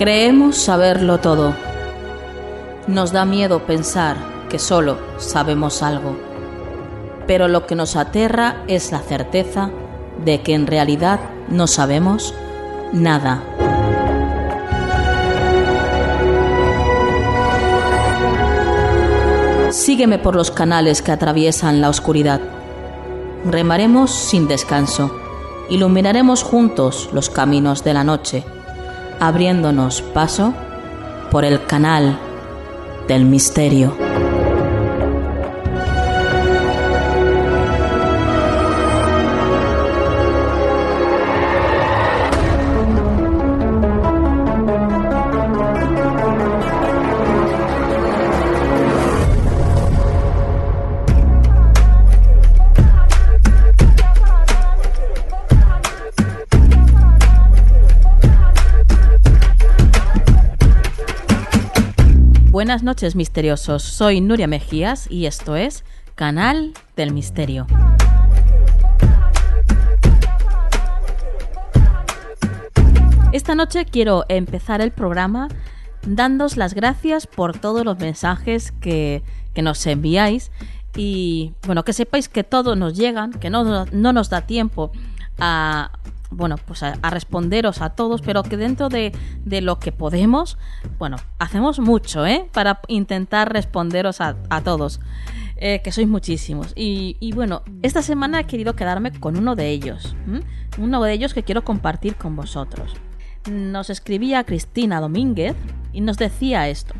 Creemos saberlo todo. Nos da miedo pensar que solo sabemos algo. Pero lo que nos aterra es la certeza de que en realidad no sabemos nada. Sígueme por los canales que atraviesan la oscuridad. Remaremos sin descanso. Iluminaremos juntos los caminos de la noche, abriéndonos paso por el canal del misterio. Buenas noches, misteriosos. Soy Nuria Mejías y esto es Canal del Misterio. Esta noche quiero empezar el programa dándoos las gracias por todos los mensajes que nos enviáis y bueno, que sepáis que todos nos llegan, que no nos da tiempo a responderos a todos, pero que dentro de lo que podemos, hacemos mucho, para intentar responderos a todos, que sois muchísimos. Y bueno, esta semana he querido quedarme con uno de ellos que quiero compartir con vosotros. Nos escribía Cristina Domínguez y nos decía esto.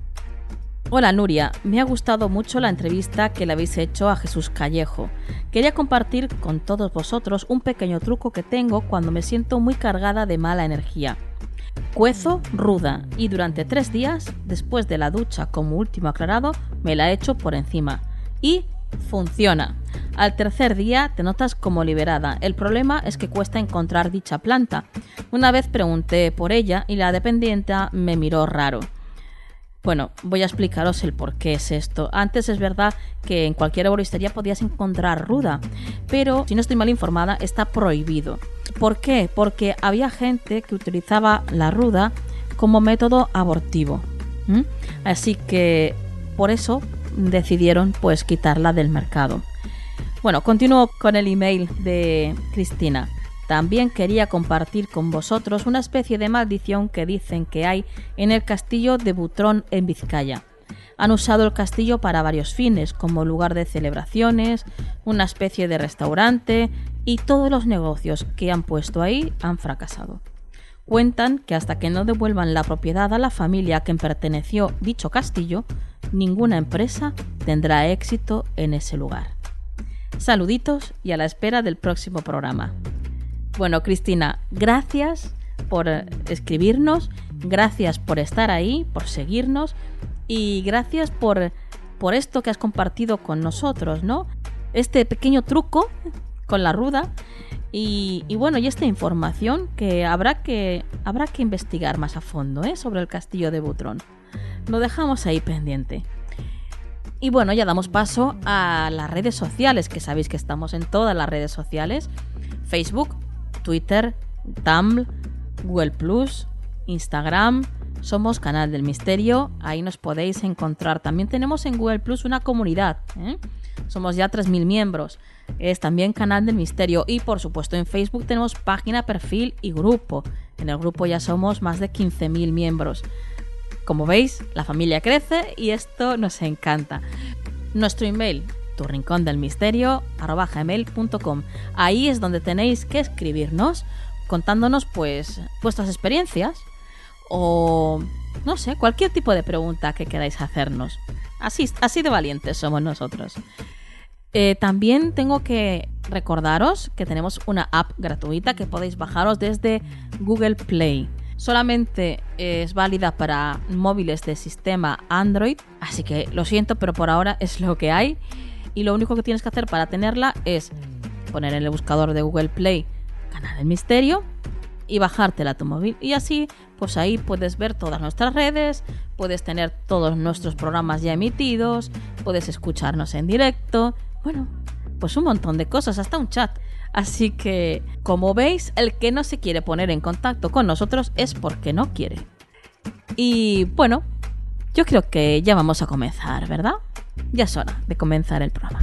Hola Nuria, me ha gustado mucho la entrevista que le habéis hecho a Jesús Callejo. Quería compartir con todos vosotros un pequeño truco que tengo cuando me siento muy cargada de mala energía. Cuezo ruda y durante 3 días, después de la ducha como último aclarado, me la echo por encima. Y funciona. Al tercer día te notas como liberada. El problema es que cuesta encontrar dicha planta. Una vez pregunté por ella y la dependienta me miró raro. Bueno, voy a explicaros el por qué es esto. Antes es verdad que en cualquier herboristería podías encontrar ruda, pero si no estoy mal informada está prohibido. ¿Por qué? Porque había gente que utilizaba la ruda como método abortivo. Así que por eso decidieron quitarla del mercado. Bueno, continúo con el email de Cristina. También quería compartir con vosotros una especie de maldición que dicen que hay en el castillo de Butrón en Vizcaya. Han usado el castillo para varios fines, como lugar de celebraciones, una especie de restaurante, y todos los negocios que han puesto ahí han fracasado. Cuentan que hasta que no devuelvan la propiedad a la familia a quien perteneció dicho castillo, ninguna empresa tendrá éxito en ese lugar. Saluditos y a la espera del próximo programa. Bueno, Cristina, gracias por escribirnos, gracias por estar ahí, por seguirnos y gracias por esto que has compartido con nosotros, ¿no? Este pequeño truco con la ruda y esta información que habrá que investigar más a fondo, sobre el castillo de Butrón. Lo dejamos ahí pendiente. Y bueno, ya damos paso a las redes sociales, que sabéis que estamos en todas las redes sociales: Facebook, Twitter, Tumblr, Google+, Instagram. Somos Canal del Misterio, ahí nos podéis encontrar. También tenemos en Google+ una comunidad, somos ya 3.000 miembros. Es también Canal del Misterio. Y por supuesto en Facebook tenemos página, perfil y grupo. En el grupo ya somos más de 15.000 miembros. Como veis, la familia crece y esto nos encanta. Nuestro email: turrincondelmisterio@gmail.com. Ahí es donde tenéis que escribirnos contándonos vuestras experiencias o no sé, cualquier tipo de pregunta que queráis hacernos. Así de valientes somos nosotros. También tengo que recordaros que tenemos una app gratuita que podéis bajaros desde Google Play. Solamente es válida para móviles de sistema Android, así que lo siento, pero por ahora es lo que hay. Y lo único que tienes que hacer para tenerla es poner en el buscador de Google Play Canal del Misterio y bajártela a tu móvil. Y así, ahí puedes ver todas nuestras redes, puedes tener todos nuestros programas ya emitidos, puedes escucharnos en directo. Bueno, un montón de cosas, hasta un chat. Así que, como veis, el que no se quiere poner en contacto con nosotros es porque no quiere. Y bueno, yo creo que ya vamos a comenzar, ¿verdad? Ya es hora de comenzar el programa.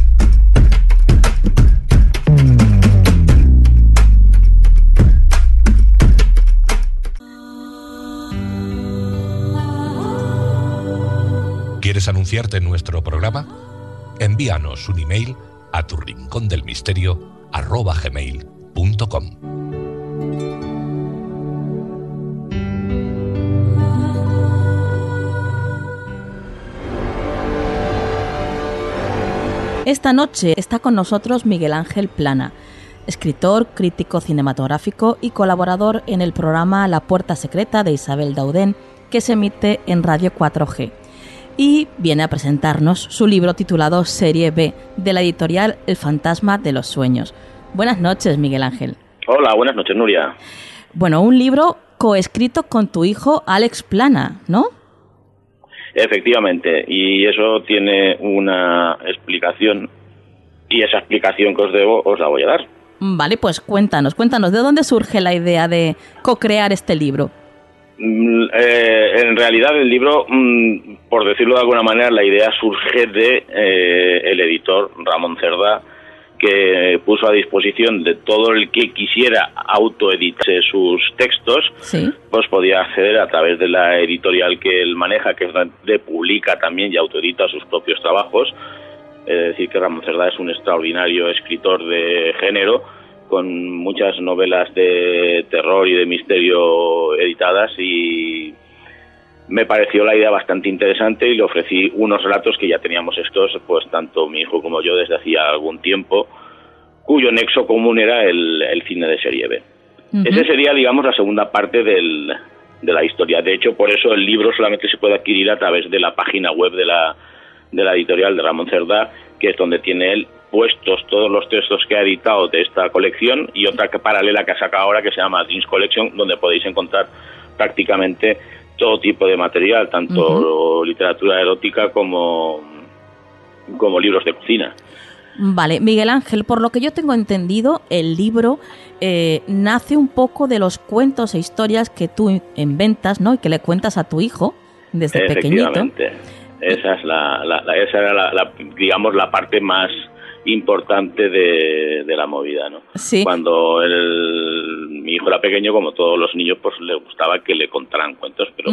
¿Quieres anunciarte en nuestro programa? Envíanos un email a turrincondelmisterio@gmail.com. Esta noche está con nosotros Miguel Ángel Plana, escritor, crítico cinematográfico y colaborador en el programa La Puerta Secreta de Isabel Dauden, que se emite en Radio 4G. Y viene a presentarnos su libro titulado Serie B, de la editorial El Fantasma de los Sueños. Buenas noches, Miguel Ángel. Hola, buenas noches, Nuria. Bueno, un libro coescrito con tu hijo Alex Plana, ¿no? Efectivamente, y eso tiene una explicación, y esa explicación que os debo os la voy a dar. Vale, pues cuéntanos, ¿de dónde surge la idea de co-crear este libro? En realidad el libro, por decirlo de alguna manera, la idea surge de el editor Ramón Cerdá, que puso a disposición de todo el que quisiera autoeditarse sus textos, ¿sí? Pues podía acceder a través de la editorial que él maneja, que es donde publica también y autoedita sus propios trabajos. Es decir, que Ramón Cerdá es un extraordinario escritor de género, con muchas novelas de terror y de misterio editadas, y me pareció la idea bastante interesante y le ofrecí unos relatos que ya teníamos estos, pues tanto mi hijo como yo, desde hacía algún tiempo, cuyo nexo común era el cine de serie B. Uh-huh. Ese sería, digamos, la segunda parte de la historia. De hecho, por eso el libro solamente se puede adquirir a través de la página web de la editorial de Ramón Cerdá, que es donde tiene él puestos todos los textos que ha editado de esta colección, y otra paralela que ha sacado ahora que se llama Dreams Collection, donde podéis encontrar prácticamente todo tipo de material, tanto literatura erótica como libros de cocina. Vale, Miguel Ángel, por lo que yo tengo entendido, el libro nace un poco de los cuentos e historias que tú inventas, ¿no? Y que le cuentas a tu hijo desde pequeñito. Efectivamente. Esa es esa era digamos, la parte más importante de la movida, ¿no? Sí. Cuando mi hijo era pequeño, como todos los niños, pues le gustaba que le contaran cuentos, pero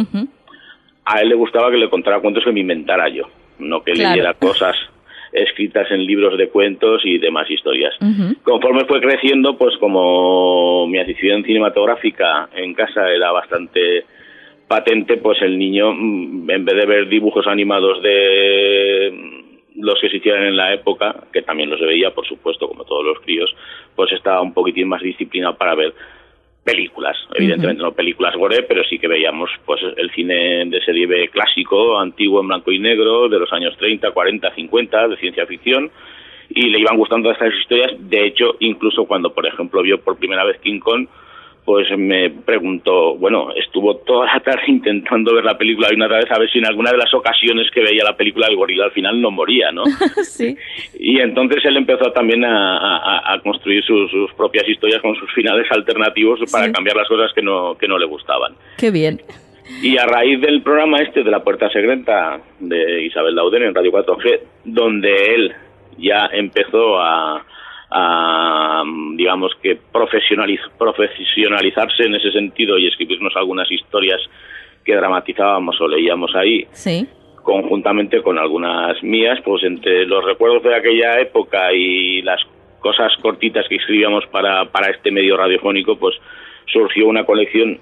a él le gustaba que le contara cuentos que me inventara yo, no que leyera cosas escritas en libros de cuentos y demás historias. Conforme fue creciendo, pues como mi afición cinematográfica en casa era bastante patente, pues el niño, en vez de ver dibujos animados de los que se hicieran en la época, que también los veía, por supuesto, como todos los críos, pues estaba un poquitín más disciplinado para ver películas. Evidentemente no películas gore, pero sí que veíamos pues el cine de serie B clásico, antiguo, en blanco y negro, de los años 30, 40, 50, de ciencia ficción, y le iban gustando estas historias. De hecho, incluso cuando, por ejemplo, vio por primera vez King Kong, pues me preguntó, estuvo toda la tarde intentando ver la película y una vez a ver si en alguna de las ocasiones que veía la película el gorila al final no moría, ¿no? Sí. Y entonces él empezó también a construir sus propias historias con sus finales alternativos para cambiar las cosas que no le gustaban. Qué bien. Y a raíz del programa de La Puerta Secreta de Isabel Dauden en Radio 4G, donde él ya empezó a digamos que profesionalizarse en ese sentido y escribirnos algunas historias que dramatizábamos o leíamos ahí, sí, conjuntamente con algunas mías, pues entre los recuerdos de aquella época y las cosas cortitas que escribíamos para este medio radiofónico, pues surgió una colección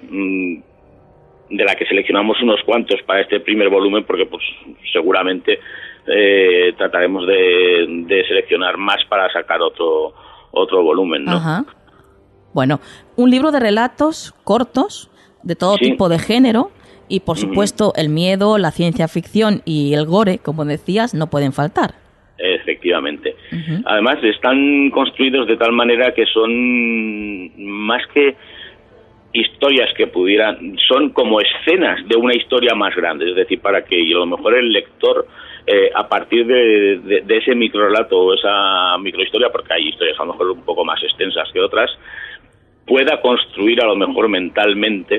de la que seleccionamos unos cuantos para este primer volumen, porque pues seguramente trataremos de seleccionar más para sacar otro volumen, ¿no? Ajá. Bueno, un libro de relatos cortos de todo tipo de género y, por supuesto, el miedo, la ciencia ficción y el gore, como decías, no pueden faltar. Efectivamente. Además, están construidos de tal manera que son más que historias que son como escenas de una historia más grande, es decir, para que a lo mejor el lector, a partir de ese microrelato o esa microhistoria, porque hay historias a lo mejor un poco más extensas que otras, pueda construir a lo mejor mentalmente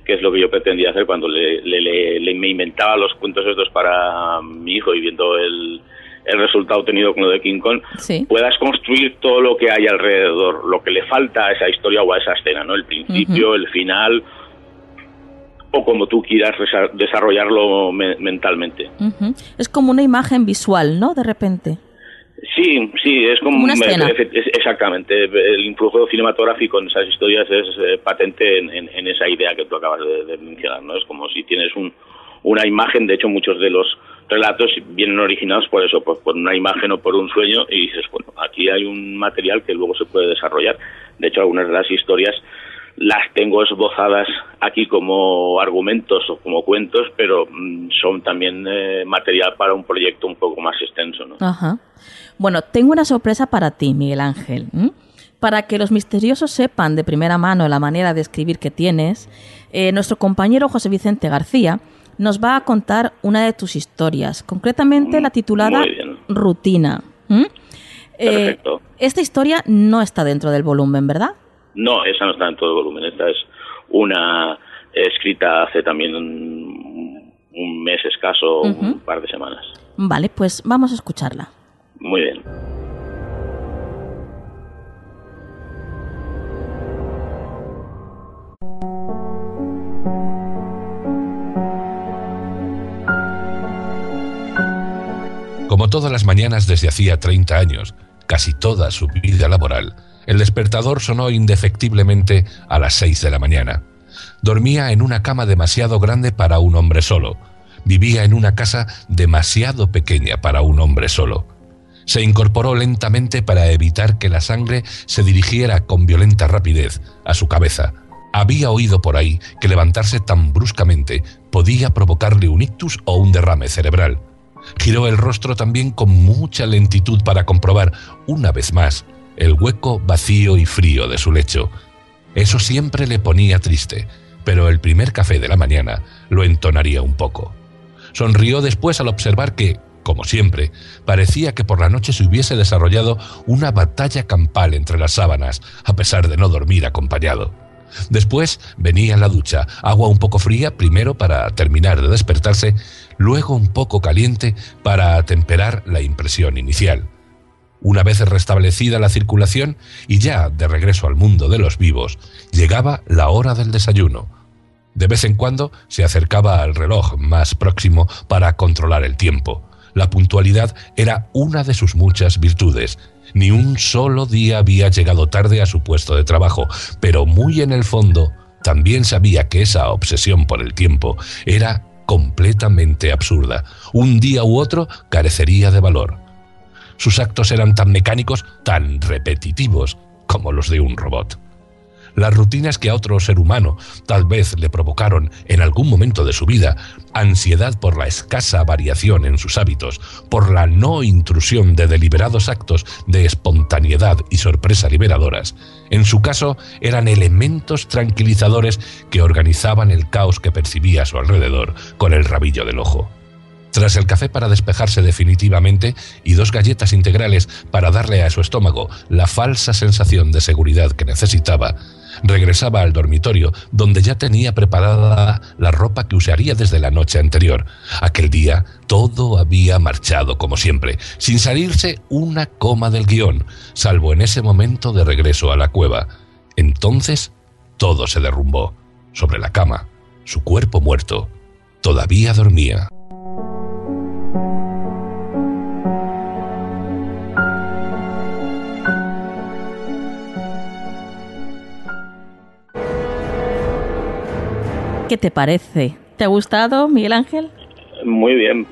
que es lo que yo pretendía hacer cuando me inventaba los cuentos estos para mi hijo y viendo el resultado obtenido con lo de King Kong, sí, puedas construir todo lo que hay alrededor, lo que le falta a esa historia o a esa escena, ¿no? El principio, el final, o como tú quieras desarrollarlo mentalmente. Es como una imagen visual, ¿no? De repente. Sí, es como una escena. Exactamente. El influjo cinematográfico en esas historias es patente en esa idea que tú acabas de mencionar, ¿no? Es como si tienes una imagen. De hecho, muchos de los relatos vienen originados por eso, por una imagen o por un sueño, y dices, bueno, aquí hay un material que luego se puede desarrollar. De hecho, algunas de las historias las tengo esbozadas aquí como argumentos o como cuentos, pero son también material para un proyecto un poco más extenso, ¿no? Ajá. Bueno, tengo una sorpresa para ti, Miguel Ángel. Para que los misteriosos sepan de primera mano la manera de escribir que tienes, nuestro compañero José Vicente García nos va a contar una de tus historias, concretamente la titulada Rutina. Perfecto. Esta historia no está dentro del volumen, ¿verdad? No, esa no está dentro del volumen. Esta es una escrita hace también un mes escaso, un par de semanas. Vale, pues vamos a escucharla. Muy bien. Como todas las mañanas desde hacía 30 años, casi toda su vida laboral, el despertador sonó indefectiblemente a las 6 de la mañana. Dormía en una cama demasiado grande para un hombre solo. Vivía en una casa demasiado pequeña para un hombre solo. Se incorporó lentamente para evitar que la sangre se dirigiera con violenta rapidez a su cabeza. Había oído por ahí que levantarse tan bruscamente podía provocarle un ictus o un derrame cerebral. Giró el rostro también con mucha lentitud para comprobar, una vez más, el hueco vacío y frío de su lecho. Eso siempre le ponía triste, pero el primer café de la mañana lo entonaría un poco. Sonrió después al observar que, como siempre, parecía que por la noche se hubiese desarrollado una batalla campal entre las sábanas, a pesar de no dormir acompañado. Después venía la ducha, agua un poco fría primero para terminar de despertarse, luego un poco caliente para atemperar la impresión inicial. Una vez restablecida la circulación y ya de regreso al mundo de los vivos, llegaba la hora del desayuno. De vez en cuando se acercaba al reloj más próximo para controlar el tiempo. La puntualidad era una de sus muchas virtudes. Ni un solo día había llegado tarde a su puesto de trabajo, pero muy en el fondo también sabía que esa obsesión por el tiempo era completamente absurda. Un día u otro carecería de valor. Sus actos eran tan mecánicos, tan repetitivos, como los de un robot. Las rutinas que a otro ser humano tal vez le provocaron en algún momento de su vida ansiedad por la escasa variación en sus hábitos, por la no intrusión de deliberados actos de espontaneidad y sorpresa liberadoras, en su caso eran elementos tranquilizadores que organizaban el caos que percibía a su alrededor con el rabillo del ojo. Tras el café para despejarse definitivamente y 2 galletas integrales para darle a su estómago la falsa sensación de seguridad que necesitaba, regresaba al dormitorio donde ya tenía preparada la ropa que usaría desde la noche anterior. Aquel día todo había marchado como siempre, sin salirse una coma del guión, salvo en ese momento de regreso a la cueva. Entonces todo se derrumbó. Sobre la cama, su cuerpo muerto todavía dormía. ¿Qué te parece? ¿Te ha gustado, Miguel Ángel? Muy bien.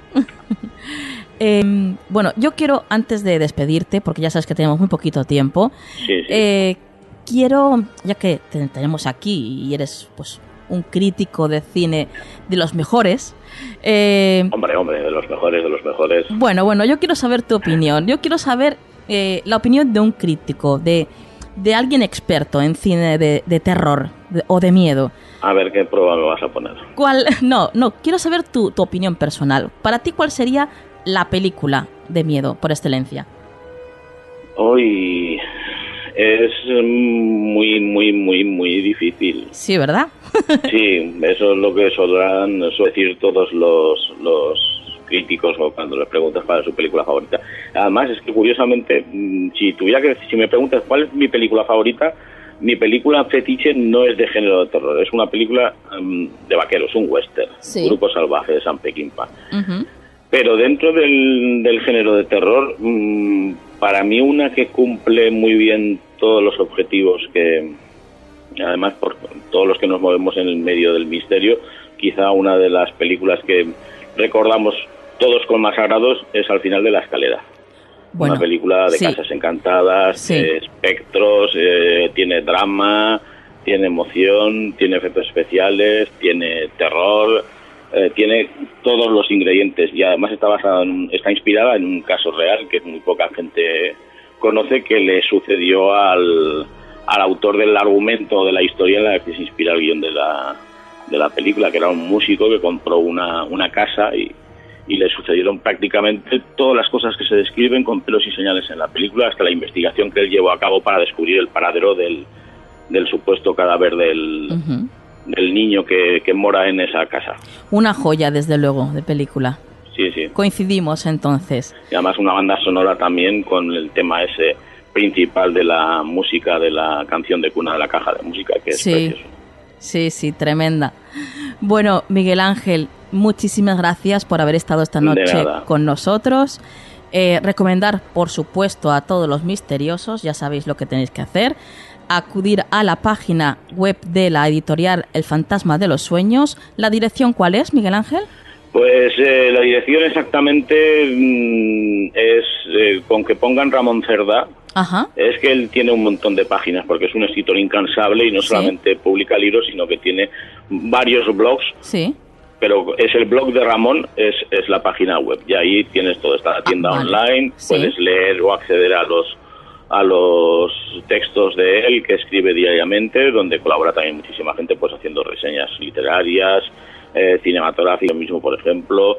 Bueno, yo quiero, antes de despedirte, porque ya sabes que tenemos muy poquito tiempo, sí. Quiero, ya que te tenemos aquí y eres pues un crítico de cine de los mejores... Hombre, de los mejores. Bueno, yo quiero saber tu opinión. Yo quiero saber la opinión de un crítico, de alguien experto en cine de terror o de miedo. A ver qué prueba me vas a poner. No, quiero saber tu opinión personal. Para ti, ¿cuál sería la película de miedo por excelencia? Hoy es muy difícil. Sí, ¿verdad? Sí, eso es lo que suelen decir todos los críticos o cuando les preguntas cuál es su película favorita. Además, es que curiosamente, si me preguntas cuál es mi película favorita, mi película fetiche no es de género de terror, es una película de vaqueros, un western, sí. Grupo Salvaje de Sam Peckinpah. Uh-huh. Pero dentro del género de terror, para mí una que cumple muy bien todos los objetivos que, además por todos los que nos movemos en el medio del misterio, quizá una de las películas que recordamos todos con más agrados es Al final de la escalera. Bueno, una película de casas encantadas, sí. Espectros, tiene drama, tiene emoción, tiene efectos especiales, tiene terror, tiene todos los ingredientes y además está inspirada en un caso real que muy poca gente conoce, que le sucedió al autor del argumento de la historia en la que se inspira el guión de la película, que era un músico que compró una casa y le sucedieron prácticamente todas las cosas que se describen con pelos y señales en la película, hasta la investigación que él llevó a cabo para descubrir el paradero del supuesto cadáver del niño que mora en esa casa. Una joya, desde luego, de película. Sí, sí. Coincidimos entonces. Y además una banda sonora también con el tema ese principal de la música de la canción de cuna de la caja de música, que es precioso. Sí, tremenda. Bueno, Miguel Ángel, muchísimas gracias por haber estado esta noche con nosotros. Recomendar, por supuesto, a todos los misteriosos, ya sabéis lo que tenéis que hacer, acudir a la página web de la editorial El Fantasma de los Sueños. ¿La dirección cuál es, Miguel Ángel? Pues la dirección exactamente es con que pongan Ramón Cerdá. Ajá. Es que él tiene un montón de páginas porque es un escritor incansable y no solamente publica libros, sino que tiene varios blogs. Sí. Pero es el blog de Ramón, es la página web y ahí tienes todo, está la tienda online, puedes leer o acceder a los textos de él que escribe diariamente, donde colabora también muchísima gente pues haciendo reseñas literarias, cinematográficas mismo, por ejemplo,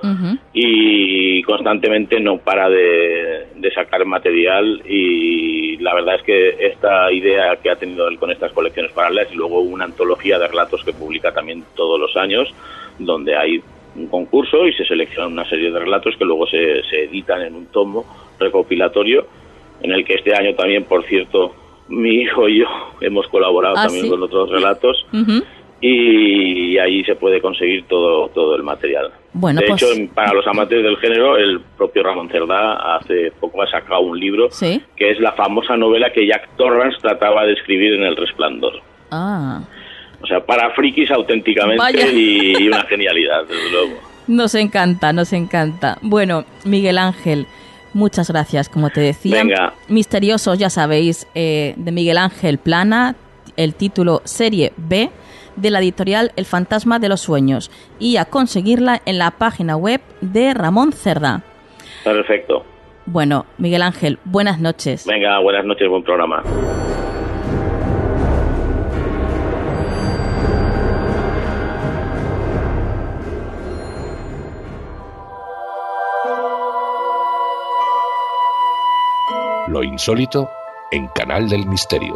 y constantemente no para de sacar material, y la verdad es que esta idea que ha tenido él con estas colecciones paralelas y luego una antología de relatos que publica también todos los años, donde hay un concurso y se seleccionan una serie de relatos que luego se editan en un tomo recopilatorio, en el que este año también, por cierto, mi hijo y yo hemos colaborado también con otros relatos. Y ahí se puede conseguir todo el material. Bueno, de hecho, para los amantes del género, el propio Ramón Cerdá hace poco ha sacado un libro que es la famosa novela que Jack Torrance trataba de escribir en El Resplandor. O sea, para frikis auténticamente y una genialidad, desde luego. Nos encanta. Bueno, Miguel Ángel, muchas gracias, como te decía. Venga. Misteriosos, ya sabéis, de Miguel Ángel Plana, el título Serie B, de la editorial El Fantasma de los Sueños, y a conseguirla en la página web de Ramón Cerdá. Perfecto. Bueno, Miguel Ángel, buenas noches. Venga, buenas noches, buen programa. Lo insólito en Canal del Misterio.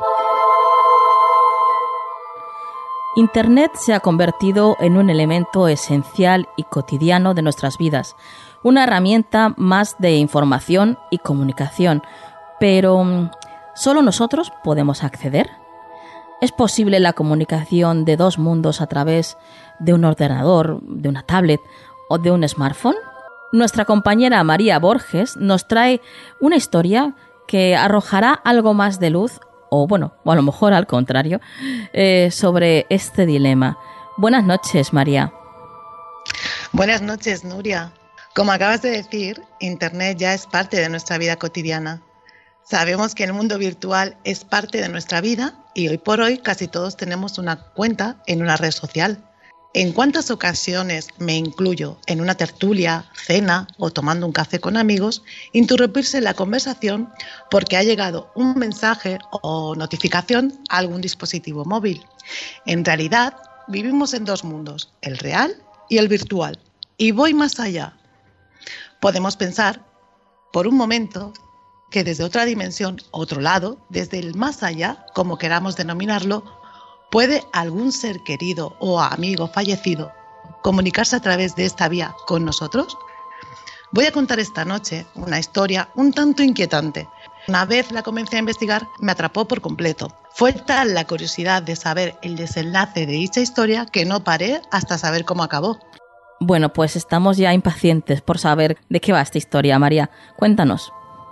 Internet se ha convertido en un elemento esencial y cotidiano de nuestras vidas, una herramienta más de información y comunicación. Pero, ¿solo nosotros podemos acceder? ¿Es posible la comunicación de dos mundos a través de un ordenador, de una tablet o de un smartphone? Nuestra compañera María Borges nos trae una historia que arrojará algo más de luz, o a lo mejor al contrario, sobre este dilema. Buenas noches, María. Buenas noches, Nuria. Como acabas de decir, Internet ya es parte de nuestra vida cotidiana. Sabemos que el mundo virtual es parte de nuestra vida y hoy por hoy casi todos tenemos una cuenta en una red social. ¿En cuántas ocasiones me incluyo en una tertulia, cena o tomando un café con amigos, interrumpirse la conversación porque ha llegado un mensaje o notificación a algún dispositivo móvil? En realidad, vivimos en dos mundos, el real y el virtual. Y voy más allá. Podemos pensar, por un momento, que desde otra dimensión, otro lado, desde el más allá, como queramos denominarlo, puede algún ser querido o amigo fallecido comunicarse a través de esta vía con nosotros? Voy a contar esta noche una historia un tanto inquietante. Una vez la comencé a investigar, me atrapó por completo. Fue tal la curiosidad de saber el desenlace de dicha historia que no paré hasta saber cómo acabó. Bueno, pues estamos ya impacientes por saber de qué va esta historia, María. Cuéntanos.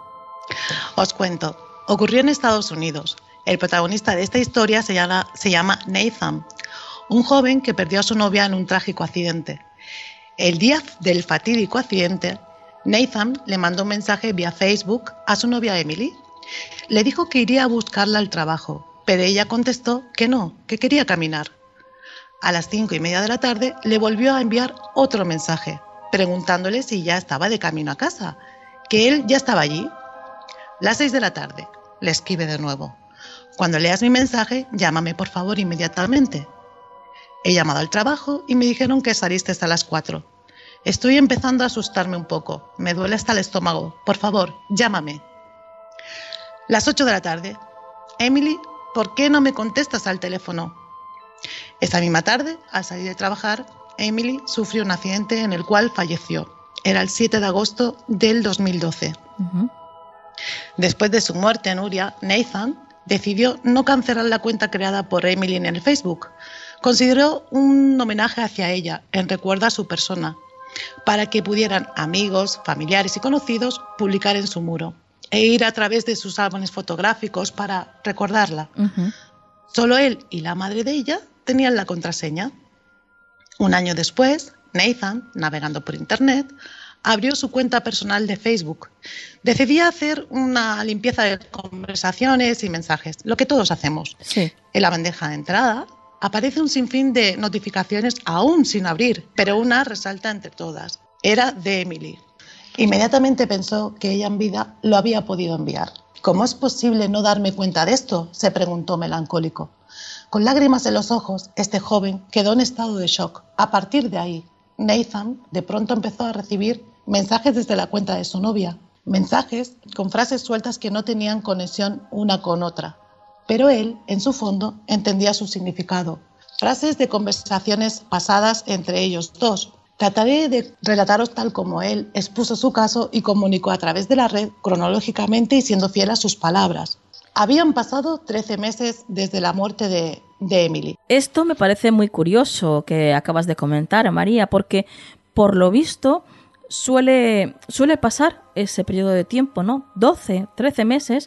Os cuento. Ocurrió en Estados Unidos. El protagonista de esta historia se llama Nathan, un joven que perdió a su novia en un trágico accidente. El día del fatídico accidente, Nathan le mandó un mensaje vía Facebook a su novia Emily. Le dijo que iría a buscarla al trabajo, pero ella contestó que no, que quería caminar. A las 5:30 de la tarde le volvió a enviar otro mensaje, preguntándole si ya estaba de camino a casa, que él ya estaba allí. Las 6 de la tarde, le escribe de nuevo. Cuando leas mi mensaje, llámame por favor inmediatamente. He llamado al trabajo y me dijeron que saliste hasta las 4. Estoy empezando a asustarme un poco. Me duele hasta el estómago. Por favor, llámame. Las 8 de la tarde. Emily, ¿por qué no me contestas al teléfono? Esa misma tarde, al salir de trabajar, Emily sufrió un accidente en el cual falleció. Era el 7 de agosto del 2012. Después de su muerte, Nuria, Nathan decidió no cancelar la cuenta creada por Emily en el Facebook. Consideró un homenaje hacia ella, en recuerdo a su persona, para que pudieran amigos, familiares y conocidos publicar en su muro e ir a través de sus álbumes fotográficos para recordarla. Solo él y la madre de ella tenían la contraseña. Un año después, Nathan, navegando por internet, abrió su cuenta personal de Facebook. Decidía hacer una limpieza de conversaciones y mensajes, lo que todos hacemos. Sí. En la bandeja de entrada aparece un sinfín de notificaciones aún sin abrir, pero una resalta entre todas. Era de Emily. Inmediatamente pensó que ella en vida lo había podido enviar. ¿Cómo es posible no darme cuenta de esto?, se preguntó melancólico. Con lágrimas en los ojos, este joven quedó en estado de shock. A partir de ahí, Nathan de pronto empezó a recibir mensajes desde la cuenta de su novia. Mensajes con frases sueltas que no tenían conexión una con otra. Pero él, en su fondo, entendía su significado. Frases de conversaciones pasadas entre ellos dos. Trataré de relataros tal como él expuso su caso y comunicó a través de la red cronológicamente y siendo fiel a sus palabras. Habían pasado 13 meses desde la muerte de Emily. Esto me parece muy curioso que acabas de comentar, María, porque por lo visto suele pasar ese periodo de tiempo, ¿no? 12, 13 meses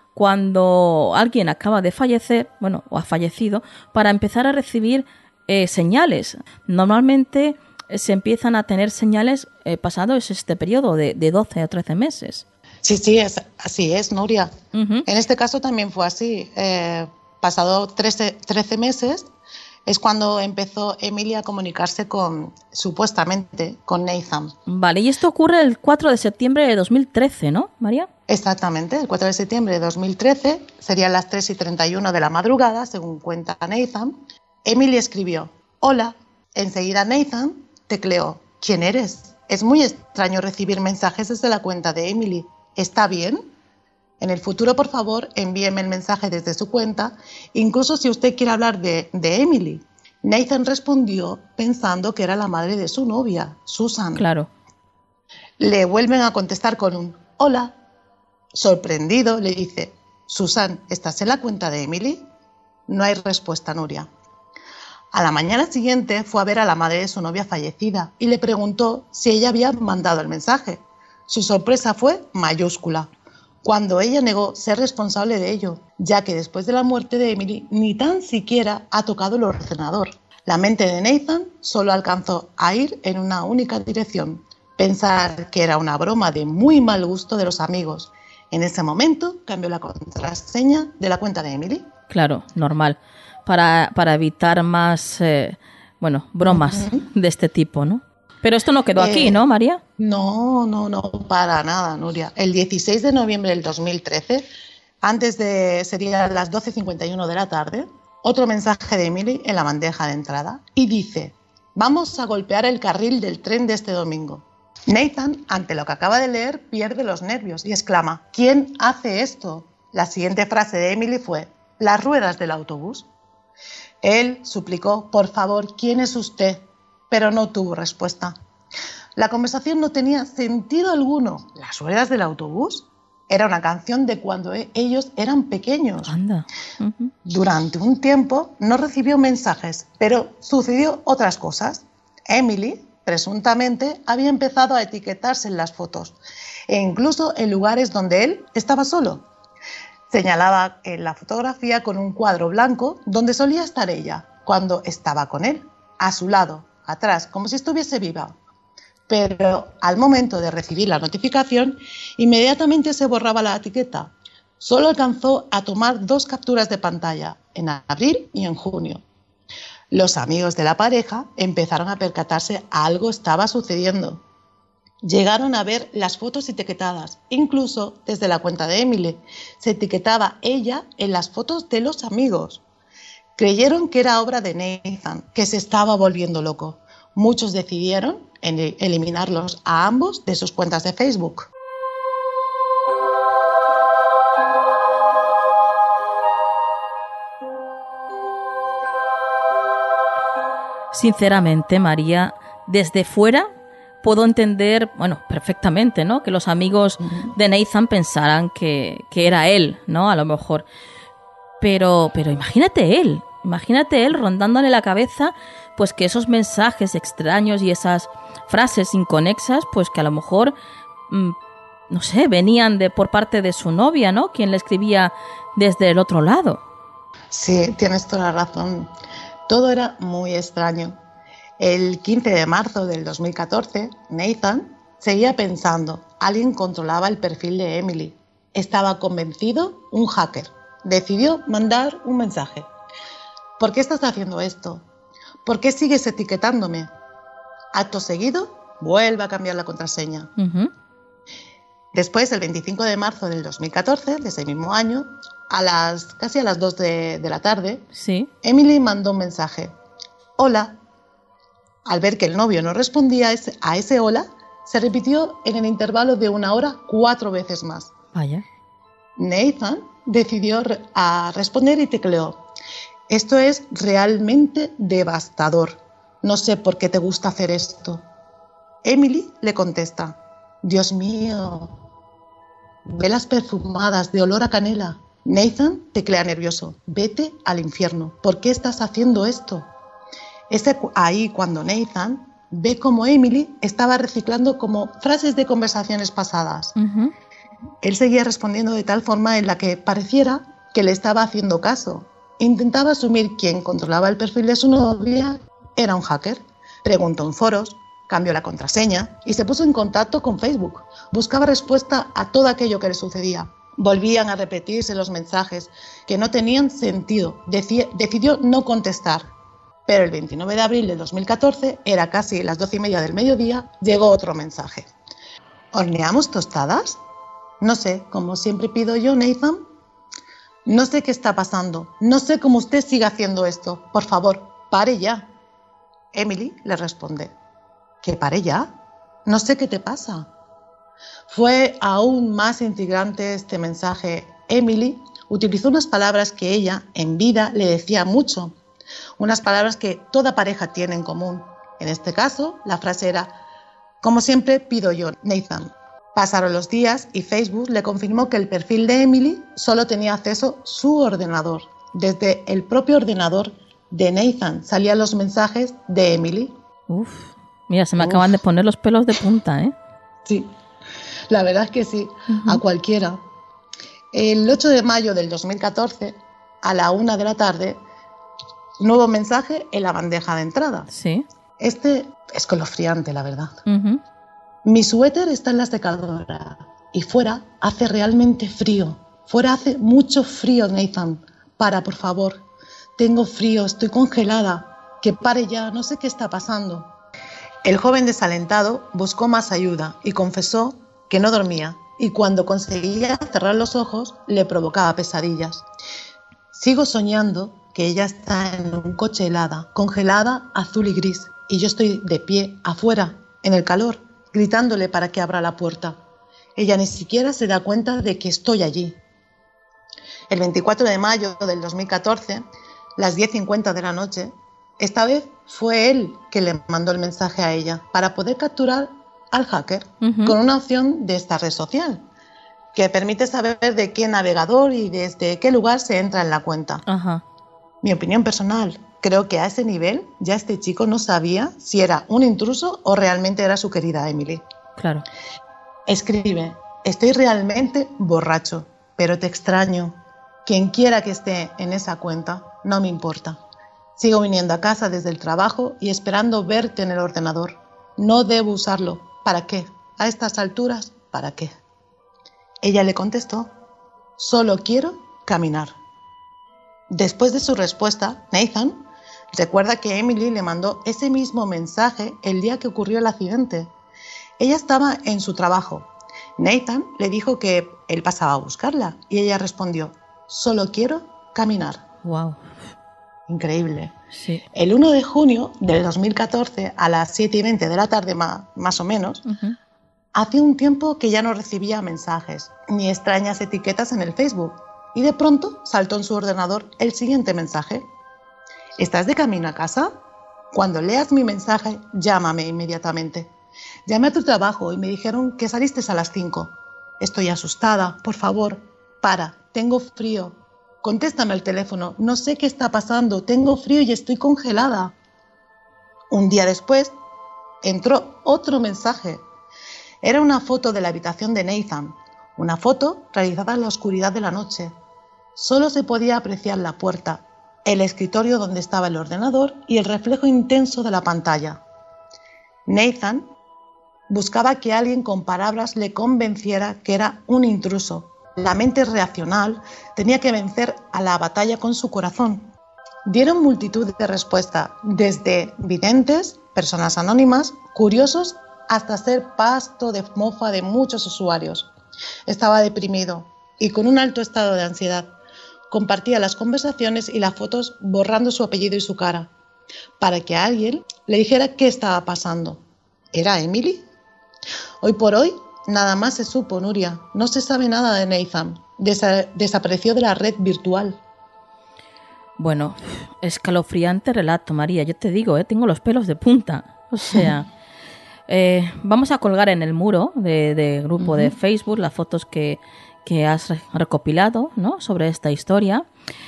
cuando alguien acaba de fallecer, bueno, o ha fallecido, para empezar a recibir señales. Normalmente se empiezan a tener señales pasado este periodo de 12 o 13 meses. Sí, así es, Nuria. En este caso también fue así. Pasado 13 meses es cuando empezó Emily a comunicarse supuestamente con Nathan. Vale, y esto ocurre el 4 de septiembre de 2013, ¿no, María? Exactamente, el 4 de septiembre de 2013, serían las 3:31 de la madrugada, según cuenta Nathan. Emily escribió: hola. Enseguida Nathan tecleó: ¿quién eres? Es muy extraño recibir mensajes desde la cuenta de Emily. ¿Está bien? En el futuro, por favor, envíeme el mensaje desde su cuenta, incluso si usted quiere hablar de Emily. Nathan respondió pensando que era la madre de su novia, Susan. Claro. Le vuelven a contestar con un hola. Sorprendido, le dice: Susan, ¿estás en la cuenta de Emily? No hay respuesta, Nuria. A la mañana siguiente fue a ver a la madre de su novia fallecida y le preguntó si ella había mandado el mensaje. Su sorpresa fue mayúscula, cuando ella negó ser responsable de ello, ya que después de la muerte de Emily ni tan siquiera ha tocado el ordenador. La mente de Nathan solo alcanzó a ir en una única dirección: pensar que era una broma de muy mal gusto de los amigos. En ese momento cambió la contraseña de la cuenta de Emily. Claro, normal, para evitar más bromas de este tipo, ¿no? Pero esto no quedó aquí, ¿no, María? No, para nada, Nuria. El 16 de noviembre del 2013, serían las 12:51 de la tarde, otro mensaje de Emily en la bandeja de entrada y dice: vamos a golpear el carril del tren de este domingo. Nathan, ante lo que acaba de leer, pierde los nervios y exclama: ¿quién hace esto? La siguiente frase de Emily fue: las ruedas del autobús. Él suplicó: por favor, ¿quién es usted? Pero no tuvo respuesta. La conversación no tenía sentido alguno. ¿Las ruedas del autobús? Era una canción de cuando ellos eran pequeños. Anda. Durante un tiempo no recibió mensajes, pero sucedió otras cosas. Emily, presuntamente, había empezado a etiquetarse en las fotos e incluso en lugares donde él estaba solo. Señalaba en la fotografía con un cuadro blanco donde solía estar ella cuando estaba con él, a su lado, atrás, como si estuviese viva. Pero al momento de recibir la notificación, inmediatamente se borraba la etiqueta. Solo alcanzó a tomar 2 capturas de pantalla, en abril y en junio. Los amigos de la pareja empezaron a percatarse algo estaba sucediendo. Llegaron a ver las fotos etiquetadas, incluso desde la cuenta de Emily. Se etiquetaba ella en las fotos de los amigos. Creyeron que era obra de Nathan, que se estaba volviendo loco. Muchos decidieron eliminarlos a ambos de sus cuentas de Facebook. Sinceramente, María, desde fuera puedo entender, perfectamente, ¿no? Que los amigos de Nathan pensaran que era él, ¿no? A lo mejor. Pero imagínate él rondándole la cabeza, pues que esos mensajes extraños y esas frases inconexas, pues que a lo mejor, no sé, venían por parte de su novia, ¿no? Quien le escribía desde el otro lado. Sí, tienes toda la razón. Todo era muy extraño. El 15 de marzo del 2014, Nathan seguía pensando: alguien controlaba el perfil de Emily. Estaba convencido, un hacker. Decidió mandar un mensaje. ¿Por qué estás haciendo esto? ¿Por qué sigues etiquetándome? Acto seguido, vuelve a cambiar la contraseña. Después, el 25 de marzo del 2014, de ese mismo año, casi a las 2 de la tarde, ¿sí? Emily mandó un mensaje: hola. Al ver que el novio no respondía a ese hola, se repitió en el intervalo de 1 hora 4 veces más. Vaya. Nathan decidió responder y tecleó: esto es realmente devastador. No sé por qué te gusta hacer esto. Emily le contesta: Dios mío, velas perfumadas de olor a canela. Nathan teclea nervioso: vete al infierno. ¿Por qué estás haciendo esto? Es ahí cuando Nathan ve cómo Emily estaba reciclando como frases de conversaciones pasadas. Él seguía respondiendo de tal forma en la que pareciera que le estaba haciendo caso. Intentaba asumir quien controlaba el perfil de su novia era un hacker. Preguntó en foros, cambió la contraseña y se puso en contacto con Facebook. Buscaba respuesta a todo aquello que le sucedía. Volvían a repetirse los mensajes que no tenían sentido. Decidió no contestar. Pero el 29 de abril de 2014, era casi las 12:30 del mediodía, llegó otro mensaje. ¿Horneamos tostadas? No sé, como siempre pido yo, Nathan. No sé qué está pasando. No sé cómo usted sigue haciendo esto. Por favor, pare ya. Emily le responde: ¿que pare ya? No sé qué te pasa. Fue aún más intrigante este mensaje. Emily utilizó unas palabras que ella, en vida, le decía mucho. Unas palabras que toda pareja tiene en común. En este caso, la frase era: como siempre pido yo, Nathan. Pasaron los días y Facebook le confirmó que el perfil de Emily solo tenía acceso su ordenador. Desde el propio ordenador de Nathan salían los mensajes de Emily. Mira, se me acaban de poner los pelos de punta, ¿eh? Sí, la verdad es que sí, a cualquiera. El 8 de mayo del 2014, a la 1 de la tarde, nuevo mensaje en la bandeja de entrada. Sí. Este es escalofriante, la verdad. Mi suéter está en la secadora y fuera hace realmente frío. Fuera hace mucho frío, Nathan. Para, por favor. Tengo frío, estoy congelada. Que pare ya, no sé qué está pasando. El joven desalentado buscó más ayuda y confesó que no dormía y cuando conseguía cerrar los ojos le provocaba pesadillas. Sigo soñando que ella está en un coche helada, congelada, azul y gris, y yo estoy de pie, afuera, en el calor. gritándole para que abra la puerta. Ella ni siquiera se da cuenta de que estoy allí. El 24 de mayo del 2014, las 10:50 de la noche, esta vez fue él que le mandó el mensaje a ella para poder capturar al hacker con una opción de esta red social que permite saber de qué navegador y desde qué lugar se entra en la cuenta. Mi opinión personal, creo que a ese nivel ya este chico no sabía si era un intruso o realmente era su querida Emily. Claro. Escribe: estoy realmente borracho, pero te extraño. Quien quiera que esté en esa cuenta, no me importa. Sigo viniendo a casa desde el trabajo y esperando verte en el ordenador. No debo usarlo. ¿Para qué? A estas alturas, ¿para qué? Ella le contestó: solo quiero caminar. Después de su respuesta, Nathan recuerda que Emily le mandó ese mismo mensaje el día que ocurrió el accidente. Ella estaba en su trabajo. Nathan le dijo que él pasaba a buscarla y ella respondió: solo quiero caminar. Wow. Increíble. Sí. El 1 de junio del 2014, a las 7:20 de la tarde más o menos, hacía un tiempo que ya no recibía mensajes ni extrañas etiquetas en el Facebook y de pronto saltó en su ordenador el siguiente mensaje: ¿estás de camino a casa? Cuando leas mi mensaje, llámame inmediatamente. Llamé a tu trabajo y me dijeron que saliste a las 5. Estoy asustada, por favor, tengo frío. Contéstame al teléfono, no sé qué está pasando, tengo frío y estoy congelada. Un día después, entró otro mensaje. Era una foto de la habitación de Nathan, una foto realizada en la oscuridad de la noche. Solo se podía apreciar la puerta, el escritorio donde estaba el ordenador y el reflejo intenso de la pantalla. Nathan buscaba que alguien con palabras le convenciera que era un intruso. La mente reaccional tenía que vencer a la batalla con su corazón. Dieron multitud de respuestas, desde videntes, personas anónimas, curiosos, hasta ser pasto de mofa de muchos usuarios. Estaba deprimido y con un alto estado de ansiedad. Compartía las conversaciones y las fotos borrando su apellido y su cara, para que alguien le dijera qué estaba pasando. ¿Era Emily? Hoy por hoy, nada más se supo, Nuria. No se sabe nada de Nathan. Desapareció de la red virtual. Bueno, escalofriante relato, María. Yo te digo, tengo los pelos de punta. O sea, vamos a colgar en el muro de grupo de Facebook las fotos que has recopilado, ¿no?, sobre esta historia.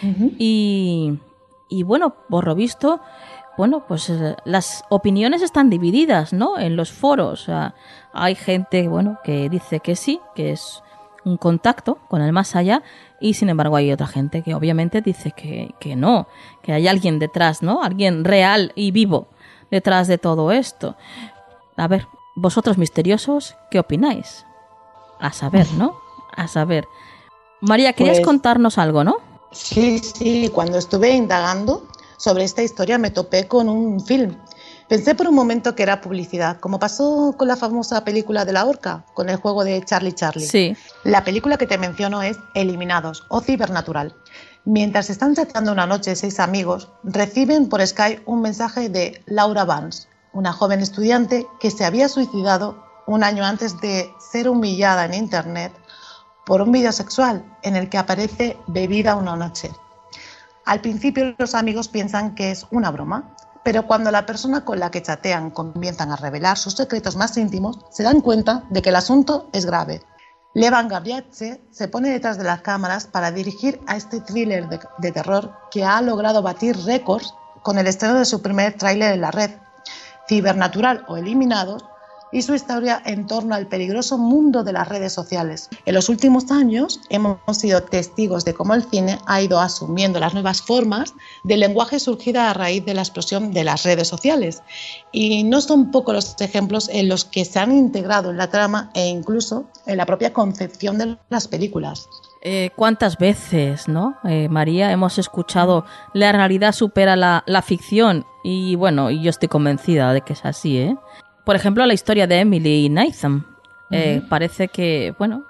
Y bueno, por lo visto, bueno, pues las opiniones están divididas, ¿no?, en los foros. O sea, hay gente, bueno, que dice que sí, que es un contacto con el más allá, y sin embargo hay otra gente que obviamente dice que no, que hay alguien detrás, ¿no?, alguien real y vivo detrás de todo esto. A ver, vosotros misteriosos, ¿qué opináis? A saber, ¿no? A saber. María, querías contarnos algo, ¿no? Sí, cuando estuve indagando sobre esta historia me topé con un film. Pensé por un momento que era publicidad, como pasó con la famosa película de la horca, con el juego de Charlie. Sí. La película que te menciono es Eliminados o Cibernatural. Mientras están chateando una noche 6 amigos, reciben por Skype un mensaje de Laura Vance, una joven estudiante que se había suicidado un año antes de ser humillada en internet por un vídeo sexual en el que aparece bebida una noche. Al principio los amigos piensan que es una broma, pero cuando la persona con la que chatean comienzan a revelar sus secretos más íntimos, se dan cuenta de que el asunto es grave. Levan Gabriatse se pone detrás de las cámaras para dirigir a este thriller de terror que ha logrado batir récords con el estreno de su primer tráiler en la red, Cibernatural o Eliminados, y su historia en torno al peligroso mundo de las redes sociales. En los últimos años hemos sido testigos de cómo el cine ha ido asumiendo las nuevas formas del lenguaje surgida a raíz de la explosión de las redes sociales. Y no son pocos los ejemplos en los que se han integrado en la trama e incluso en la propia concepción de las películas. ¿Cuántas veces, ¿no, María, hemos escuchado la realidad supera la ficción? Y bueno, yo estoy convencida de que es así, ¿eh? Por ejemplo, la historia de Emily y Nathan. Parece que, bueno,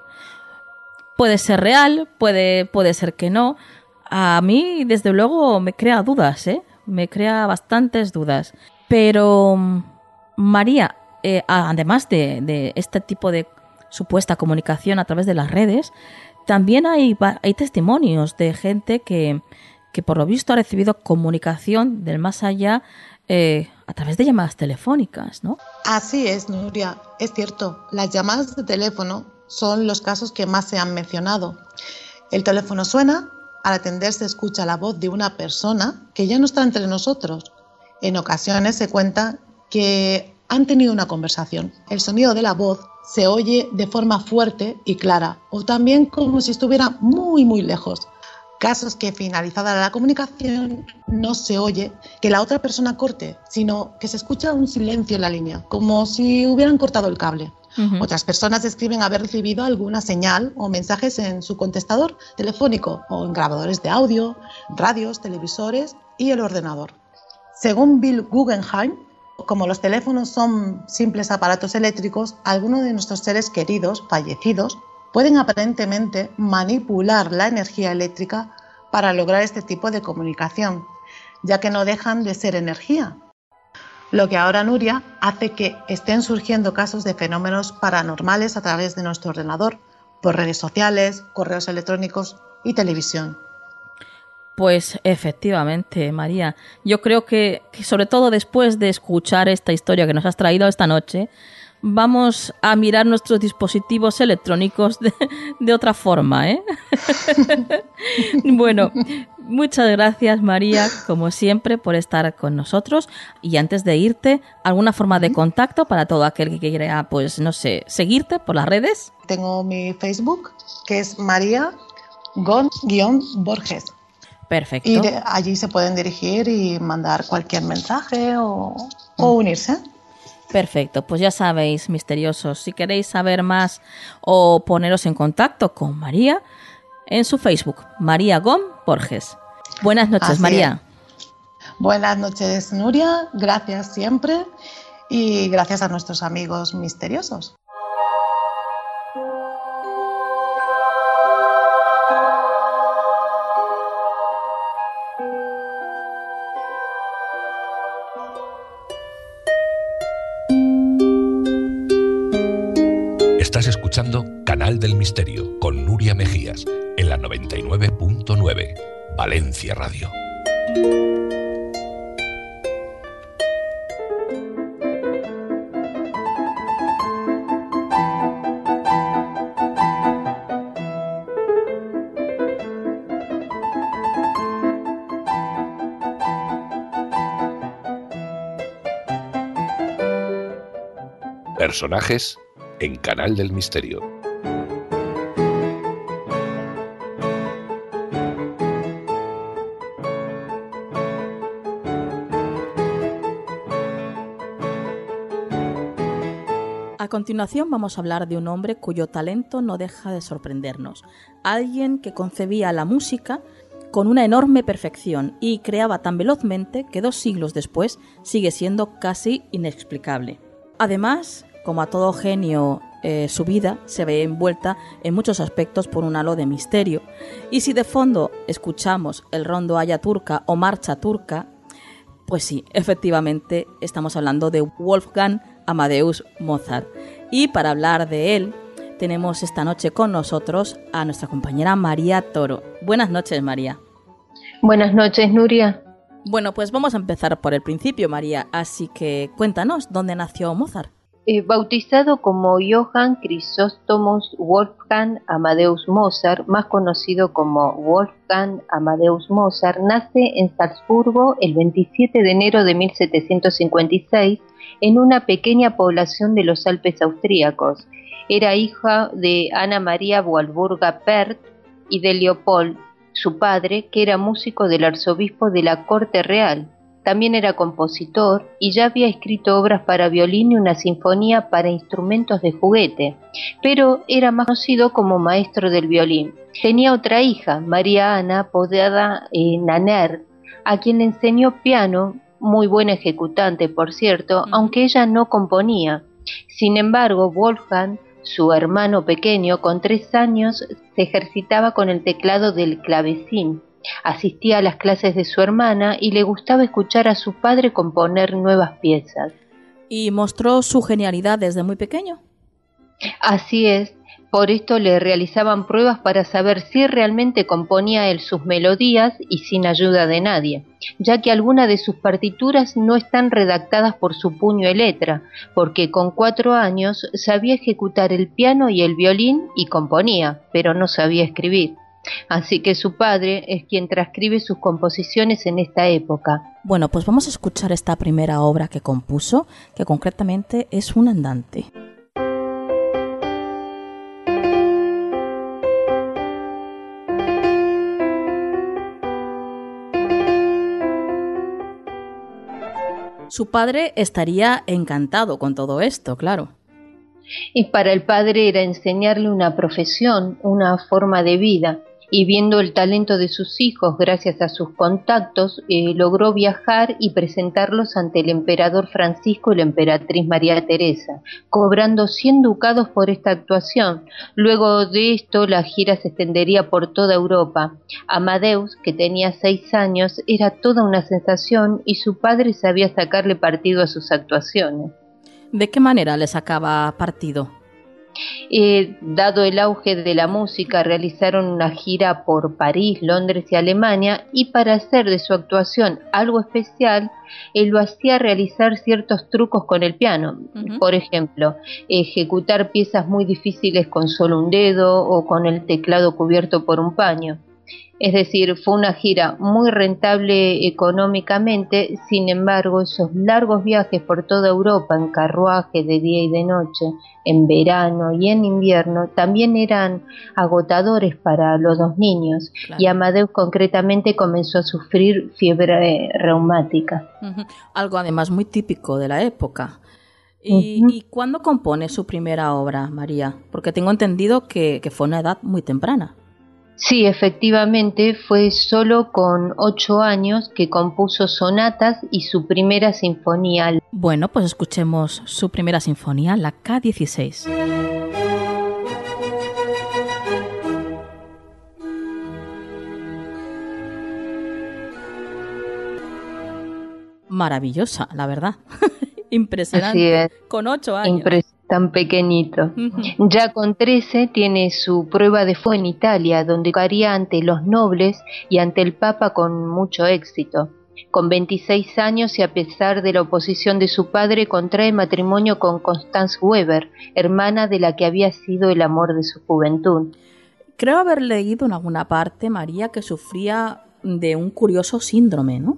puede ser real, puede ser que no. A mí, desde luego, me crea dudas, ¿eh? Me crea bastantes dudas. Pero, María, además de este tipo de supuesta comunicación a través de las redes, también hay testimonios de gente que por lo visto ha recibido comunicación del más allá a través de llamadas telefónicas, ¿no? Así es, Nuria, es cierto. Las llamadas de teléfono son los casos que más se han mencionado. El teléfono suena, al atender se escucha la voz de una persona que ya no está entre nosotros. En ocasiones se cuenta que han tenido una conversación. El sonido de la voz se oye de forma fuerte y clara, o también como si estuviera muy, muy lejos. Casos que finalizada la comunicación no se oye que la otra persona corte, sino que se escucha un silencio en la línea, como si hubieran cortado el cable. Otras personas describen haber recibido alguna señal o mensajes en su contestador telefónico o en grabadores de audio, radios, televisores y el ordenador. Según Bill Guggenheim, como los teléfonos son simples aparatos eléctricos, algunos de nuestros seres queridos, fallecidos, pueden aparentemente manipular la energía eléctrica para lograr este tipo de comunicación, ya que no dejan de ser energía. Lo que ahora, Nuria, hace que estén surgiendo casos de fenómenos paranormales a través de nuestro ordenador, por redes sociales, correos electrónicos y televisión. Pues efectivamente, María, yo creo que sobre todo después de escuchar esta historia que nos has traído esta noche, vamos a mirar nuestros dispositivos electrónicos de otra forma, ¿eh? Bueno, muchas gracias, María, como siempre, por estar con nosotros. Y antes de irte, ¿alguna forma de contacto para todo aquel que quiera, pues, no sé, seguirte por las redes? Tengo mi Facebook, que es María Gon-Borges. Perfecto. Y allí se pueden dirigir y mandar cualquier mensaje o unirse. Perfecto, pues ya sabéis, misteriosos, si queréis saber más o poneros en contacto con María, en su Facebook, María Gon Borges. Buenas noches, así María. Es. Buenas noches, Nuria, gracias siempre y gracias a nuestros amigos misteriosos. Estás escuchando Canal del Misterio con Nuria Mejías en la 99.9 Valencia Radio. Personajes en Canal del Misterio. A continuación vamos a hablar de un hombre cuyo talento no deja de sorprendernos. Alguien que concebía la música con una enorme perfección y creaba tan velozmente que 2 siglos después sigue siendo casi inexplicable. Además, como a todo genio, su vida se ve envuelta en muchos aspectos por un halo de misterio. Y si de fondo escuchamos el rondo Aya Turca o Marcha Turca, pues sí, efectivamente estamos hablando de Wolfgang Amadeus Mozart. Y para hablar de él, tenemos esta noche con nosotros a nuestra compañera María Toro. Buenas noches, María. Buenas noches, Nuria. Bueno, pues vamos a empezar por el principio, María. Así que cuéntanos, ¿dónde nació Mozart? Bautizado como Johann Chrysostomos Wolfgang Amadeus Mozart, más conocido como Wolfgang Amadeus Mozart, nace en Salzburgo el 27 de enero de 1756 en una pequeña población de los Alpes austríacos. Era hija de Ana María Walburga-Perth y de Leopold, su padre, que era músico del arzobispo de la corte real. También era compositor y ya había escrito obras para violín y una sinfonía para instrumentos de juguete, pero era más conocido como maestro del violín. Tenía otra hija, María Ana, apodada Nanner, a quien le enseñó piano, muy buena ejecutante por cierto, aunque ella no componía. Sin embargo, Wolfgang, su hermano pequeño, con 3 años, se ejercitaba con el teclado del clavecín. Asistía a las clases de su hermana y le gustaba escuchar a su padre componer nuevas piezas. ¿Y mostró su genialidad desde muy pequeño? Así es. Por esto le realizaban pruebas para saber si realmente componía él sus melodías y sin ayuda de nadie, ya que algunas de sus partituras no están redactadas por su puño y letra, porque con 4 años sabía ejecutar el piano y el violín y componía, pero no sabía escribir. Así que su padre es quien transcribe sus composiciones en esta época. Bueno, pues vamos a escuchar esta primera obra que compuso, que concretamente es un andante. Su padre estaría encantado con todo esto, claro. Y para el padre era enseñarle una profesión, una forma de vida, y viendo el talento de sus hijos gracias a sus contactos, logró viajar y presentarlos ante el emperador Francisco y la emperatriz María Teresa, cobrando 100 ducados por esta actuación. Luego de esto la gira se extendería por toda Europa. Amadeus, que tenía 6 años, era toda una sensación y su padre sabía sacarle partido a sus actuaciones. ¿De qué manera le sacaba partido? Dado el auge de la música, realizaron una gira por París, Londres y Alemania, y para hacer de su actuación algo especial, lo hacía realizar ciertos trucos con el piano. Por ejemplo, ejecutar piezas muy difíciles con solo un dedo o con el teclado cubierto por un paño. Es decir, fue una gira muy rentable económicamente. Sin embargo, esos largos viajes por toda Europa en carruaje de día y de noche, en verano y en invierno, también eran agotadores para los 2 niños. Claro. Y Amadeus concretamente comenzó a sufrir fiebre reumática. Algo además muy típico de la época. ¿Y cuándo compone su primera obra, María? Porque tengo entendido que fue a una edad muy temprana. Sí, efectivamente, fue solo con 8 años que compuso sonatas y su primera sinfonía. Bueno, pues escuchemos su primera sinfonía, la K-16. Maravillosa, la verdad. Impresionante. Con 8 años. Tan pequeñito. Ya con 13 tiene su prueba de fuego en Italia, donde tocaría ante los nobles y ante el Papa con mucho éxito. Con 26 años y a pesar de la oposición de su padre, contrae matrimonio con Constance Weber, hermana de la que había sido el amor de su juventud. Creo haber leído en alguna parte, María, que sufría de un curioso síndrome, ¿no?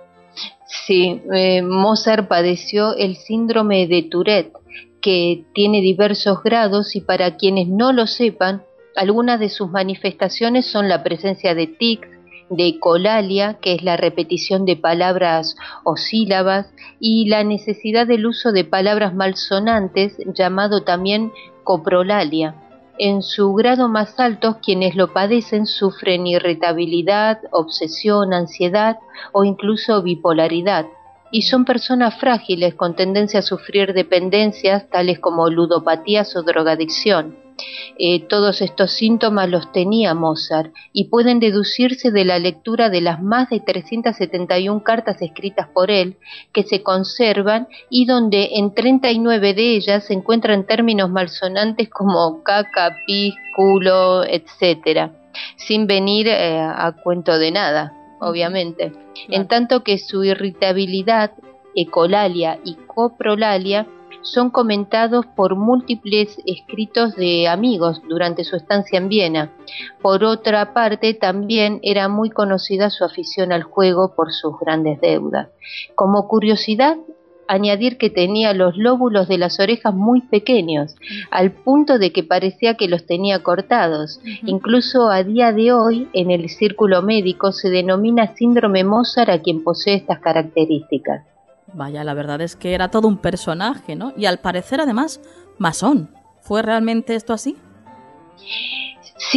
Sí, Mozart padeció el síndrome de Tourette, que tiene diversos grados, y para quienes no lo sepan, algunas de sus manifestaciones son la presencia de tics, de ecolalia, que es la repetición de palabras o sílabas, y la necesidad del uso de palabras malsonantes, llamado también coprolalia. En su grado más alto, quienes lo padecen sufren irritabilidad, obsesión, ansiedad o incluso bipolaridad. Y son personas frágiles con tendencia a sufrir dependencias tales como ludopatías o drogadicción. Todos estos síntomas los tenía Mozart y pueden deducirse de la lectura de las más de 371 cartas escritas por él que se conservan, y donde en 39 de ellas se encuentran términos malsonantes como caca, pis, culo, etc., sin venir a cuento de nada, obviamente. Claro. En tanto que su irritabilidad, ecolalia y coprolalia son comentados por múltiples escritos de amigos durante su estancia en Viena. Por otra parte, también era muy conocida su afición al juego por sus grandes deudas. Como curiosidad, añadir que tenía los lóbulos de las orejas muy pequeños, al punto de que parecía que los tenía cortados. Incluso a día de hoy, en el círculo médico, se denomina síndrome Mozart a quien posee estas características. Vaya, la verdad es que era todo un personaje, ¿no? Y al parecer, además, masón. ¿Fue realmente esto así? Sí,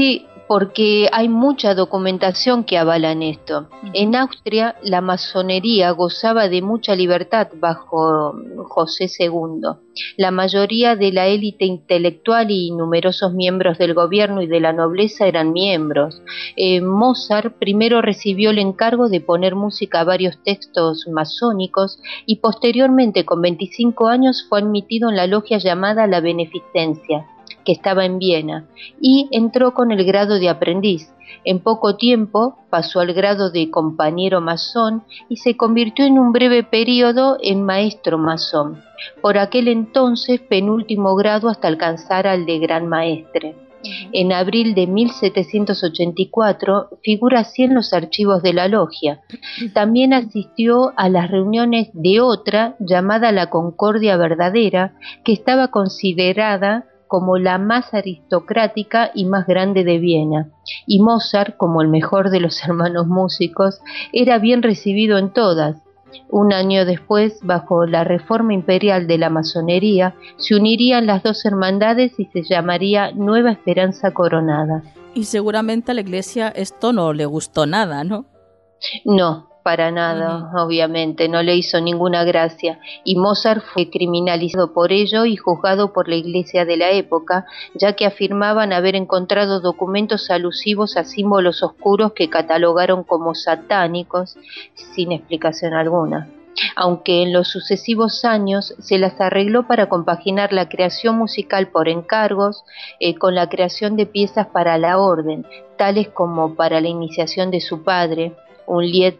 porque hay mucha documentación que avalan esto. En Austria, la masonería gozaba de mucha libertad bajo José II. La mayoría de la élite intelectual y numerosos miembros del gobierno y de la nobleza eran miembros. Mozart primero recibió el encargo de poner música a varios textos masónicos y posteriormente, con 25 años, fue admitido en la logia llamada La Beneficencia, que estaba en Viena, y entró con el grado de aprendiz. En poco tiempo pasó al grado de compañero masón y se convirtió en un breve periodo en maestro masón, por aquel entonces penúltimo grado hasta alcanzar al de gran maestre. En abril de 1784 figura así en los archivos de la logia. También asistió a las reuniones de otra llamada la Concordia Verdadera, que estaba considerada como la más aristocrática y más grande de Viena, y Mozart, como el mejor de los hermanos músicos, era bien recibido en todas. Un año después, bajo la reforma imperial de la masonería, se unirían las dos hermandades y se llamaría Nueva Esperanza Coronada. Y seguramente a la Iglesia esto no le gustó nada, ¿no? No, para nada, obviamente, no le hizo ninguna gracia, y Mozart fue criminalizado por ello y juzgado por la Iglesia de la época, ya que afirmaban haber encontrado documentos alusivos a símbolos oscuros que catalogaron como satánicos, sin explicación alguna. Aunque en los sucesivos años se las arregló para compaginar la creación musical por encargos con la creación de piezas para la orden, tales como para la iniciación de su padre, un lied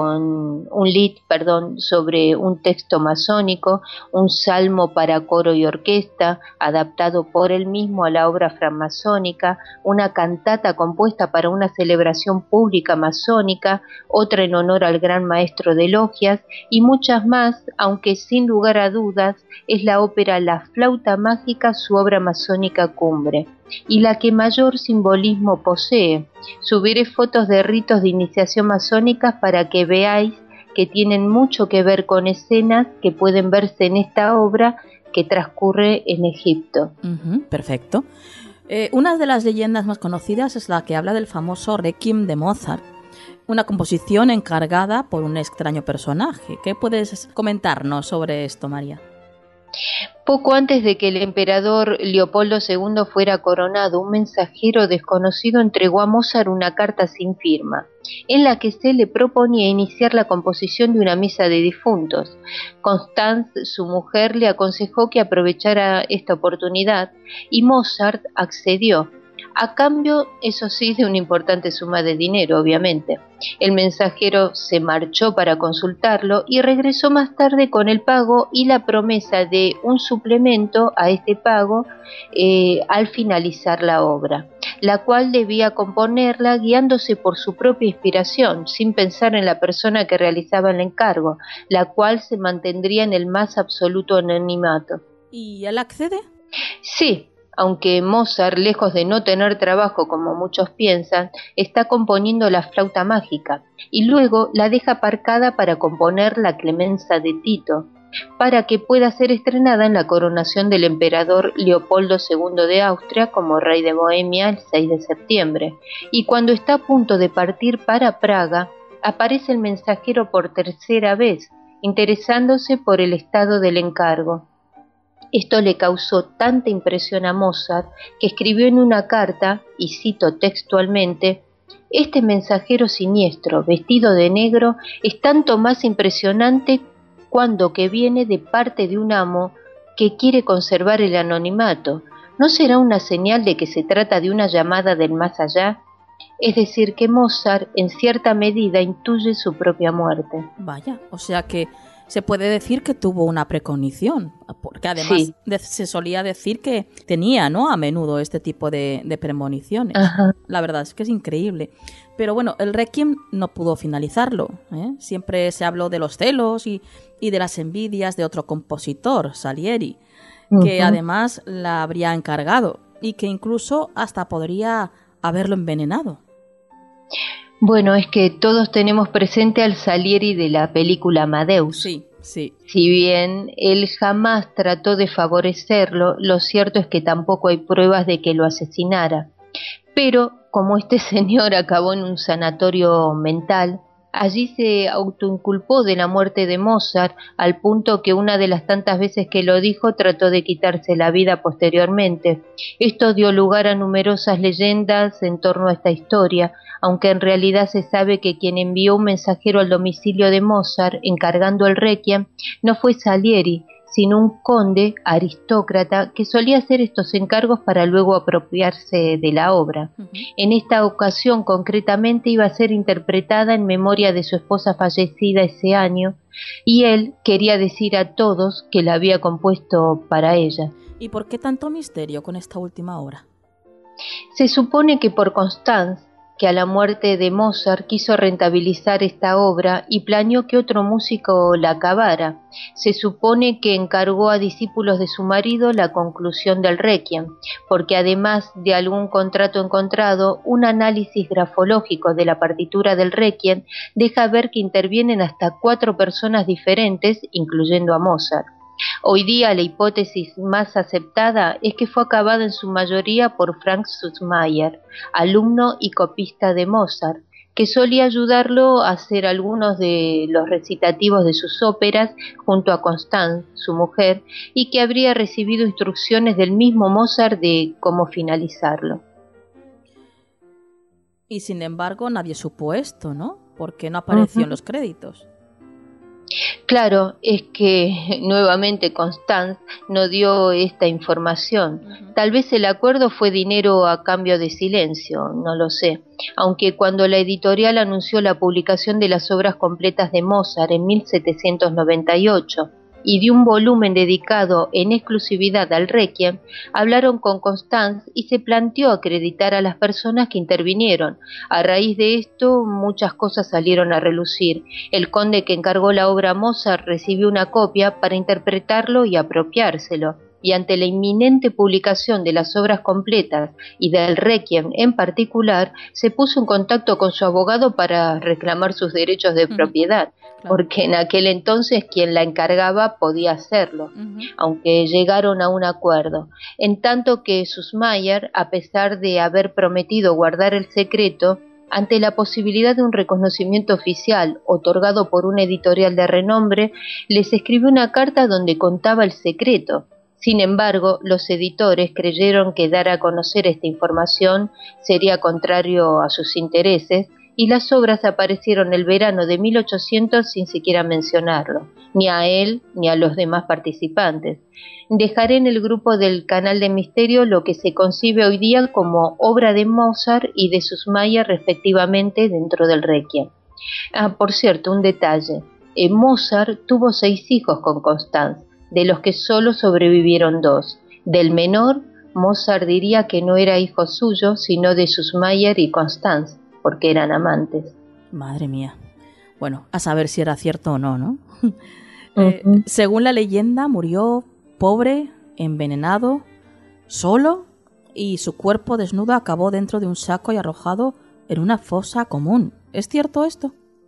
sobre un texto masónico, un salmo para coro y orquesta, adaptado por él mismo a la obra francmasónica, una cantata compuesta para una celebración pública masónica, otra en honor al gran maestro de logias, y muchas más, aunque sin lugar a dudas es la ópera La Flauta Mágica su obra masónica cumbre, y la que mayor simbolismo posee. Subiré fotos de ritos de iniciación masónicas para que veáis que tienen mucho que ver con escenas que pueden verse en esta obra que transcurre en Egipto. Perfecto. Una de las leyendas más conocidas es la que habla del famoso Requiem de Mozart, una composición encargada por un extraño personaje. ¿Qué puedes comentarnos sobre esto, María? Poco antes de que el emperador Leopoldo II fuera coronado, un mensajero desconocido entregó a Mozart una carta sin firma, en la que se le proponía iniciar la composición de una misa de difuntos. Constance, su mujer, le aconsejó que aprovechara esta oportunidad, y Mozart accedió, a cambio, eso sí, de una importante suma de dinero, obviamente. El mensajero se marchó para consultarlo y regresó más tarde con el pago y la promesa de un suplemento a este pago al finalizar la obra, la cual debía componerla guiándose por su propia inspiración, sin pensar en la persona que realizaba el encargo, la cual se mantendría en el más absoluto anonimato. ¿Y él accede? Sí. Aunque Mozart, lejos de no tener trabajo como muchos piensan, está componiendo la Flauta Mágica y luego la deja aparcada para componer la Clemenza de Tito, para que pueda ser estrenada en la coronación del emperador Leopoldo II de Austria como rey de Bohemia el 6 de septiembre. Y cuando está a punto de partir para Praga, aparece el mensajero por tercera vez, interesándose por el estado del encargo. Esto le causó tanta impresión a Mozart que escribió en una carta, y cito textualmente: «Este mensajero siniestro, vestido de negro, es tanto más impresionante cuando que viene de parte de un amo que quiere conservar el anonimato. ¿No será una señal de que se trata de una llamada del más allá?» Es decir, que Mozart en cierta medida intuye su propia muerte. Vaya, o sea que se puede decir que tuvo una precognición, porque además sí, se solía decir que tenía, ¿no?, a menudo este tipo de premoniciones. Ajá. La verdad es que es increíble. Pero bueno, el Requiem no pudo finalizarlo, ¿eh? Siempre se habló de los celos y de las envidias de otro compositor, Salieri, que además la habría encargado y que incluso hasta podría haberlo envenenado. Bueno, es que todos tenemos presente al Salieri de la película Amadeus. Sí, sí. Si bien él jamás trató de favorecerlo, lo cierto es que tampoco hay pruebas de que lo asesinara. Pero, como este señor acabó en un sanatorio mental, allí se autoinculpó de la muerte de Mozart, al punto que una de las tantas veces que lo dijo trató de quitarse la vida posteriormente. Esto dio lugar a numerosas leyendas en torno a esta historia, aunque en realidad se sabe que quien envió un mensajero al domicilio de Mozart encargando el requiem no fue Salieri, sino un conde aristócrata que solía hacer estos encargos para luego apropiarse de la obra. En esta ocasión concretamente iba a ser interpretada en memoria de su esposa fallecida ese año, y él quería decir a todos que la había compuesto para ella. ¿Y por qué tanto misterio con esta última obra? Se supone que por Constanze, que a la muerte de Mozart quiso rentabilizar esta obra y planeó que otro músico la acabara. Se supone que encargó a discípulos de su marido la conclusión del requiem, porque además de algún contrato encontrado, un análisis grafológico de la partitura del requiem deja ver que intervienen hasta 4 personas diferentes, incluyendo a Mozart. Hoy día la hipótesis más aceptada es que fue acabada en su mayoría por Franz Süssmayr, alumno y copista de Mozart, que solía ayudarlo a hacer algunos de los recitativos de sus óperas junto a Constanze, su mujer, y que habría recibido instrucciones del mismo Mozart de cómo finalizarlo. Y sin embargo nadie supo esto, ¿no? Porque no apareció en los créditos. Claro, es que nuevamente Constanze no dio esta información. Tal vez el acuerdo fue dinero a cambio de silencio, no lo sé. Aunque cuando la editorial anunció la publicación de las obras completas de Mozart en 1798 y de un volumen dedicado en exclusividad al requiem, hablaron con Constanze y se planteó acreditar a las personas que intervinieron. A raíz de esto, muchas cosas salieron a relucir. El conde que encargó la obra a Mozart recibió una copia para interpretarlo y apropiárselo. Y ante la inminente publicación de las obras completas y del requiem en particular, se puso en contacto con su abogado para reclamar sus derechos de propiedad, porque en aquel entonces quien la encargaba podía hacerlo, aunque llegaron a un acuerdo. En tanto que Süssmayr, a pesar de haber prometido guardar el secreto, ante la posibilidad de un reconocimiento oficial otorgado por una editorial de renombre, les escribió una carta donde contaba el secreto. Sin embargo, los editores creyeron que dar a conocer esta información sería contrario a sus intereses y las obras aparecieron el verano de 1800 sin siquiera mencionarlo, ni a él ni a los demás participantes. Dejaré en el grupo del Canal de Misterio lo que se concibe hoy día como obra de Mozart y de Süssmayr respectivamente dentro del requiem. Por cierto, un detalle. Mozart tuvo 6 hijos con Constanze, de los que solo sobrevivieron 2. Del menor, Mozart diría que no era hijo suyo, sino de Süssmayr y Constanze, porque eran amantes. Madre mía. Bueno, a saber si era cierto o no, ¿no? Según la leyenda, murió pobre, envenenado, solo, y su cuerpo desnudo acabó dentro de un saco y arrojado en una fosa común. ¿Es cierto esto?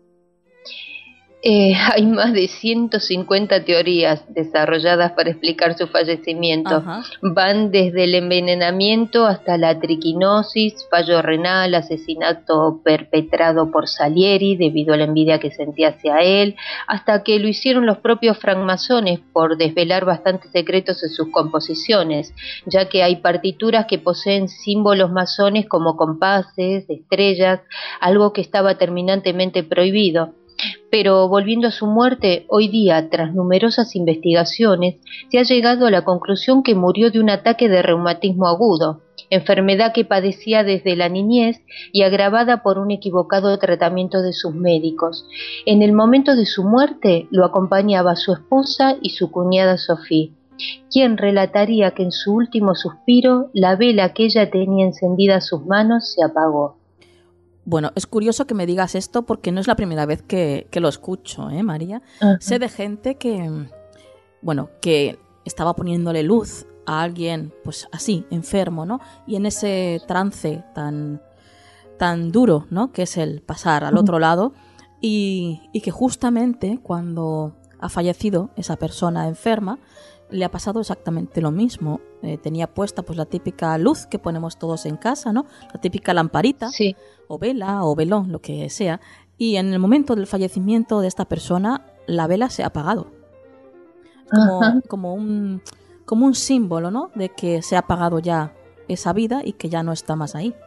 Hay más de 150 teorías desarrolladas para explicar su fallecimiento. Van desde el envenenamiento hasta la triquinosis, fallo renal, asesinato perpetrado por Salieri debido a la envidia que sentía hacia él, hasta que lo hicieron los propios francmasones por desvelar bastantes secretos en sus composiciones, ya que hay partituras que poseen símbolos masones como compases, estrellas, algo que estaba terminantemente prohibido. Pero volviendo a su muerte, hoy día, tras numerosas investigaciones, se ha llegado a la conclusión que murió de un ataque de reumatismo agudo, enfermedad que padecía desde la niñez y agravada por un equivocado tratamiento de sus médicos. En el momento de su muerte lo acompañaba su esposa y su cuñada Sophie, quien relataría que en su último suspiro la vela que ella tenía encendida a sus manos se apagó. Bueno, es curioso que me digas esto porque no es la primera vez que lo escucho, María. Sé de gente que estaba poniéndole luz a alguien, pues así, enfermo, ¿no? Y en ese trance tan duro, ¿no? Que es el pasar al otro lado y que justamente cuando ha fallecido esa persona enferma, le ha pasado exactamente lo mismo. Tenía puesta pues la típica luz que ponemos todos en casa, ¿no? La típica lamparita, sí, o vela o velón, lo que sea. Y en el momento del fallecimiento de esta persona, la vela se ha apagado. Como un símbolo, ¿no? De que se ha apagado ya esa vida y que ya no está más ahí.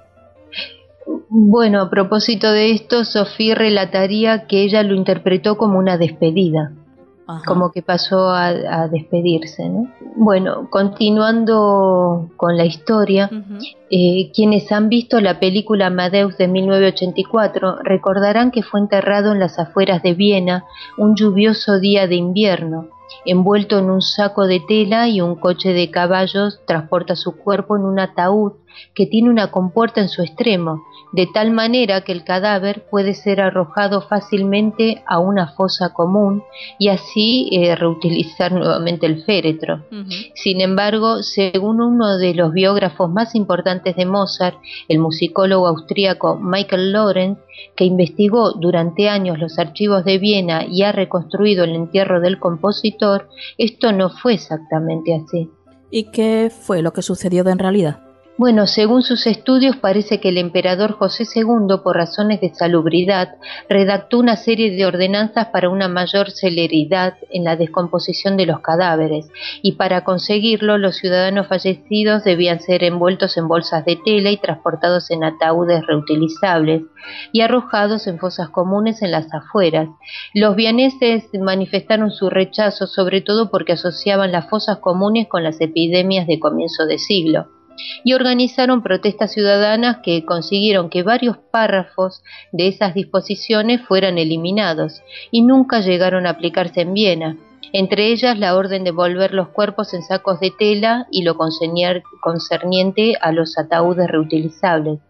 Bueno, a propósito de esto, Sophie relataría que ella lo interpretó como una despedida. Ajá. Como que pasó a despedirse, ¿no? Bueno, continuando con la historia, quienes han visto la película Amadeus de 1984 recordarán que fue enterrado en las afueras de Viena un lluvioso día de invierno. Envuelto en un saco de tela y un coche de caballos transporta su cuerpo en un ataúd que tiene una compuerta en su extremo, de tal manera que el cadáver puede ser arrojado fácilmente a una fosa común y así reutilizar nuevamente el féretro. Sin embargo, según uno de los biógrafos más importantes de Mozart, el musicólogo austríaco Michael Lorenz, que investigó durante años los archivos de Viena y ha reconstruido el entierro del compositor, esto no fue exactamente así. ¿Y qué fue lo que sucedió en realidad? Bueno, según sus estudios parece que el emperador José II, por razones de salubridad, redactó una serie de ordenanzas para una mayor celeridad en la descomposición de los cadáveres, y para conseguirlo los ciudadanos fallecidos debían ser envueltos en bolsas de tela y transportados en ataúdes reutilizables y arrojados en fosas comunes en las afueras. Los vieneses manifestaron su rechazo, sobre todo porque asociaban las fosas comunes con las epidemias de comienzo de siglo, y organizaron protestas ciudadanas que consiguieron que varios párrafos de esas disposiciones fueran eliminados y nunca llegaron a aplicarse en Viena, entre ellas la orden de volver los cuerpos en sacos de tela y lo concerniente a los ataúdes reutilizables.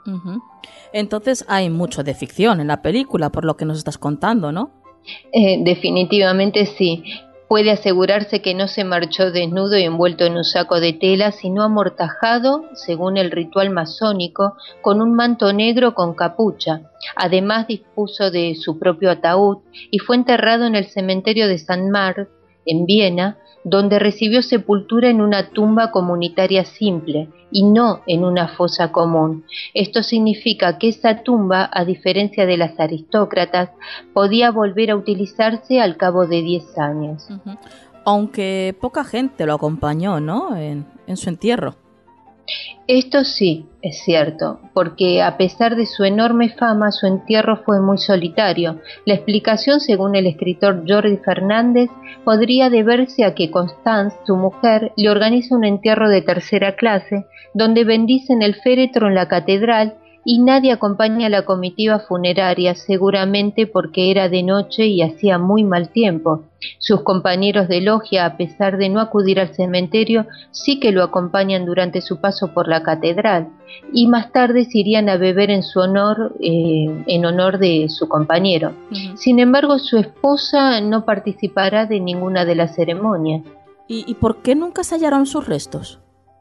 Entonces hay mucho de ficción en la película, por lo que nos estás contando, ¿no? Definitivamente sí. Puede asegurarse que no se marchó desnudo y envuelto en un saco de tela, sino amortajado, según el ritual masónico, con un manto negro con capucha. Además dispuso de su propio ataúd y fue enterrado en el cementerio de San Marx, en Viena, donde recibió sepultura en una tumba comunitaria simple y no en una fosa común. Esto significa que esa tumba, a diferencia de las aristócratas, podía volver a utilizarse al cabo de 10 años. Aunque poca gente lo acompañó, ¿no?, en su entierro. Esto sí, es cierto, porque a pesar de su enorme fama, su entierro fue muy solitario. La explicación, según el escritor Jordi Fernández, podría deberse a que Constance, su mujer, le organiza un entierro de tercera clase, donde bendicen el féretro en la catedral y nadie acompaña a la comitiva funeraria, seguramente porque era de noche y hacía muy mal tiempo. Sus compañeros de logia, a pesar de no acudir al cementerio, sí que lo acompañan durante su paso por la catedral, y más tarde se irían a beber en su honor, en honor de su compañero. Sin embargo, su esposa no participará de ninguna de las ceremonias. ¿Y por qué nunca se hallaron sus restos?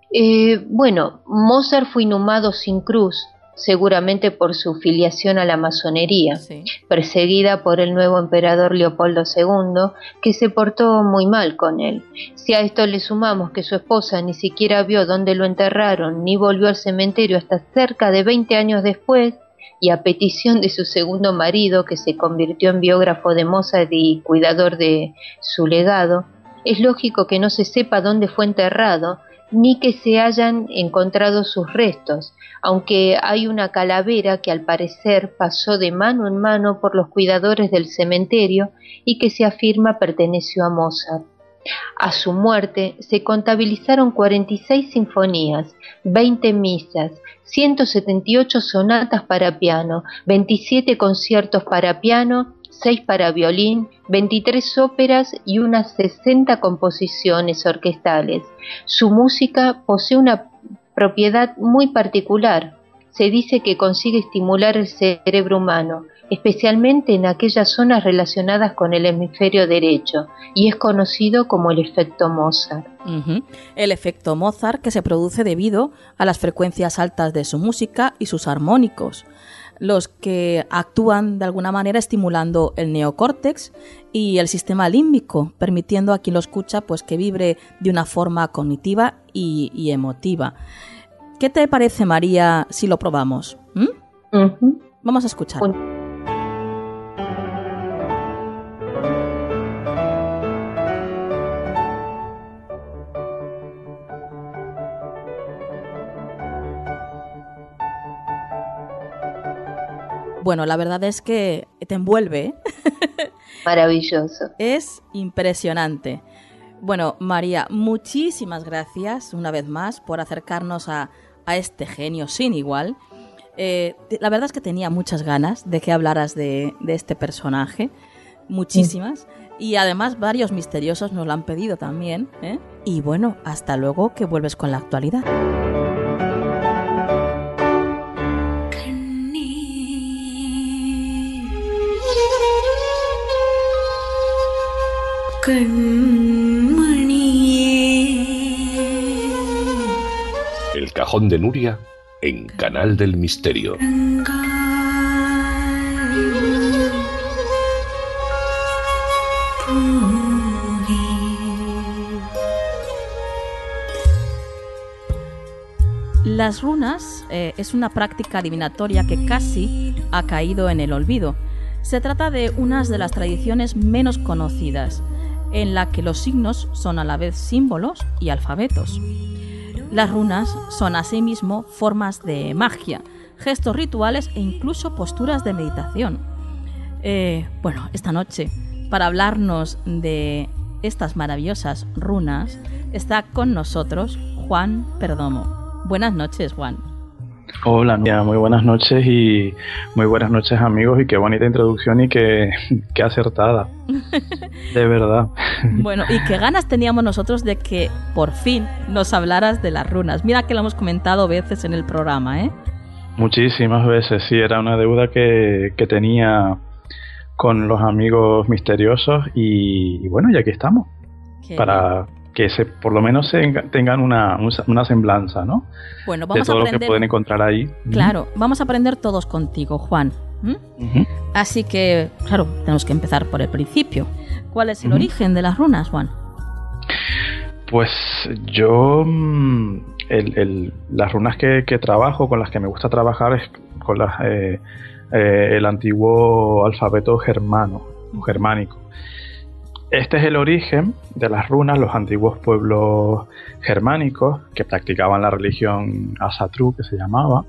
Bueno, Mozart fue inhumado sin cruz, seguramente por su filiación a la masonería, sí, perseguida por el nuevo emperador Leopoldo II, que se portó muy mal con él. Si a esto le sumamos que su esposa ni siquiera vio dónde lo enterraron, ni volvió al cementerio hasta cerca de 20 años después, y a petición de su segundo marido, que se convirtió en biógrafo de Mozart y cuidador de su legado, es lógico que no se sepa dónde fue enterrado, ni que se hayan encontrado sus restos, aunque hay una calavera que al parecer pasó de mano en mano por los cuidadores del cementerio y que se afirma perteneció a Mozart. A su muerte se contabilizaron 46 sinfonías, 20 misas, 178 sonatas para piano, 27 conciertos para piano, 6 para violín, 23 óperas y unas 60 composiciones orquestales. Su música posee una propiedad muy particular. Se dice que consigue estimular el cerebro humano, especialmente en aquellas zonas relacionadas con el hemisferio derecho, y es conocido como el efecto Mozart. El efecto Mozart, que se produce debido a las frecuencias altas de su música y sus armónicos. los que actúan de alguna manera estimulando el neocórtex y el sistema límbico, permitiendo a quien lo escucha pues que vibre de una forma cognitiva y emotiva. ¿Qué te parece, María, si lo probamos? Vamos a escuchar. Bueno, la verdad es que te envuelve. Maravilloso. Es impresionante. Bueno, María, muchísimas gracias una vez más por acercarnos a este genio sin igual. La verdad es que tenía muchas ganas de que hablaras de este personaje, muchísimas, y además varios misteriosos nos lo han pedido también, ¿eh? Y bueno, hasta luego, que vuelves con la actualidad. El cajón de Nuria en Canal del Misterio. Las runas es una práctica adivinatoria que casi ha caído en el olvido. Se trata de unas de las tradiciones menos conocidas, en la que los signos son a la vez símbolos y alfabetos. Las runas son asimismo formas de magia, gestos rituales e incluso posturas de meditación. Bueno, esta noche, para hablarnos de estas maravillosas runas, está con nosotros Juan Perdomo. Buenas noches, Juan. Hola, muy buenas noches y muy buenas noches, amigos, y qué bonita introducción y qué acertada, de verdad. Bueno, y qué ganas teníamos nosotros de que por fin nos hablaras de las runas. Mira que lo hemos comentado veces en el programa, ¿eh? Muchísimas veces, sí, era una deuda que tenía con los amigos misteriosos y bueno, y aquí estamos, para que por lo menos tengan una semblanza, ¿no? Bueno, vamos de todo a aprender, lo que pueden encontrar ahí. Claro, vamos a aprender todos contigo, Juan. Así que, claro, tenemos que empezar por el principio. ¿Cuál es el origen de las runas, Juan? Pues yo, las runas que trabajo, con las que me gusta trabajar, es con el antiguo alfabeto germánico. Este es el origen de las runas. Los antiguos pueblos germánicos que practicaban la religión Asatru, que se llamaba,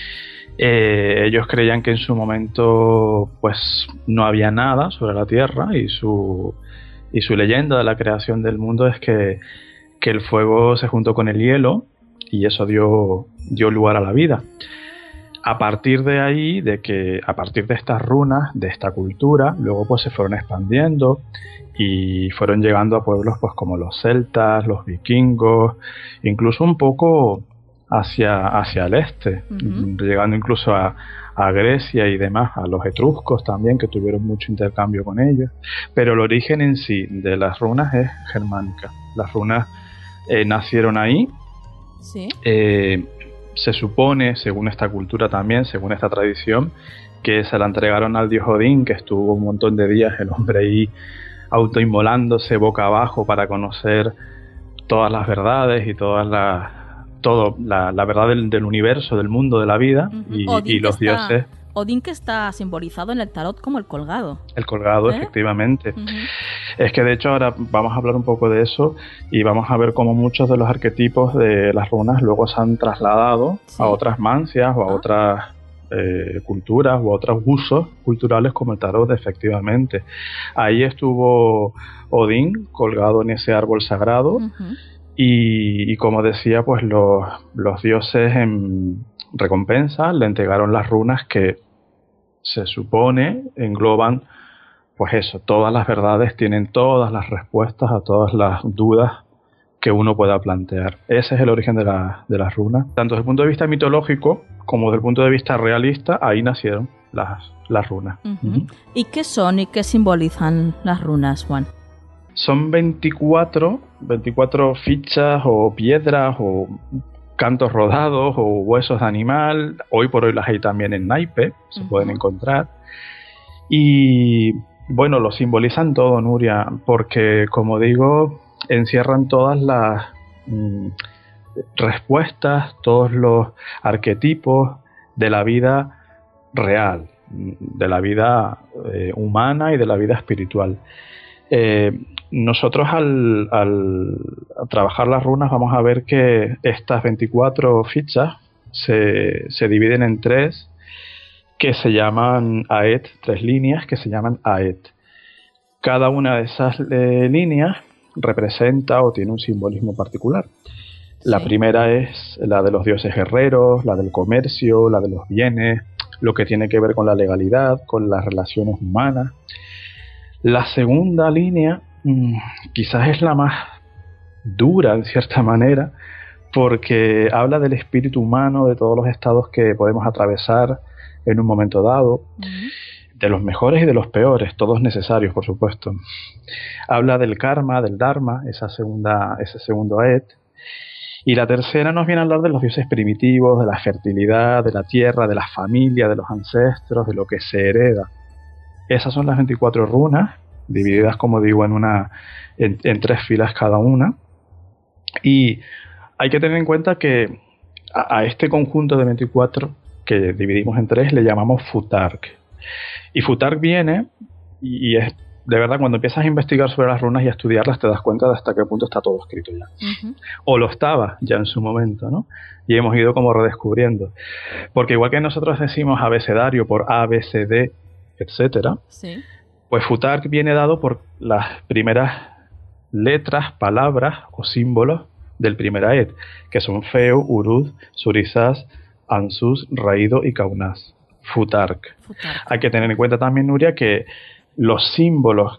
ellos creían que en su momento pues no había nada sobre la Tierra y su leyenda de la creación del mundo es que el fuego se juntó con el hielo y eso dio lugar a la vida. A partir de ahí, a partir de estas runas, de esta cultura, luego pues se fueron expandiendo y fueron llegando a pueblos pues como los celtas, los vikingos, incluso un poco hacia el este, llegando incluso a Grecia y demás, a los etruscos también, que tuvieron mucho intercambio con ellos. Pero el origen en sí de las runas es germánica. Las runas nacieron ahí. Sí. Se supone, según esta cultura también, según esta tradición, que se la entregaron al dios Odín, que estuvo un montón de días el hombre ahí autoinmolándose boca abajo para conocer todas las verdades y la verdad del universo, del mundo, de la vida, y los dioses. Odín, que está simbolizado en el tarot como el colgado. El colgado, efectivamente. Es que de hecho ahora vamos a hablar un poco de eso y vamos a ver cómo muchos de los arquetipos de las runas luego se han trasladado a otras mancias o a otras culturas o a otros usos culturales como el tarot, efectivamente. Ahí estuvo Odín colgado en ese árbol sagrado y como decía, pues los dioses en recompensa le entregaron las runas que se supone engloban pues eso, todas las verdades, tienen todas las respuestas a todas las dudas que uno pueda plantear. Ese es el origen de las runas. Tanto desde el punto de vista mitológico como desde el punto de vista realista, ahí nacieron las runas. ¿Y qué son y qué simbolizan las runas, Juan? Son 24 fichas o piedras o cantos rodados o huesos de animal. Hoy por hoy las hay también en naipe, se pueden encontrar. Y bueno, lo simbolizan todo, Nuria, porque como digo, encierran todas las respuestas, todos los arquetipos de la vida real, de la vida humana y de la vida espiritual. Nosotros al trabajar las runas vamos a ver que estas 24 fichas se dividen en 3 que se llaman Aet, 3 líneas que se llaman Aet. Cada una de esas líneas representa o tiene un simbolismo particular. La primera es la de los dioses guerreros, la del comercio, la de los bienes, lo que tiene que ver con la legalidad, con las relaciones humanas. La segunda línea quizás es la más dura en cierta manera, porque habla del espíritu humano, de todos los estados que podemos atravesar en un momento dado, de los mejores y de los peores, todos necesarios, por supuesto. Habla del karma, del dharma, ese segundo aet. Y la tercera nos viene a hablar de los dioses primitivos, de la fertilidad, de la tierra, de la familia, de los ancestros, de lo que se hereda. Esas son las 24 runas, divididas, como digo, en 3 filas cada una. Y hay que tener en cuenta que a este conjunto de 24 que dividimos en 3 le llamamos Futark. Y Futark viene, y es de verdad, cuando empiezas a investigar sobre las runas y a estudiarlas, te das cuenta de hasta qué punto está todo escrito ya. O lo estaba ya en su momento, ¿no? Y hemos ido como redescubriendo. Porque igual que nosotros decimos abecedario por A, B, C, D, etcétera, pues Futark viene dado por las primeras letras, palabras o símbolos del primer Aet, que son Feu, Uruz, Surizás, Ansus, Raído y Kaunas. Futark. Hay que tener en cuenta también, Nuria, que los símbolos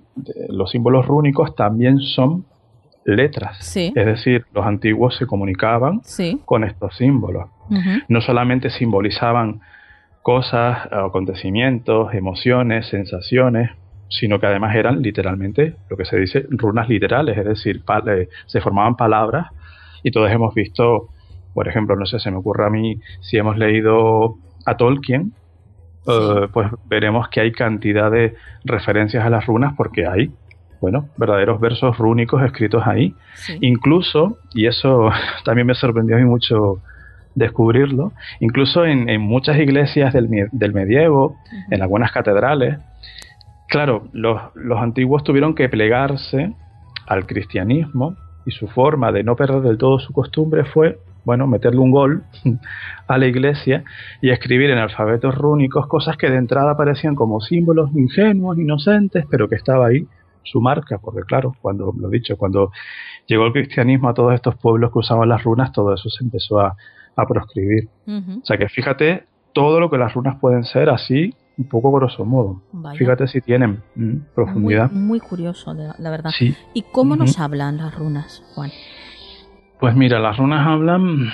rúnicos también son letras. Es decir, los antiguos se comunicaban con estos símbolos. No solamente simbolizaban cosas, acontecimientos, emociones, sensaciones, sino que además eran literalmente lo que se dice runas literales, es decir, se formaban palabras, y todos hemos visto, por ejemplo, no sé, se me ocurre a mí, si hemos leído a Tolkien, pues veremos que hay cantidad de referencias a las runas, porque hay, bueno, verdaderos versos rúnicos escritos ahí. Incluso, y eso también me sorprendió a mí mucho descubrirlo, incluso en muchas iglesias del medievo, en algunas catedrales, claro, los antiguos tuvieron que plegarse al cristianismo, y su forma de no perder del todo su costumbre fue, bueno, meterle un gol a la iglesia y escribir en alfabetos rúnicos cosas que de entrada parecían como símbolos ingenuos, inocentes, pero que estaba ahí su marca, porque claro, cuando llegó el cristianismo a todos estos pueblos que usaban las runas, todo eso se empezó a proscribir. O sea que fíjate todo lo que las runas pueden ser así, un poco grosso modo. Fíjate si tienen profundidad. Muy curioso, la verdad. ¿Y cómo nos hablan las runas, Juan? Pues mira, las runas hablan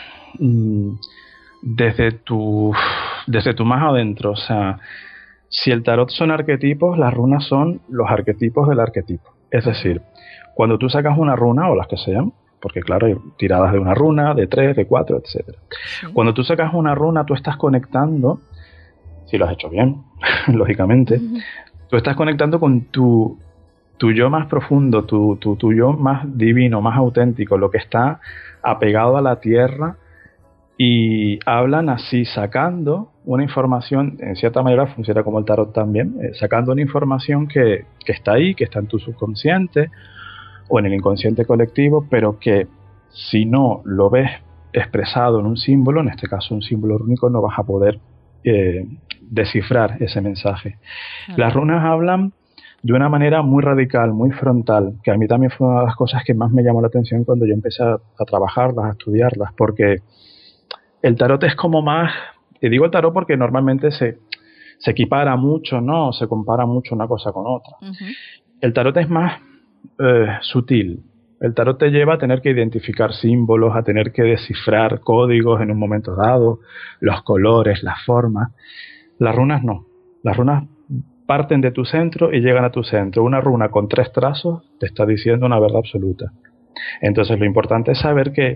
desde tu más adentro. O sea, si el tarot son arquetipos, las runas son los arquetipos del arquetipo. Es decir, cuando tú sacas una runa, o las que sean, porque claro, hay tiradas de una runa, de 3, de 4, etc. Cuando tú sacas una runa, tú estás conectando, si lo has hecho bien, lógicamente, tú estás conectando con tu yo más profundo, tu yo más divino, más auténtico, lo que está apegado a la tierra, y hablan así, sacando una información, en cierta manera funciona como el tarot también, sacando una información que está ahí, que está en tu subconsciente o en el inconsciente colectivo, pero que si no lo ves expresado en un símbolo, en este caso un símbolo rúnico, no vas a poder descifrar ese mensaje. Las runas hablan de una manera muy radical, muy frontal, que a mí también fue una de las cosas que más me llamó la atención cuando yo empecé a trabajarlas, a estudiarlas, porque el tarot es como más, y digo el tarot porque normalmente se equipara mucho, ¿no? Se compara mucho una cosa con otra. El tarot es más sutil. El tarot te lleva a tener que identificar símbolos, a tener que descifrar códigos en un momento dado, los colores, las formas. Las runas no. Las runas parten de tu centro y llegan a tu centro. Una runa con 3 trazos te está diciendo una verdad absoluta. Entonces lo importante es saber que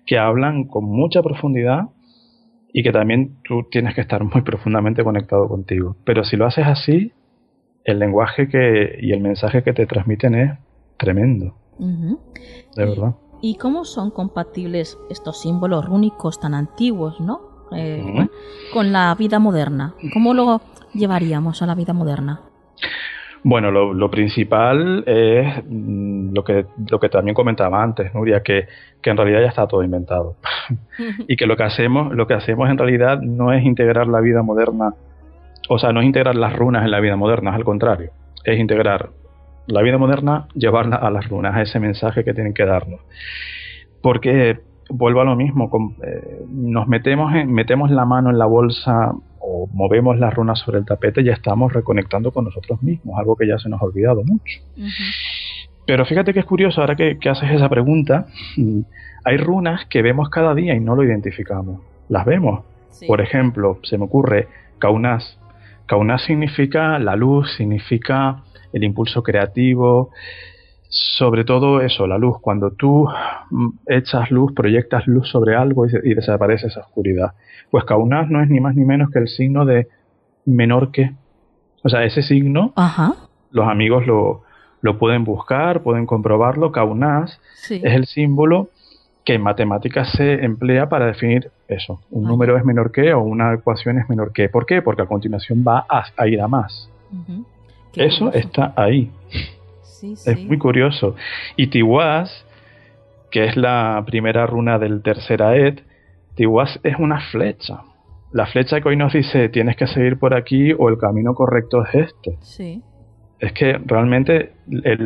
que hablan con mucha profundidad y que también tú tienes que estar muy profundamente conectado contigo. Pero si lo haces así, el lenguaje y el mensaje que te transmiten es tremendo. De verdad. ¿Y cómo son compatibles estos símbolos rúnicos tan antiguos, ¿no? Con la vida moderna? ¿Cómo lo llevaríamos a la vida moderna? Bueno, lo principal es lo que también comentaba antes, Nuria, que en realidad ya está todo inventado. Y que lo que hacemos en realidad no es integrar la vida moderna, o sea, no es integrar las runas en la vida moderna, es al contrario. Es integrar la vida moderna, llevarla a las runas, a ese mensaje que tienen que darnos. Porque, vuelvo a lo mismo, nos metemos la mano en la bolsa o movemos las runas sobre el tapete y ya estamos reconectando con nosotros mismos, algo que ya se nos ha olvidado mucho. Pero fíjate que es curioso, ahora que haces esa pregunta, hay runas que vemos cada día y no lo identificamos. Las vemos. Sí. Por ejemplo, se me ocurre Kaunas. Kaunas significa la luz, significa el impulso creativo, sobre todo eso, la luz. Cuando tú echas luz, proyectas luz sobre algo y desaparece esa oscuridad. Pues Kaunas no es ni más ni menos que el signo de menor que. O sea, ese signo, los amigos lo pueden buscar, pueden comprobarlo. Kaunas es el símbolo que en matemáticas se emplea para definir eso. Un número es menor que o una ecuación es menor que. ¿Por qué? Porque a continuación va a ir a más. Eso curioso. Está ahí. Sí. Es muy curioso. Y Tiwaz, que es la primera runa del tercer Aed, Tiwaz es una flecha. La flecha que hoy nos dice tienes que seguir por aquí o el camino correcto es este. Sí. Es que realmente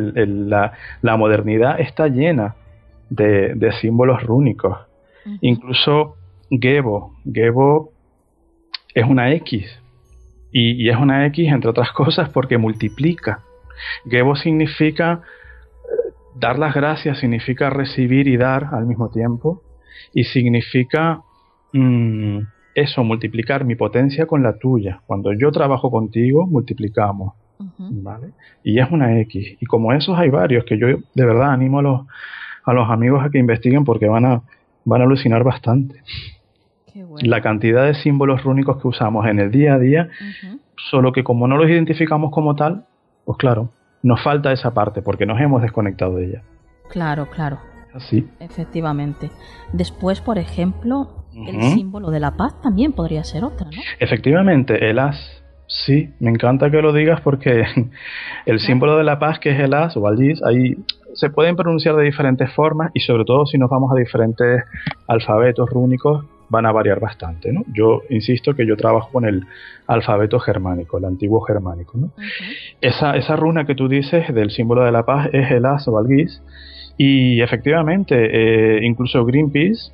la modernidad está llena de símbolos rúnicos. Incluso Gebo es una X. Y es una X, entre otras cosas, porque multiplica. Gebo significa dar las gracias, significa recibir y dar al mismo tiempo. Y significa eso, multiplicar mi potencia con la tuya. Cuando yo trabajo contigo, multiplicamos. ¿Vale? Y es una X. Y como esos hay varios que yo de verdad animo a los amigos a que investiguen porque van a alucinar bastante. Qué bueno. La cantidad de símbolos rúnicos que usamos en el día a día, solo que como no los identificamos como tal, pues claro, nos falta esa parte porque nos hemos desconectado de ella. Claro. Así. Efectivamente. Después, por ejemplo, el símbolo de la paz también podría ser otra, ¿no? Efectivamente, el as. Sí, me encanta que lo digas porque el símbolo de la paz, que es el as o Algis, ahí se pueden pronunciar de diferentes formas y sobre todo si nos vamos a diferentes alfabetos rúnicos van a variar bastante, ¿no? Yo insisto que yo trabajo con el alfabeto germánico, el antiguo germánico, ¿no? Esa runa que tú dices del símbolo de la paz es el as o Algis y efectivamente incluso Greenpeace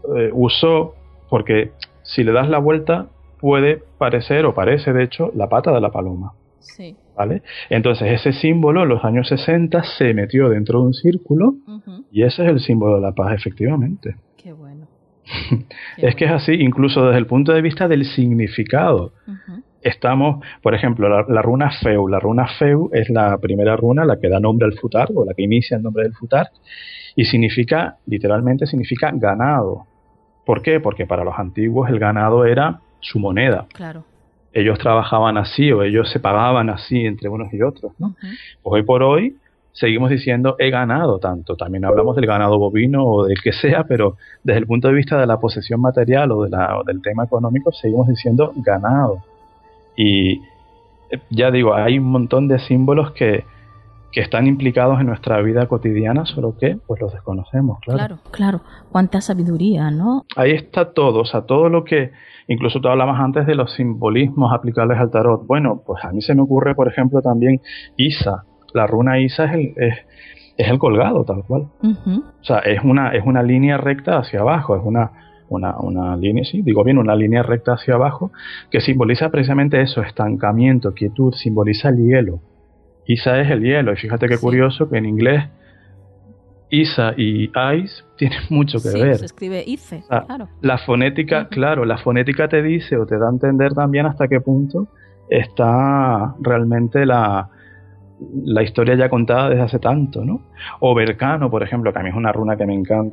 usó, porque si le das la vuelta puede parecer, o parece de hecho, la pata de la paloma. Sí. ¿Vale? Entonces ese símbolo en los años 60 se metió dentro de un círculo y ese es el símbolo de la paz, efectivamente. Qué bueno. Es que es así, incluso desde el punto de vista del significado. Estamos, por ejemplo, la runa Feu. La runa Feu es la primera runa, la que da nombre al futar, o la que inicia el nombre del futar, y significa, literalmente significa ganado. ¿Por qué? Porque para los antiguos el ganado era su moneda. Claro. Ellos trabajaban así o ellos se pagaban así entre unos y otros, ¿no? Pues hoy por hoy seguimos diciendo he ganado tanto. También hablamos del ganado bovino o del que sea, pero desde el punto de vista de la posesión material o del tema económico seguimos diciendo ganado. Y ya digo, hay un montón de símbolos que están implicados en nuestra vida cotidiana, solo que pues los desconocemos, claro. Claro. Cuánta sabiduría, ¿no? Ahí está todo, o sea, todo lo que... Incluso tú hablabas antes de los simbolismos aplicables al tarot. Bueno, pues a mí se me ocurre, por ejemplo, también Isa. La runa Isa es el colgado, tal cual. O sea, es una línea recta hacia abajo, es una línea, sí, digo bien, una línea recta hacia abajo, que simboliza precisamente eso, estancamiento, quietud, simboliza el hielo. Isa es el hielo, y fíjate qué curioso que en inglés Isa y Ice tienen mucho que ver. Se escribe Ice, o sea, claro. La fonética, claro, la fonética te dice o te da a entender también hasta qué punto está realmente la historia ya contada desde hace tanto, ¿no? O Berkano, por ejemplo, que a mí es una runa que me encanta.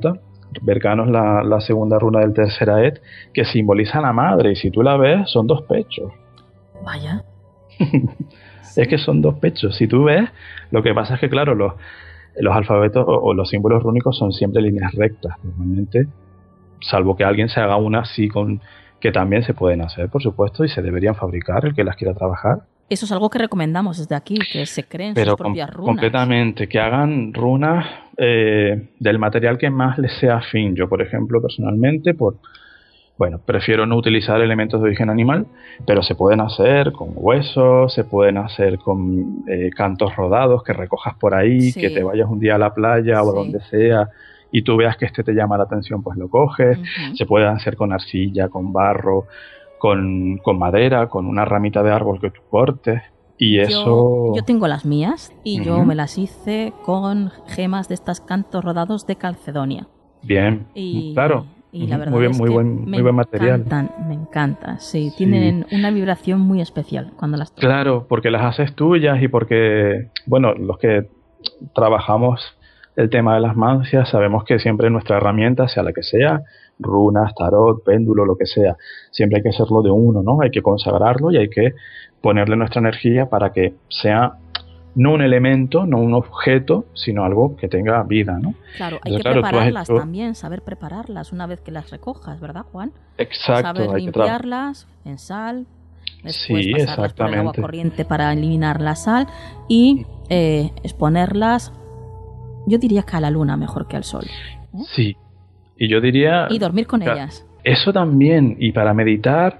Berkano es la segunda runa del tercer Aed, que simboliza a la madre, y si tú la ves, son 2 pechos. Vaya. Es que son 2 pechos. Si tú ves, lo que pasa es que, claro, los alfabetos o los símbolos rúnicos son siempre líneas rectas, normalmente, salvo que alguien se haga una así que también se pueden hacer, por supuesto, y se deberían fabricar el que las quiera trabajar. Eso es algo que recomendamos desde aquí, que se creen sus propias runas. Completamente, que hagan runas del material que más les sea afín. Yo, por ejemplo, personalmente, prefiero no utilizar elementos de origen animal, pero se pueden hacer con huesos, se pueden hacer con cantos rodados que recojas por ahí, que te vayas un día a la playa o donde sea y tú veas que te llama la atención, pues lo coges. Se pueden hacer con arcilla, con barro, con madera, con una ramita de árbol que tú cortes. Y eso... Yo tengo las mías y yo me las hice con gemas de estas cantos rodados de Calcedonia. Bien, claro. Y la verdad muy buen material. Me encantan, sí. Tienen una vibración muy especial cuando las tocas. Claro, porque las haces tuyas y porque, los que trabajamos el tema de las mancias sabemos que siempre nuestra herramienta, sea la que sea, runas, tarot, péndulo, lo que sea, siempre hay que hacerlo de uno, ¿no? Hay que consagrarlo y hay que ponerle nuestra energía para que sea no un elemento, no un objeto, sino algo que tenga vida, ¿no? Claro, hay que prepararlas también, saber prepararlas una vez que las recojas, ¿verdad, Juan? Exacto. Saber limpiarlas en sal, después pasarlas por el agua corriente para eliminar la sal y exponerlas, yo diría que a la luna mejor que al sol. Sí, y yo diría... Y dormir con ellas. Eso también, y para meditar,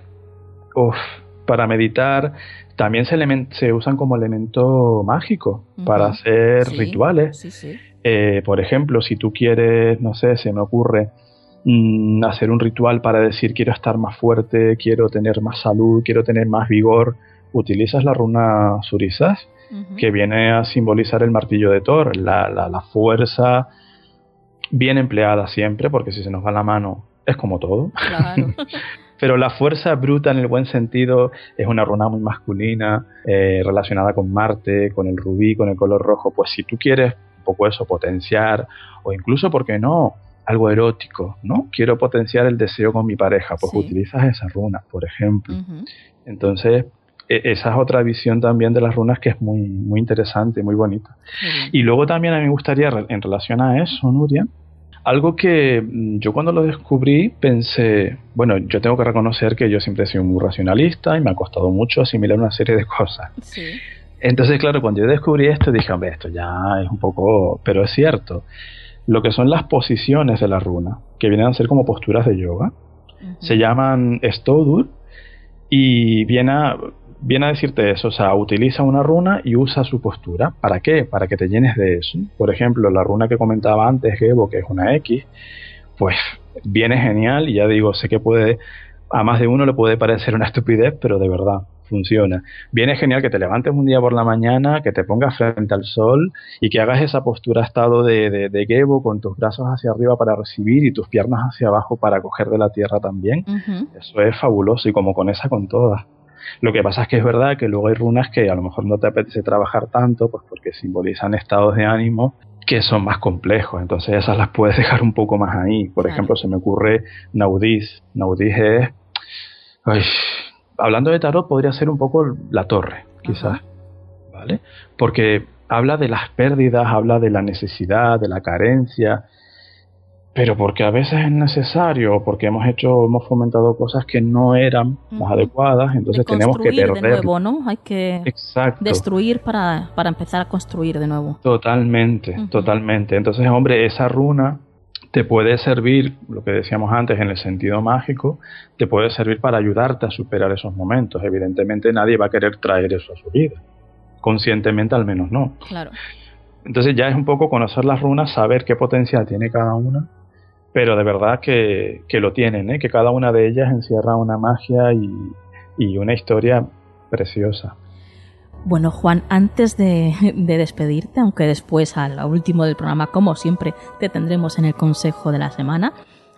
también se usan como elemento mágico para hacer rituales. Sí. Por ejemplo, si tú quieres, no sé, se me ocurre hacer un ritual para decir quiero estar más fuerte, quiero tener más salud, quiero tener más vigor, utilizas la runa Surisas, que viene a simbolizar el martillo de Thor, la fuerza bien empleada siempre, porque si se nos va la mano es como todo. Claro. Pero la fuerza bruta en el buen sentido es una runa muy masculina, relacionada con Marte, con el rubí, con el color rojo. Pues si tú quieres un poco eso, potenciar, o incluso, ¿por qué no?, algo erótico, ¿no? Quiero potenciar el deseo con mi pareja, pues utilizas esa runa, por ejemplo. Entonces, esa es otra visión también de las runas que es muy, muy interesante, muy bonita. Y luego también a mí me gustaría, en relación a eso, Nuria, algo que yo cuando lo descubrí pensé, yo tengo que reconocer que yo siempre he sido muy racionalista y me ha costado mucho asimilar una serie de cosas. Sí. Entonces, claro, cuando yo descubrí esto dije, hombre, esto ya es un poco... Pero es cierto, lo que son las posiciones de la runa, que vienen a ser como posturas de yoga, se llaman Stodur y viene a decirte eso, o sea, utiliza una runa y usa su postura. ¿Para qué? Para que te llenes de eso. Por ejemplo, la runa que comentaba antes, Gebo, que es una X, pues viene genial y ya digo, sé que a más de uno le puede parecer una estupidez, pero de verdad funciona. Viene genial que te levantes un día por la mañana, que te pongas frente al sol y que hagas esa postura estado de Gebo con tus brazos hacia arriba para recibir y tus piernas hacia abajo para coger de la tierra también. Eso es fabuloso y como con esa con todas. Lo que pasa es que es verdad que luego hay runas que a lo mejor no te apetece trabajar tanto, pues porque simbolizan estados de ánimo que son más complejos, entonces esas las puedes dejar un poco más ahí. Por ejemplo, se me ocurre Naudis. Naudis es... hablando de tarot, podría ser un poco la torre, quizás, ¿vale? Porque habla de las pérdidas, habla de la necesidad, de la carencia, pero porque a veces es necesario, porque hemos fomentado cosas que no eran las adecuadas, entonces tenemos que perder. De nuevo, ¿no? Hay que destruir para empezar a construir de nuevo. Totalmente. Entonces, hombre, esa runa te puede servir, lo que decíamos antes, en el sentido mágico, te puede servir para ayudarte a superar esos momentos. Evidentemente nadie va a querer traer eso a su vida, conscientemente al menos no. Claro. Entonces ya es un poco conocer las runas, saber qué potencial tiene cada una, pero de verdad que lo tienen, que cada una de ellas encierra una magia y una historia preciosa. Bueno, Juan, antes de despedirte, aunque después a lo último del programa, como siempre, te tendremos en el consejo de la semana,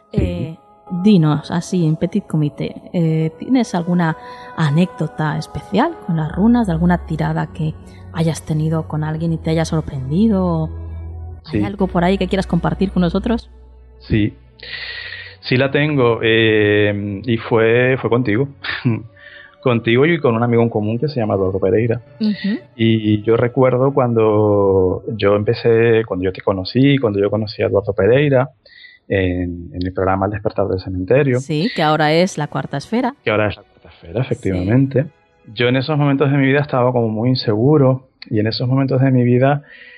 dinos, así en petit comité, ¿tienes alguna anécdota especial con las runas, de alguna tirada que hayas tenido con alguien y te haya sorprendido? ¿Hay algo por ahí que quieras compartir con nosotros? Sí, Sí la tengo, y fue contigo. Contigo y con un amigo en común que se llama Eduardo Pereira. Uh-huh. Y yo recuerdo cuando yo te conocí, cuando yo conocí a Eduardo Pereira en el programa El Despertar del Cementerio. Sí, que ahora es La Cuarta Esfera. Que ahora es La Cuarta Esfera, efectivamente. Sí. Yo en esos momentos de mi vida estaba como muy inseguro, y en esos momentos de mi vida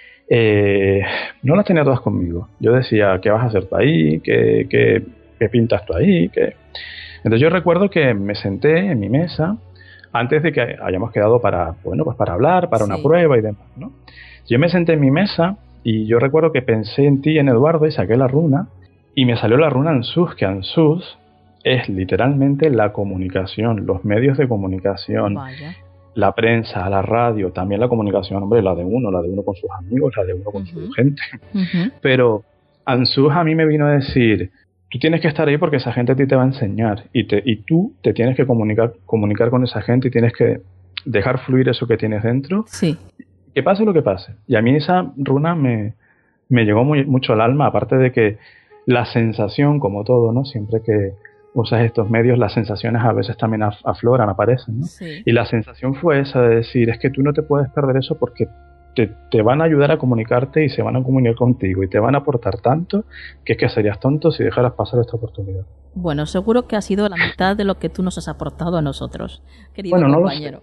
no las tenía todas conmigo. Yo decía, ¿qué vas a hacer tú ahí? ¿Qué pintas tú ahí? Entonces yo recuerdo que me senté en mi mesa antes de que hayamos quedado para hablar, para una prueba y demás, ¿no? Yo me senté en mi mesa y yo recuerdo que pensé en ti, en Eduardo, y saqué la runa y me salió la runa Ansuz, que Ansuz es literalmente la comunicación, los medios de comunicación. Vaya. La prensa, la radio, también la comunicación, hombre, la de uno con sus amigos, la de uno con su gente. Uh-huh. Pero Ansuz a mí me vino a decir, tú tienes que estar ahí porque esa gente a ti te va a enseñar y tú te tienes que comunicar con esa gente y tienes que dejar fluir eso que tienes dentro. Sí. Que pase lo que pase. Y a mí esa runa me llegó mucho al alma, aparte de que la sensación, como todo, ¿no? Siempre que usas estos medios, las sensaciones a veces también afloran, aparecen, ¿no? Sí. Y la sensación fue esa de decir, es que tú no te puedes perder eso porque te van a ayudar a comunicarte y se van a comunicar contigo y te van a aportar tanto que es que serías tonto si dejaras pasar esta oportunidad. Bueno, seguro que ha sido la mitad de lo que tú nos has aportado a nosotros, querido compañero.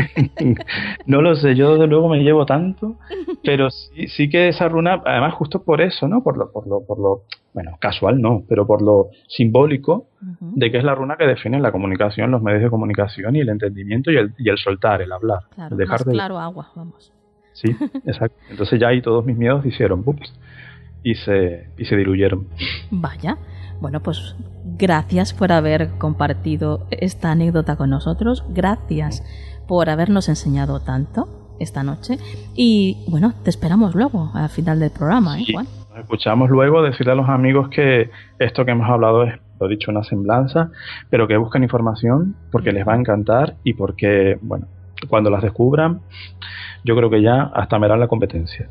No lo sé, yo desde luego me llevo tanto, pero sí que esa runa, además justo por eso, ¿no? Por lo bueno, casual no, pero por lo simbólico de que es la runa que define la comunicación, los medios de comunicación y el entendimiento y el soltar, el hablar. Claro, el dejar más claro agua, vamos. Sí, exacto. Entonces ya ahí todos mis miedos hicieron ¡pups! y se diluyeron. Vaya. Bueno, pues gracias por haber compartido esta anécdota con nosotros. Gracias por habernos enseñado tanto esta noche. Y bueno, te esperamos luego al final del programa, sí, Juan. Nos escuchamos luego. Decirle a los amigos que esto que hemos hablado es, lo he dicho, una semblanza, pero que busquen información porque les va a encantar y porque, bueno, cuando las descubran, yo creo que ya hasta me harán la competencia.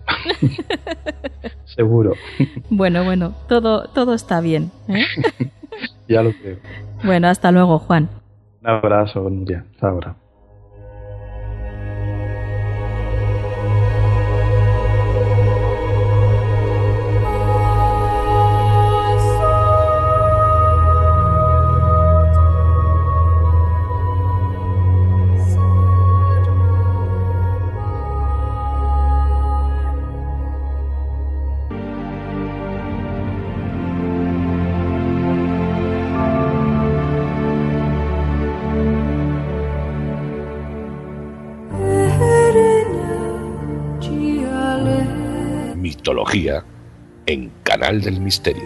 Seguro. Bueno, todo está bien, ¿eh? Ya lo creo. Bueno, hasta luego, Juan. Un abrazo, Nuria. Hasta ahora. Mitología en Canal del Misterio.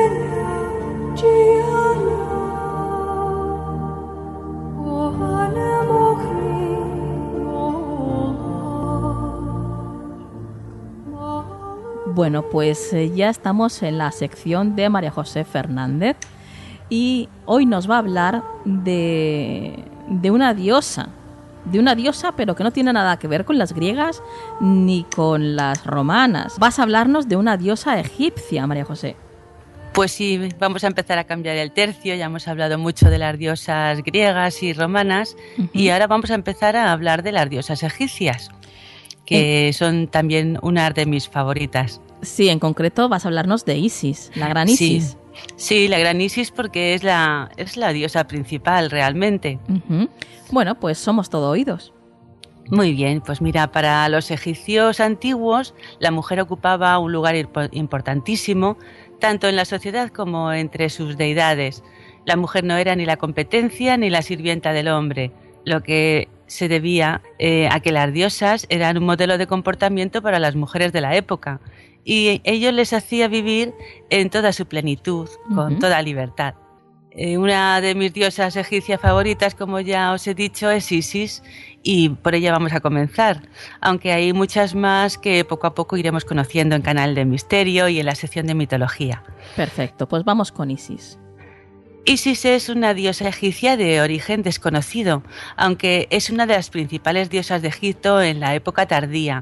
Bueno, pues ya estamos en la sección de María José Fernández y hoy nos va a hablar de una diosa. De una diosa, pero que no tiene nada que ver con las griegas ni con las romanas. Vas a hablarnos de una diosa egipcia, María José. Pues sí, vamos a empezar a cambiar el tercio. Ya hemos hablado mucho de las diosas griegas y romanas, y ahora vamos a empezar a hablar de las diosas egipcias, que son también una de mis favoritas. Sí, en concreto vas a hablarnos de Isis, la gran Isis. Sí, la gran Isis, porque es la diosa principal realmente. Bueno, pues somos todo oídos. Muy bien, pues mira, para los egipcios antiguos la mujer ocupaba un lugar importantísimo, tanto en la sociedad como entre sus deidades. La mujer no era ni la competencia ni la sirvienta del hombre, lo que se debía a que las diosas eran un modelo de comportamiento para las mujeres de la época, y ello les hacía vivir en toda su plenitud, con toda libertad. Una de mis diosas egipcias favoritas, como ya os he dicho, es Isis, y por ella vamos a comenzar, aunque hay muchas más que poco a poco iremos conociendo en Canal de Misterio y en la sección de mitología. Perfecto, pues vamos con Isis. Isis es una diosa egipcia de origen desconocido, aunque es una de las principales diosas de Egipto en la época tardía.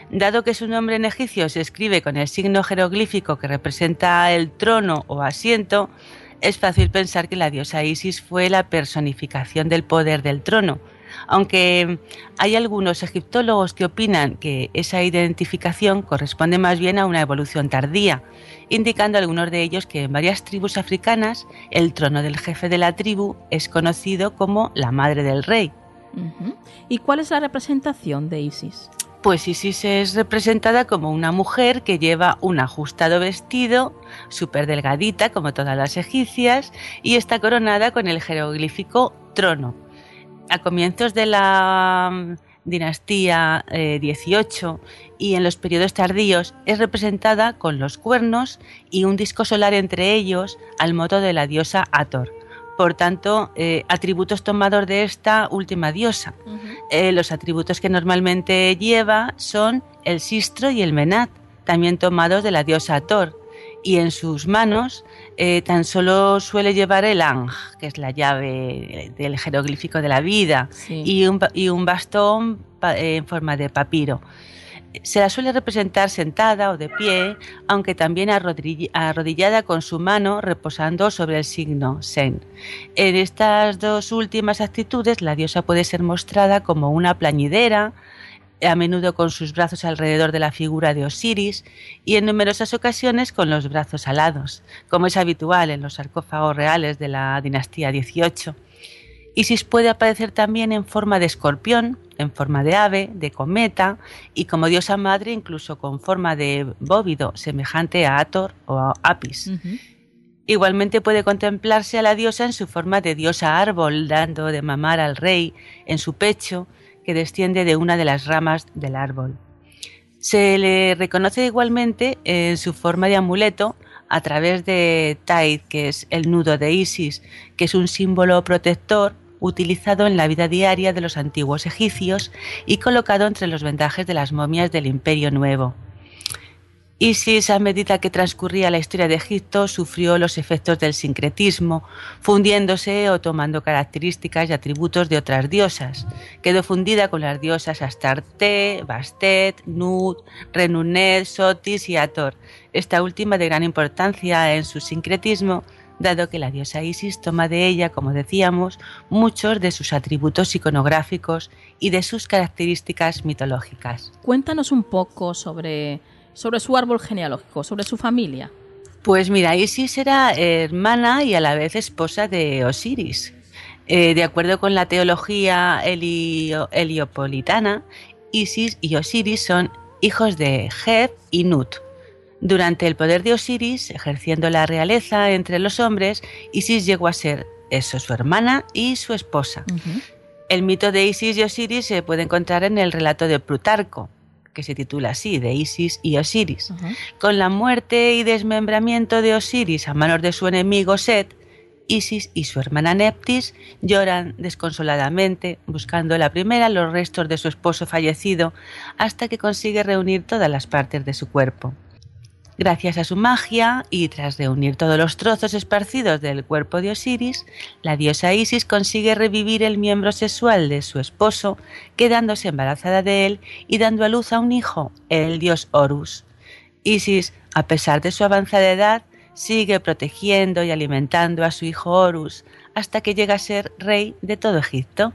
Dado que su nombre en egipcio se escribe con el signo jeroglífico que representa el trono o asiento, es fácil pensar que la diosa Isis fue la personificación del poder del trono, aunque hay algunos egiptólogos que opinan que esa identificación corresponde más bien a una evolución tardía, indicando algunos de ellos que en varias tribus africanas el trono del jefe de la tribu es conocido como la madre del rey. ¿Y cuál es la representación de Isis? Pues Isis es representada como una mujer que lleva un ajustado vestido, súper delgadita como todas las egipcias, y está coronada con el jeroglífico trono. A comienzos de la dinastía 18 y en los periodos tardíos es representada con los cuernos y un disco solar entre ellos al modo de la diosa Hathor. Por tanto, atributos tomados de esta última diosa. Los atributos que normalmente lleva son el sistro y el menat, también tomados de la diosa Hathor. Y en sus manos tan solo suele llevar el Ang, que es la llave del jeroglífico de la vida, sí, y un bastón en forma de papiro. Se la suele representar sentada o de pie, aunque también arrodillada con su mano reposando sobre el signo Sen. En estas dos últimas actitudes, la diosa puede ser mostrada como una plañidera, a menudo con sus brazos alrededor de la figura de Osiris y en numerosas ocasiones con los brazos alados, como es habitual en los sarcófagos reales de la dinastía 18. Isis puede aparecer también en forma de escorpión, en forma de ave, de cometa y como diosa madre incluso con forma de bóvido semejante a Hathor o a Apis. Igualmente puede contemplarse a la diosa en su forma de diosa árbol, dando de mamar al rey en su pecho, que desciende de una de las ramas del árbol. Se le reconoce igualmente en su forma de amuleto a través de Taid, que es el nudo de Isis, que es un símbolo protector utilizado en la vida diaria de los antiguos egipcios y colocado entre los vendajes de las momias del Imperio Nuevo. Isis, a medida que transcurría la historia de Egipto, sufrió los efectos del sincretismo, fundiéndose o tomando características y atributos de otras diosas. Quedó fundida con las diosas Astarte, Bastet, Nut, Renunet, Sotis y Hathor, esta última de gran importancia en su sincretismo, dado que la diosa Isis toma de ella, como decíamos, muchos de sus atributos iconográficos y de sus características mitológicas. Cuéntanos un poco sobre su árbol genealógico, sobre su familia. Pues mira, Isis era hermana y a la vez esposa de Osiris. De acuerdo con la teología heliopolitana, Isis y Osiris son hijos de Geb y Nut. Durante el poder de Osiris, ejerciendo la realeza entre los hombres, Isis llegó a ser su hermana y su esposa. El mito de Isis y Osiris se puede encontrar en el relato de Plutarco, que se titula así, de Isis y Osiris. Con la muerte y desmembramiento de Osiris a manos de su enemigo Set, Isis y su hermana Neptis lloran desconsoladamente, buscando la primera los restos de su esposo fallecido, hasta que consigue reunir todas las partes de su cuerpo. Gracias a su magia, y tras reunir todos los trozos esparcidos del cuerpo de Osiris, la diosa Isis consigue revivir el miembro sexual de su esposo, quedándose embarazada de él y dando a luz a un hijo, el dios Horus. Isis, a pesar de su avanzada edad, sigue protegiendo y alimentando a su hijo Horus, hasta que llega a ser rey de todo Egipto.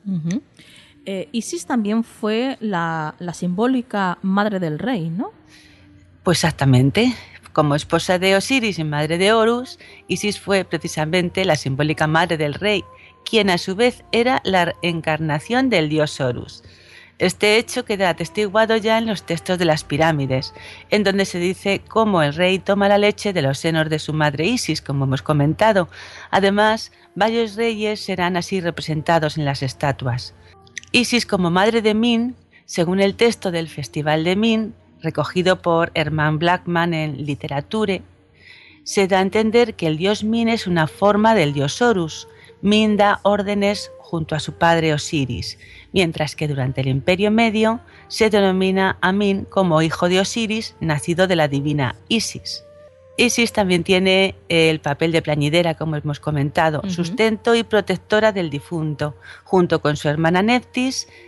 Isis también fue la simbólica madre del rey, ¿no? Pues exactamente. Como esposa de Osiris y madre de Horus, Isis fue precisamente la simbólica madre del rey, quien a su vez era la encarnación del dios Horus. Este hecho queda atestiguado ya en los textos de las pirámides, en donde se dice cómo el rey toma la leche de los senos de su madre Isis, como hemos comentado. Además, varios reyes serán así representados en las estatuas. Isis como madre de Min, según el texto del Festival de Min, recogido por Herman Blackman en Literature, se da a entender que el dios Min es una forma del dios Horus. Min da órdenes junto a su padre Osiris, mientras que durante el Imperio Medio se denomina a Min como hijo de Osiris, nacido de la divina Isis. Isis también tiene el papel de plañidera, como hemos comentado, sustento y protectora del difunto, junto con su hermana Neptis,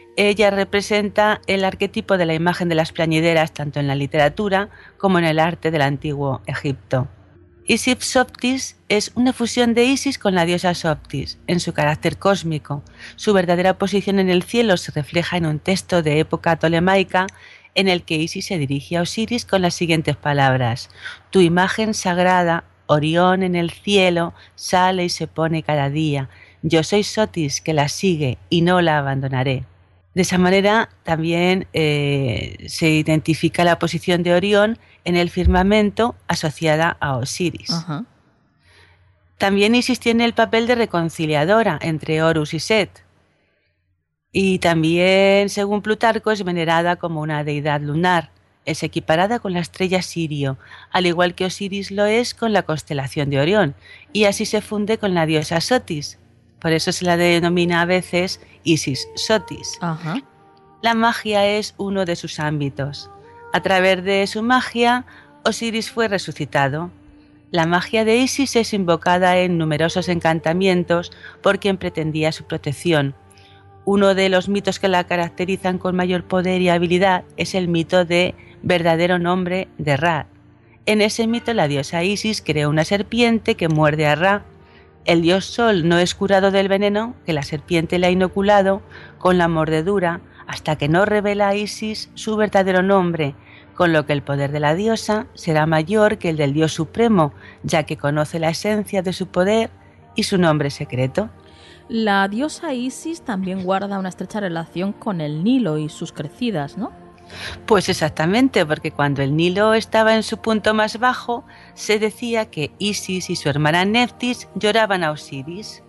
Ella representa el arquetipo de la imagen de las plañideras tanto en la literatura como en el arte del antiguo Egipto. Isis Soptis es una fusión de Isis con la diosa Soptis en su carácter cósmico. Su verdadera posición en el cielo se refleja en un texto de época tolemaica en el que Isis se dirige a Osiris con las siguientes palabras: tu imagen sagrada, Orión en el cielo, sale y se pone cada día. Yo soy Sotis que la sigue y no la abandonaré. De esa manera también se identifica la posición de Orión en el firmamento asociada a Osiris. Ajá. También Isis tiene el papel de reconciliadora entre Horus y Set. Y también, según Plutarco, es venerada como una deidad lunar. Es equiparada con la estrella Sirio, al igual que Osiris lo es con la constelación de Orión, y así se funde con la diosa Sotis. Por eso se la denomina a veces Isis Sotis. Ajá. La magia es uno de sus ámbitos. A través de su magia, Osiris fue resucitado. La magia de Isis es invocada en numerosos encantamientos por quien pretendía su protección. Uno de los mitos que la caracterizan con mayor poder y habilidad es el mito de verdadero nombre de Ra. En ese mito la diosa Isis creó una serpiente que muerde a Ra. El dios Sol no es curado del veneno que la serpiente le ha inoculado con la mordedura hasta que no revela a Isis su verdadero nombre, con lo que el poder de la diosa será mayor que el del dios supremo, ya que conoce la esencia de su poder y su nombre secreto. La diosa Isis también guarda una estrecha relación con el Nilo y sus crecidas, ¿no? Pues exactamente, porque cuando el Nilo estaba en su punto más bajo, se decía que Isis y su hermana Neftis lloraban a Osiris.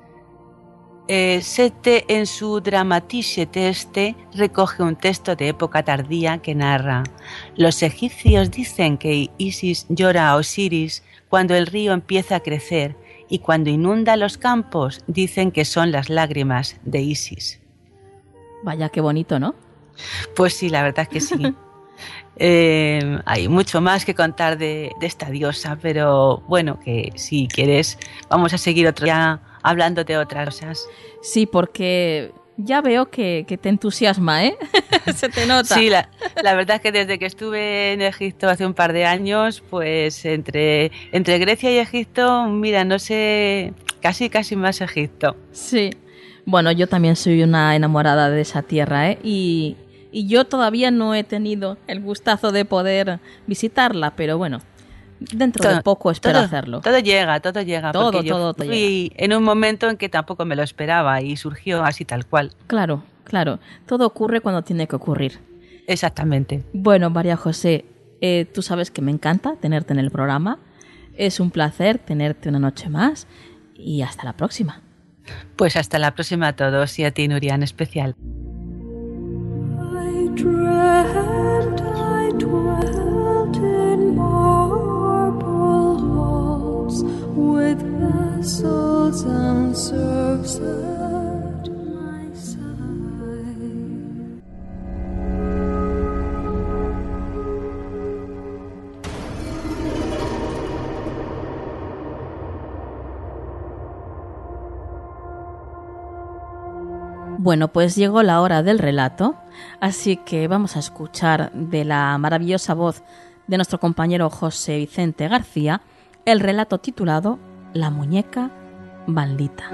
Sete en su Dramatische Texte recoge un texto de época tardía que narra: los egipcios dicen que Isis llora a Osiris cuando el río empieza a crecer, y cuando inunda los campos dicen que son las lágrimas de Isis. Vaya, qué bonito, ¿no? Pues sí, la verdad es que sí. Hay mucho más que contar de esta diosa, pero bueno, que si quieres vamos a seguir otro día hablando de otras cosas. Sí, porque ya veo que te entusiasma, ¿eh? Se te nota. Sí, la verdad es que desde que estuve en Egipto hace un par de años, pues entre Grecia y Egipto, mira, no sé, casi más Egipto. Sí. Bueno, yo también soy una enamorada de esa tierra, ¿eh? Y yo todavía no he tenido el gustazo de poder visitarla, pero bueno, dentro de poco espero hacerlo. Todo llega. Todo llega. En un momento en que tampoco me lo esperaba y surgió así tal cual. Claro. Todo ocurre cuando tiene que ocurrir. Exactamente. Bueno, María José, tú sabes que me encanta tenerte en el programa. Es un placer tenerte una noche más y hasta la próxima. Pues hasta la próxima a todos y a ti, Nuria, en especial. I dwelt in marble halls with vessels and serfs at my side. Bueno, pues llegó la hora del relato, así que vamos a escuchar de la maravillosa voz de nuestro compañero José Vicente García el relato titulado La muñeca maldita.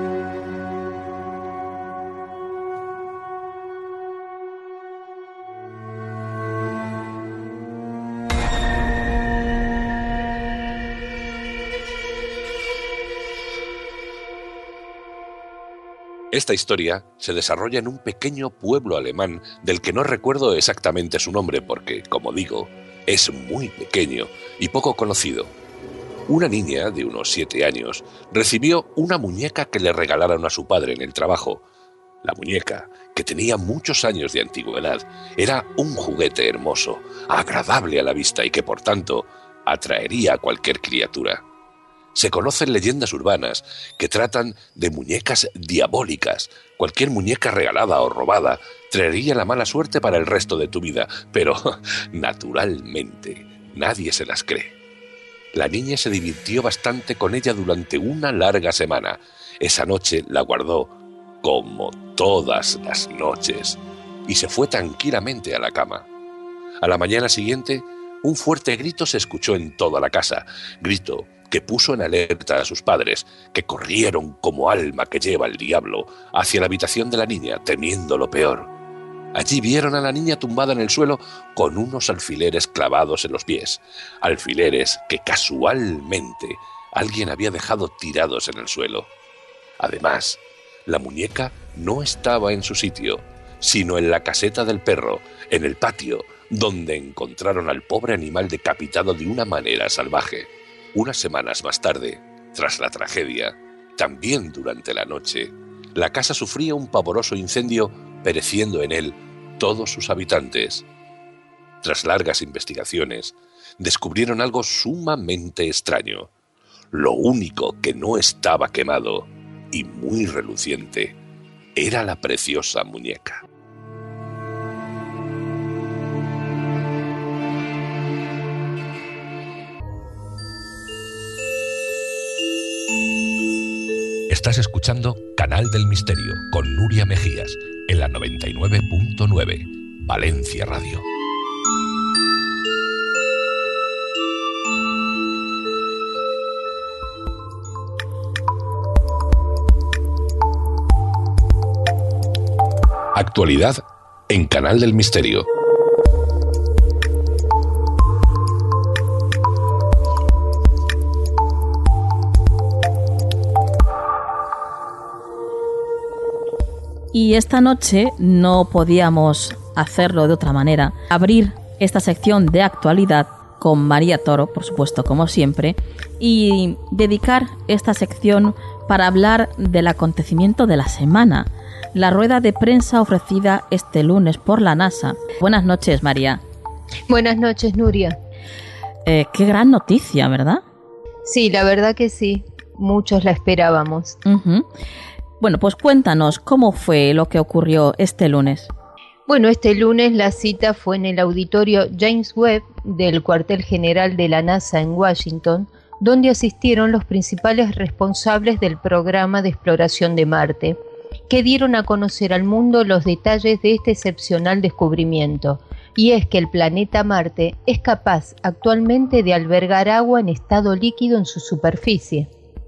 Esta historia se desarrolla en un pequeño pueblo alemán del que no recuerdo exactamente su nombre porque, como digo, es muy pequeño y poco conocido. Una niña de unos 7 años recibió una muñeca que le regalaron a su padre en el trabajo. La muñeca, que tenía muchos años de antigüedad, era un juguete hermoso, agradable a la vista y que, por tanto, atraería a cualquier criatura. Se conocen leyendas urbanas que tratan de muñecas diabólicas. Cualquier muñeca regalada o robada traería la mala suerte para el resto de tu vida, pero naturalmente nadie se las cree. La niña se divirtió bastante con ella durante una larga semana. Esa noche la guardó, como todas las noches, y se fue tranquilamente a la cama. A la mañana siguiente, un fuerte grito se escuchó en toda la casa, grito que puso en alerta a sus padres, que corrieron como alma que lleva el diablo hacia la habitación de la niña, temiendo lo peor. Allí vieron a la niña tumbada en el suelo con unos alfileres clavados en los pies, alfileres que casualmente alguien había dejado tirados en el suelo. Además, la muñeca no estaba en su sitio, sino en la caseta del perro, en el patio, donde encontraron al pobre animal decapitado de una manera salvaje. Unas semanas más tarde, tras la tragedia, también durante la noche, la casa sufría un pavoroso incendio, pereciendo en él todos sus habitantes. Tras largas investigaciones, descubrieron algo sumamente extraño. Lo único que no estaba quemado, y muy reluciente, era la preciosa muñeca. Estás escuchando Canal del Misterio con Nuria Mejías en la 99.9 Valencia Radio. Actualidad en Canal del Misterio. Y esta noche no podíamos hacerlo de otra manera. Abrir esta sección de actualidad con María Toro, por supuesto, como siempre, y dedicar esta sección para hablar del acontecimiento de la semana, la rueda de prensa ofrecida este lunes por la NASA. Buenas noches, María. Buenas noches, Nuria. Qué gran noticia, ¿verdad? Sí, la verdad que sí. Muchos la esperábamos. Uh-huh. Bueno, pues cuéntanos, ¿cómo fue lo que ocurrió este lunes? Bueno, este lunes la cita fue en el auditorio James Webb del cuartel general de la NASA en Washington, donde asistieron los principales responsables del programa de exploración de Marte, que dieron a conocer al mundo los detalles de este excepcional descubrimiento, y es que el planeta Marte es capaz actualmente de albergar agua en estado líquido en su superficie,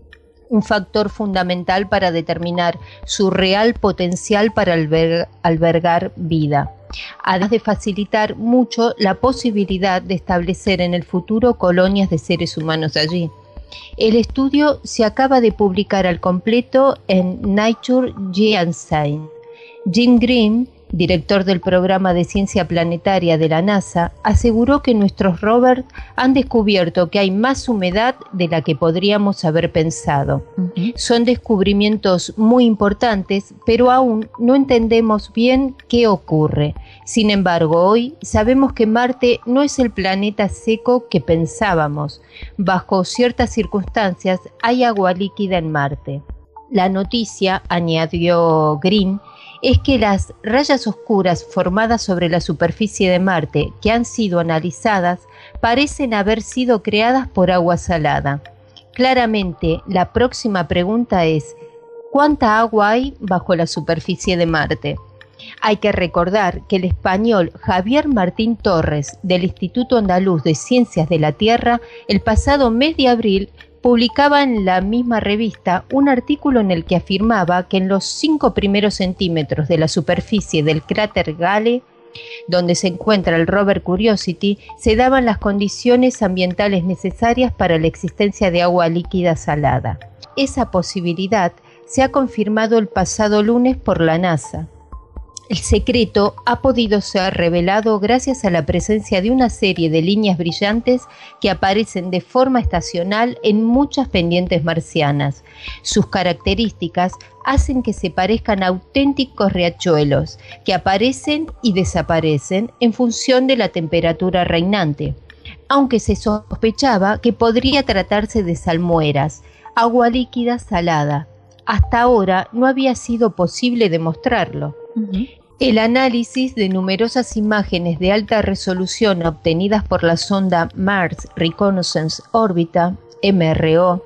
un factor fundamental para determinar su real potencial para albergar vida, además de facilitar mucho la posibilidad de establecer en el futuro colonias de seres humanos allí. El estudio se acaba de publicar al completo en Nature Geoscience. Jim Green, director del programa de ciencia planetaria de la NASA, aseguró que nuestros rovers han descubierto que hay más humedad de la que podríamos haber pensado. Uh-huh. Son descubrimientos muy importantes, pero aún no entendemos bien qué ocurre. Sin embargo, hoy sabemos que Marte no es el planeta seco que pensábamos. Bajo ciertas circunstancias hay agua líquida en Marte. La noticia, añadió Green, es que las rayas oscuras formadas sobre la superficie de Marte que han sido analizadas parecen haber sido creadas por agua salada. Claramente, la próxima pregunta es, ¿cuánta agua hay bajo la superficie de Marte? Hay que recordar que el español Javier Martín Torres, del Instituto Andaluz de Ciencias de la Tierra, el pasado mes de abril, publicaba en la misma revista un artículo en el que afirmaba que en los 5 primeros centímetros de la superficie del cráter Gale, donde se encuentra el rover Curiosity, se daban las condiciones ambientales necesarias para la existencia de agua líquida salada. Esa posibilidad se ha confirmado el pasado lunes por la NASA. El secreto ha podido ser revelado gracias a la presencia de una serie de líneas brillantes que aparecen de forma estacional en muchas pendientes marcianas. Sus características hacen que se parezcan a auténticos riachuelos, que aparecen y desaparecen en función de la temperatura reinante, aunque se sospechaba que podría tratarse de salmueras, agua líquida salada. Hasta ahora no había sido posible demostrarlo. Uh-huh. El análisis de numerosas imágenes de alta resolución obtenidas por la sonda Mars Reconnaissance Orbiter, MRO,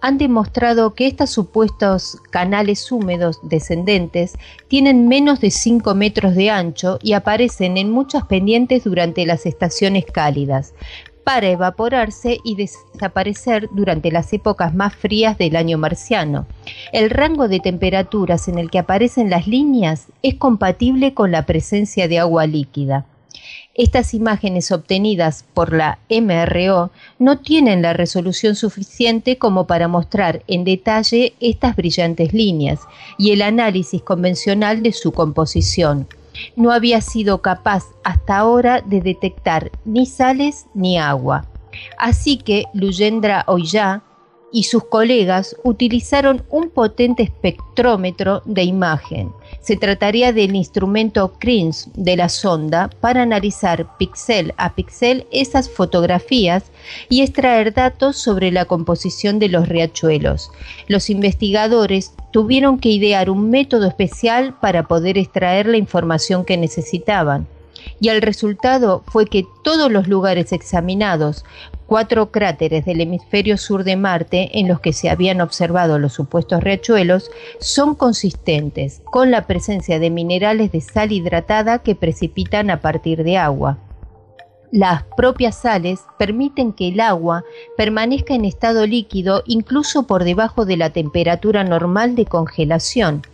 han demostrado que estos supuestos canales húmedos descendentes tienen menos de 5 metros de ancho y aparecen en muchas pendientes durante las estaciones cálidas, para evaporarse y desaparecer durante las épocas más frías del año marciano. El rango de temperaturas en el que aparecen las líneas es compatible con la presencia de agua líquida. Estas imágenes obtenidas por la MRO no tienen la resolución suficiente como para mostrar en detalle estas brillantes líneas y el análisis convencional de su composición no había sido capaz hasta ahora de detectar ni sales ni agua. Así que Luyendra Oya y sus colegas utilizaron un potente espectrómetro de imagen. Se trataría del instrumento CRIMS de la sonda para analizar píxel a píxel esas fotografías y extraer datos sobre la composición de los riachuelos. Los investigadores tuvieron que idear un método especial para poder extraer la información que necesitaban. Y el resultado fue que todos los lugares examinados, 4 cráteres del hemisferio sur de Marte en los que se habían observado los supuestos riachuelos, son consistentes con la presencia de minerales de sal hidratada que precipitan a partir de agua. Las propias sales permiten que el agua permanezca en estado líquido incluso por debajo de la temperatura normal de congelación.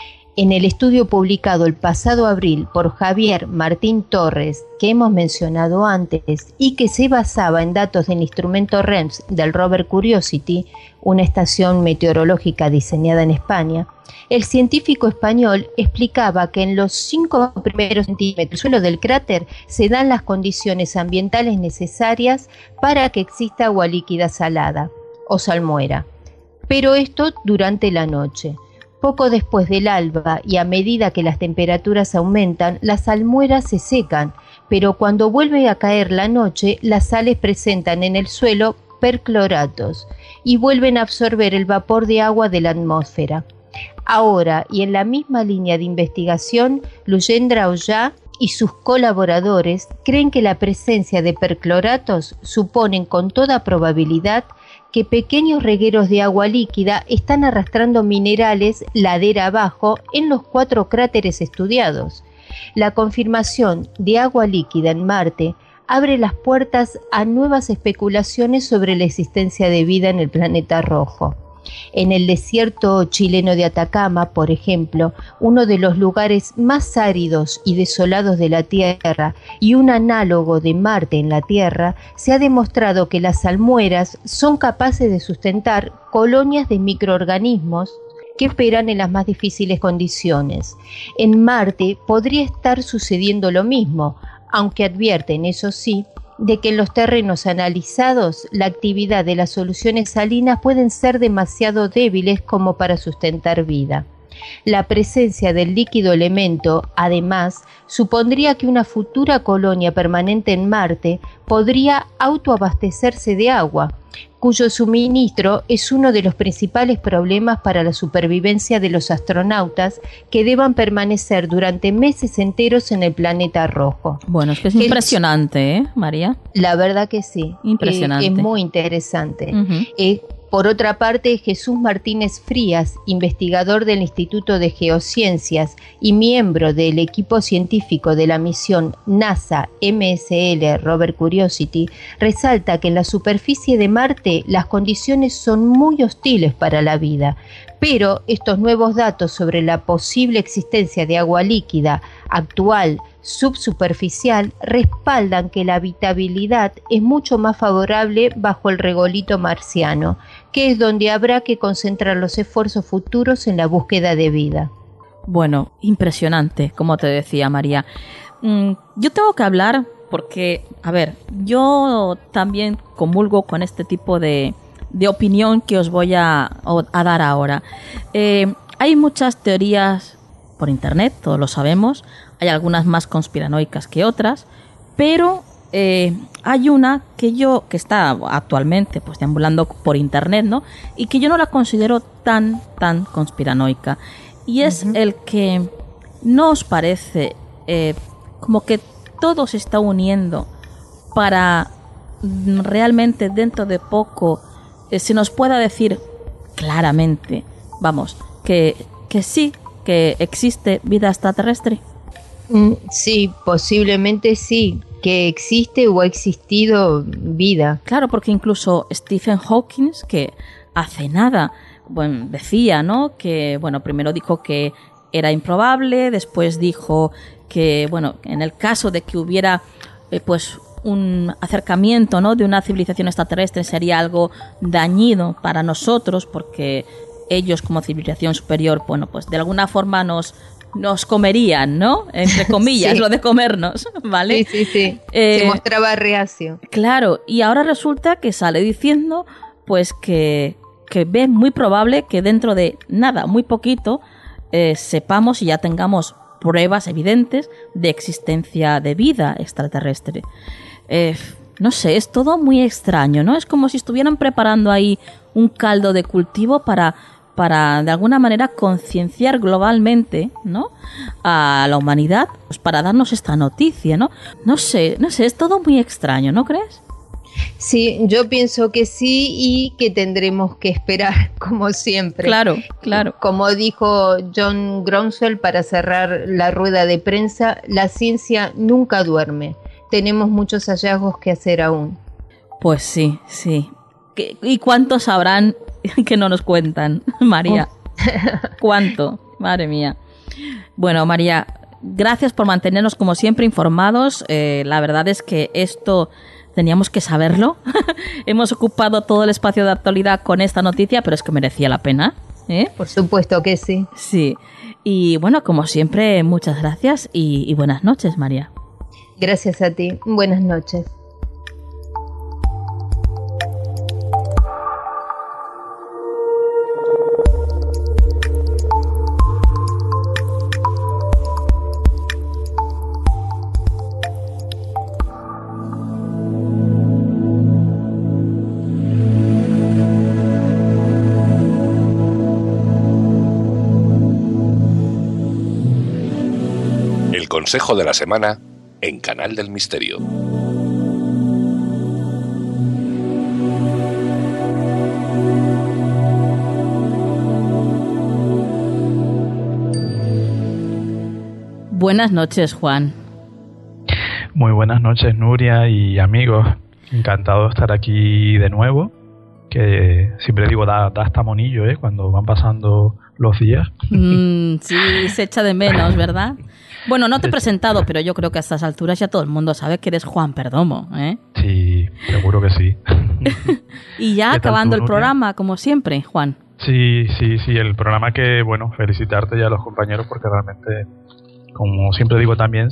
En el estudio publicado el pasado abril por Javier Martín Torres, que hemos mencionado antes, y que se basaba en datos del instrumento REMS del rover Curiosity, una estación meteorológica diseñada en España, el científico español explicaba que en los 5 primeros centímetros del suelo del cráter se dan las condiciones ambientales necesarias para que exista agua líquida salada o salmuera, pero esto durante la noche. Poco después del alba y a medida que las temperaturas aumentan, las salmueras se secan, pero cuando vuelve a caer la noche, las sales presentan en el suelo percloratos y vuelven a absorber el vapor de agua de la atmósfera. Ahora, y en la misma línea de investigación, Luyendra Oya y sus colaboradores creen que la presencia de percloratos suponen con toda probabilidad que pequeños regueros de agua líquida están arrastrando minerales ladera abajo en los 4 cráteres estudiados. La confirmación de agua líquida en Marte abre las puertas a nuevas especulaciones sobre la existencia de vida en el planeta rojo. En el desierto chileno de Atacama, por ejemplo, uno de los lugares más áridos y desolados de la Tierra y un análogo de Marte en la Tierra, se ha demostrado que las salmueras son capaces de sustentar colonias de microorganismos que esperan en las más difíciles condiciones. En Marte podría estar sucediendo lo mismo, aunque advierten, eso sí, de que en los terrenos analizados la actividad de las soluciones salinas pueden ser demasiado débiles como para sustentar vida. La presencia del líquido elemento, además, supondría que una futura colonia permanente en Marte podría autoabastecerse de agua, cuyo suministro es uno de los principales problemas para la supervivencia de los astronautas que deban permanecer durante meses enteros en el planeta rojo. Bueno, es que es impresionante, ¿eh, María? La verdad que sí. Impresionante. Es muy interesante. Por otra parte, Jesús Martínez Frías, investigador del Instituto de Geociencias y miembro del equipo científico de la misión NASA-MSL Rover Curiosity, resalta que en la superficie de Marte las condiciones son muy hostiles para la vida, pero estos nuevos datos sobre la posible existencia de agua líquida actual subsuperficial respaldan que la habitabilidad es mucho más favorable bajo el regolito marciano, que es donde habrá que concentrar los esfuerzos futuros en la búsqueda de vida. Bueno, impresionante, como te decía María. Yo tengo que hablar porque, a ver, yo también comulgo con este tipo de opinión que os voy a dar ahora. Hay muchas teorías por internet, todos lo sabemos. Hay algunas más conspiranoicas que otras, pero hay una que está actualmente pues deambulando por internet, ¿no? Y que yo no la considero tan conspiranoica. Y es el que no os parece como que todo se está uniendo para realmente dentro de poco se nos pueda decir claramente, vamos, que sí, que existe vida extraterrestre. Sí, posiblemente sí, que existe o ha existido vida. Claro, porque incluso Stephen Hawking, que hace nada, bueno, decía, ¿no? Que, bueno, primero dijo que era improbable, después dijo que, bueno, en el caso de que hubiera, pues, un acercamiento, ¿no?, de una civilización extraterrestre, sería algo dañino para nosotros, porque ellos como civilización superior, bueno, pues de alguna forma nos comerían, ¿no? Entre comillas, Sí. lo de comernos, ¿vale? Sí. Se mostraba reacio. Claro, y ahora resulta que sale diciendo, pues, que ve muy probable que dentro de nada, muy poquito, sepamos y ya tengamos pruebas evidentes de existencia de vida extraterrestre. No sé, es todo muy extraño, ¿no? Es como si estuvieran preparando ahí un caldo de cultivo para de alguna manera concienciar globalmente, ¿no?, a la humanidad, pues para darnos esta noticia, ¿no? No sé, es todo muy extraño, ¿no crees? Sí, yo pienso que sí y que tendremos que esperar, como siempre. Claro. Como dijo John Gronswell para cerrar la rueda de prensa, la ciencia nunca duerme. Tenemos muchos hallazgos que hacer aún. Pues sí. ¿Y cuántos sabrán que no nos cuentan, María? ¿Cuánto? Madre mía. Bueno, María, gracias por mantenernos como siempre informados. La verdad es que esto teníamos que saberlo. Hemos ocupado todo el espacio de actualidad con esta noticia, pero es que merecía la pena, ¿eh? Por supuesto que sí. Sí. Y bueno, como siempre, muchas gracias y buenas noches, María. Gracias a ti. Buenas noches. El consejo de la semana en Canal del Misterio. Buenas noches, Juan. Muy buenas noches, Nuria y amigos. Encantado de estar aquí de nuevo. Que siempre digo, da hasta monillo, cuando van pasando los días. Sí, se echa de menos, ¿verdad? Bueno, no te he presentado, pero yo creo que a estas alturas ya todo el mundo sabe que eres Juan Perdomo, ¿eh? Sí, seguro que sí. Y ya acabando el programa, como siempre, Juan. Sí, el programa que, bueno, felicitarte ya a los compañeros porque realmente, como siempre digo también,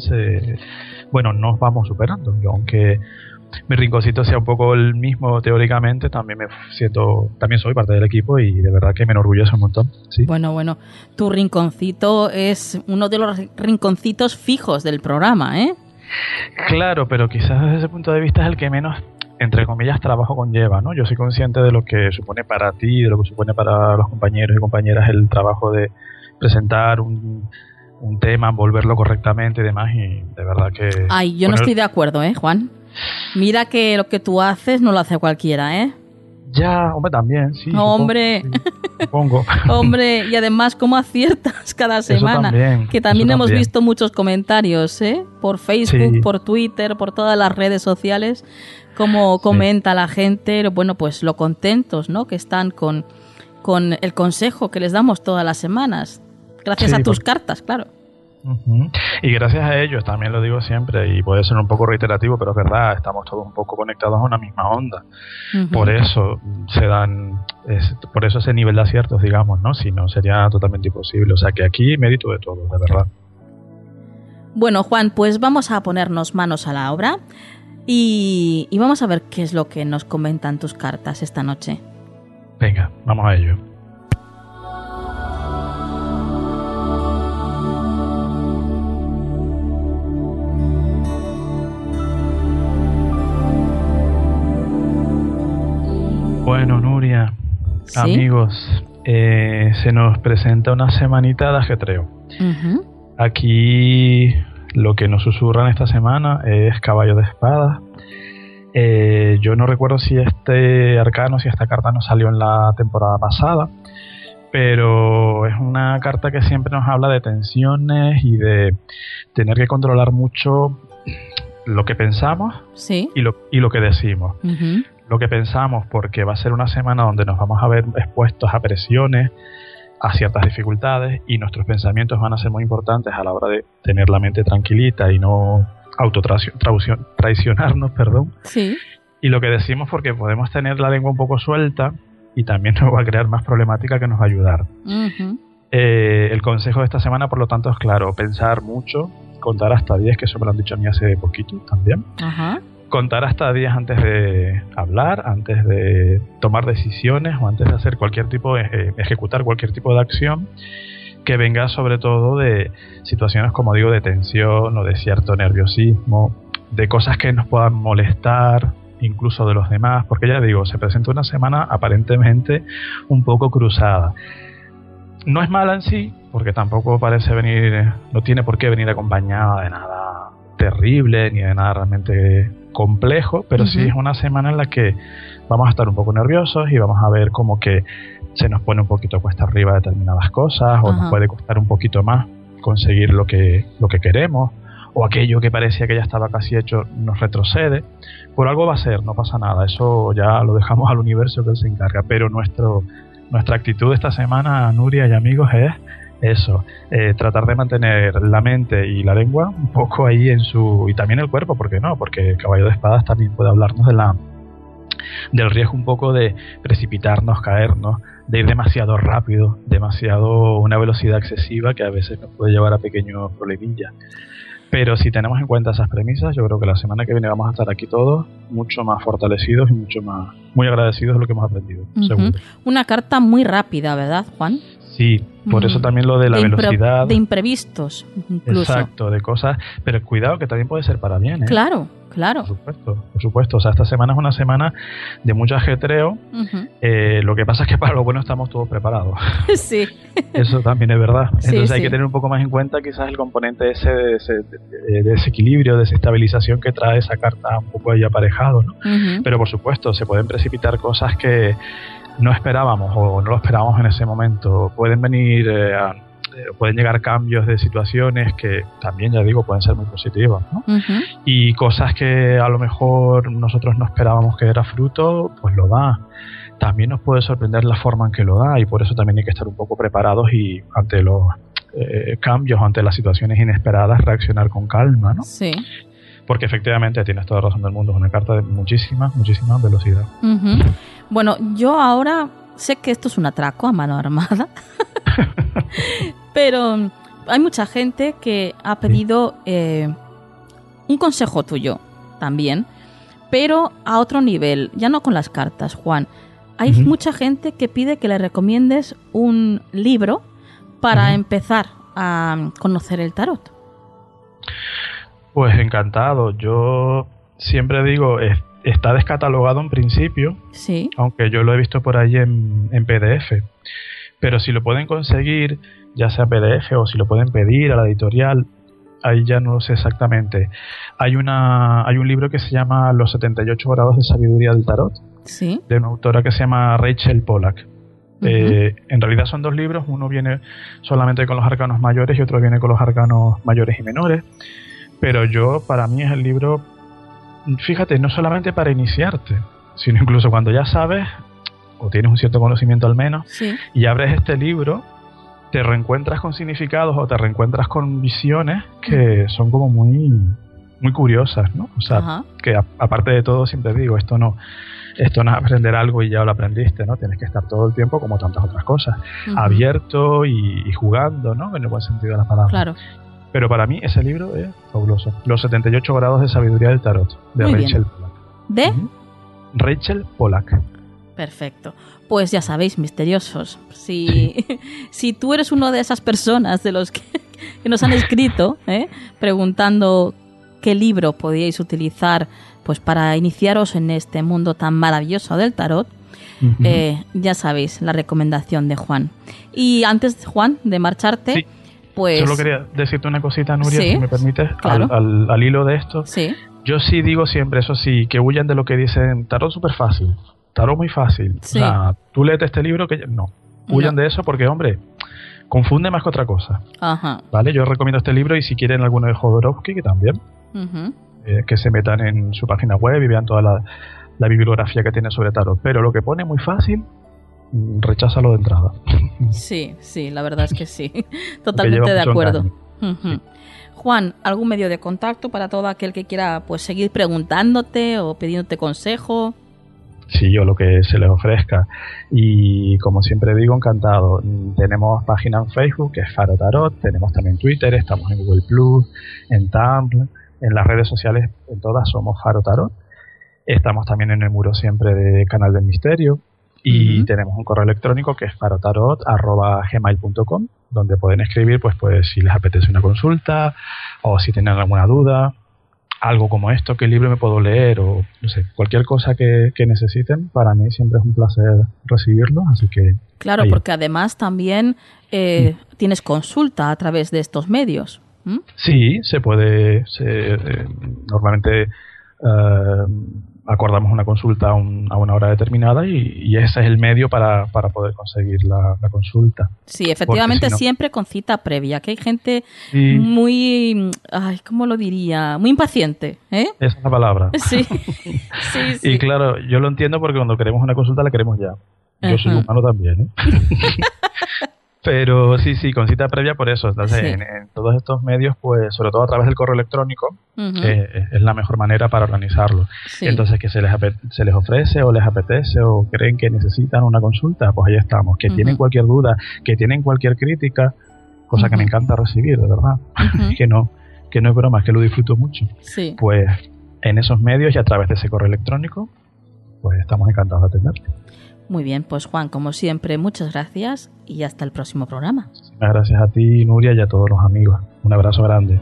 nos vamos superando. Yo, aunque mi rinconcito sea un poco el mismo teóricamente, también soy parte del equipo y de verdad que me enorgullece un montón. ¿Sí? Bueno, tu rinconcito es uno de los rinconcitos fijos del programa, ¿eh? Claro, pero quizás desde ese punto de vista es el que menos, entre comillas, trabajo conlleva, ¿no? Yo soy consciente de lo que supone para ti, de lo que supone para los compañeros y compañeras el trabajo de presentar un tema, envolverlo correctamente y demás, y de verdad que... Ay, yo no estoy de acuerdo, Juan. Mira que lo que tú haces no lo hace cualquiera, ¿eh? Ya, hombre, también, sí. Hombre, supongo. Hombre, y además cómo aciertas cada semana. Que también hemos visto muchos comentarios, por Facebook, sí, por Twitter, por todas las redes sociales, cómo comenta la gente, bueno, pues lo contentos, ¿no?, que están con el consejo que les damos todas las semanas, gracias a tus cartas, claro. Uh-huh. Y gracias a ellos, también lo digo siempre, y puede ser un poco reiterativo, pero es verdad, estamos todos un poco conectados a una misma onda. Uh-huh. Por eso por eso ese nivel de aciertos, digamos, ¿no? Si no, sería totalmente imposible. O sea que aquí mérito de todo, de verdad. Bueno, Juan, pues vamos a ponernos manos a la obra y vamos a ver qué es lo que nos comentan tus cartas esta noche. Venga, vamos a ello. Bueno, Nuria, ¿sí? Amigos, se nos presenta una semanita de ajetreo. Uh-huh. Aquí lo que nos susurran esta semana es caballo de espadas Yo no recuerdo si este arcano, si esta carta nos salió en la temporada pasada, pero es una carta que siempre nos habla de tensiones y de tener que controlar mucho lo que pensamos y lo que decimos. Uh-huh. Lo que pensamos, porque va a ser una semana donde nos vamos a ver expuestos a presiones, a ciertas dificultades, y nuestros pensamientos van a ser muy importantes a la hora de tener la mente tranquilita y no traicionarnos, perdón. Sí. Y lo que decimos, porque podemos tener la lengua un poco suelta y también nos va a crear más problemática que nos va a ayudar. Uh-huh. El consejo de esta semana, por lo tanto, es claro: pensar mucho, contar hasta 10, que eso me lo han dicho a mí hace poquito también. Uh-huh. Contar hasta 10 antes de hablar, antes de tomar decisiones o antes de hacer cualquier tipo de, ejecutar cualquier tipo de acción que venga sobre todo de situaciones, como digo, de tensión o de cierto nerviosismo, de cosas que nos puedan molestar, incluso de los demás, porque ya digo, se presenta una semana aparentemente un poco cruzada. No es mala en sí, porque tampoco parece venir, no tiene por qué venir acompañada de nada terrible ni de nada realmente complejo, pero sí es una semana en la que vamos a estar un poco nerviosos y vamos a ver como que se nos pone un poquito cuesta arriba determinadas cosas, o nos puede costar un poquito más conseguir lo que queremos, o aquello que parecía que ya estaba casi hecho nos retrocede. Por algo va a ser, no pasa nada, eso ya lo dejamos al universo que él se encarga, pero nuestra actitud esta semana, Nuria y amigos, es eso, tratar de mantener la mente y la lengua un poco ahí y también el cuerpo, ¿por qué no? Porque el caballo de espadas también puede hablarnos del riesgo un poco de precipitarnos, caernos, de ir demasiado rápido, una velocidad excesiva que a veces nos puede llevar a pequeños problemillas. Pero si tenemos en cuenta esas premisas, yo creo que la semana que viene vamos a estar aquí todos mucho más fortalecidos y muy agradecidos de lo que hemos aprendido. Seguro. Una carta muy rápida, ¿verdad, Juan? Sí, por eso también lo de la velocidad. De imprevistos, incluso. Exacto, de cosas. Pero cuidado, que también puede ser para bien, ¿eh? Claro. Por supuesto. O sea, esta semana es una semana de mucho ajetreo. Lo que pasa es que para lo bueno estamos todos preparados. Sí. Eso también es verdad. Entonces hay que tener un poco más en cuenta quizás el componente ese de desequilibrio, de desestabilización que trae esa carta un poco ahí aparejado, ¿no? Pero por supuesto, se pueden precipitar cosas que no esperábamos o no lo esperábamos en ese momento. Pueden venir, pueden llegar cambios de situaciones que también, ya digo, pueden ser muy positivas, ¿no? Y cosas que a lo mejor nosotros no esperábamos que era fruto, pues lo da. También nos puede sorprender la forma en que lo da, y por eso también hay que estar un poco preparados y ante los cambios, ante las situaciones inesperadas, reaccionar con calma, ¿no? Sí. Porque efectivamente tienes toda la razón del mundo, es una carta de muchísima velocidad. Bueno, yo ahora sé que esto es un atraco a mano armada, pero hay mucha gente que ha pedido un consejo tuyo también, pero a otro nivel, ya no con las cartas, Juan. Hay mucha gente que pide que le recomiendes un libro para empezar a conocer el tarot. Pues encantado. Yo siempre digo, está descatalogado en principio, sí, aunque yo lo he visto por ahí en PDF. Pero si lo pueden conseguir, ya sea PDF o si lo pueden pedir a la editorial, ahí ya no lo sé exactamente. Hay un libro que se llama Los 78 grados de sabiduría del tarot, ¿sí?, de una autora que se llama Rachel Pollack. En realidad son dos libros, uno viene solamente con los arcanos mayores y otro viene con los arcanos mayores y menores. Pero para mí es el libro, fíjate, no solamente para iniciarte, sino incluso cuando ya sabes, o tienes un cierto conocimiento al menos, sí, y abres este libro, te reencuentras con significados o te reencuentras con visiones que son como muy, muy curiosas, ¿no? O sea, que aparte de todo, siempre digo, esto no es aprender algo y ya lo aprendiste, ¿no? Tienes que estar todo el tiempo, como tantas otras cosas, abierto y jugando, ¿no? En el buen sentido de la palabra. Claro. Pero para mí ese libro es fabuloso. Los 78 grados de sabiduría del tarot, de muy Rachel bien. Pollack. ¿De? Rachel Pollack. Perfecto. Pues ya sabéis, misteriosos, si tú eres una de esas personas de los que nos han escrito preguntando qué libro podíais utilizar pues para iniciaros en este mundo tan maravilloso del tarot, ya sabéis la recomendación de Juan. Y antes, Juan, de marcharte... Sí. Pues, solo quería decirte una cosita, Nuria, ¿sí?, si me permites, claro, al hilo de esto. Sí. Yo sí digo siempre, eso sí, que huyan de lo que dicen tarot súper fácil, tarot muy fácil. Sí. O sea, tú léete este libro que... No, huyan de eso porque, hombre, confunde más que otra cosa. Ajá. ¿Vale? Yo recomiendo este libro y si quieren alguno de Jodorowsky, que también, que se metan en su página web y vean toda la bibliografía que tiene sobre tarot. Pero lo que pone muy fácil, recházalo de entrada. Sí, la verdad es que sí. Totalmente de acuerdo. Sí. Juan, ¿algún medio de contacto para todo aquel que quiera pues seguir preguntándote o pidiéndote consejo? Sí, o lo que se les ofrezca. Y como siempre digo, encantado. Tenemos página en Facebook, que es Faro Tarot. Tenemos también Twitter, estamos en Google Plus, en Tumblr, en las redes sociales, en todas somos Faro Tarot. Estamos también en el muro siempre de Canal del Misterio. Y tenemos un correo electrónico que es farotarot@gmail.com, donde pueden escribir pues si les apetece una consulta o si tienen alguna duda, algo como esto, qué libro me puedo leer o no sé, cualquier cosa que necesiten. Para mí siempre es un placer recibirlo, así que... Claro, porque además también tienes consulta a través de estos medios. Sí, se puede. Normalmente acordamos una consulta a una hora determinada y ese es el medio para poder conseguir la consulta. Sí, efectivamente, si no, siempre con cita previa, que hay gente muy, ¿cómo lo diría? Muy impaciente, ¿eh? Esa es la palabra. Sí. Sí. Y claro, yo lo entiendo porque cuando queremos una consulta la queremos ya. Yo soy humano también, ¿eh? Pero sí, con cita previa por eso. Entonces, en todos estos medios, pues sobre todo a través del correo electrónico, es la mejor manera para organizarlo. Sí. Entonces, que se les ofrece o les apetece o creen que necesitan una consulta, pues ahí estamos. Que tienen cualquier duda, que tienen cualquier crítica, cosa que me encanta recibir, de verdad. Que no es broma, es que lo disfruto mucho. Sí. Pues en esos medios y a través de ese correo electrónico, pues estamos encantados de atenderte. Muy bien, pues Juan, como siempre, muchas gracias y hasta el próximo programa. Gracias a ti, Nuria, y a todos los amigos. Un abrazo grande.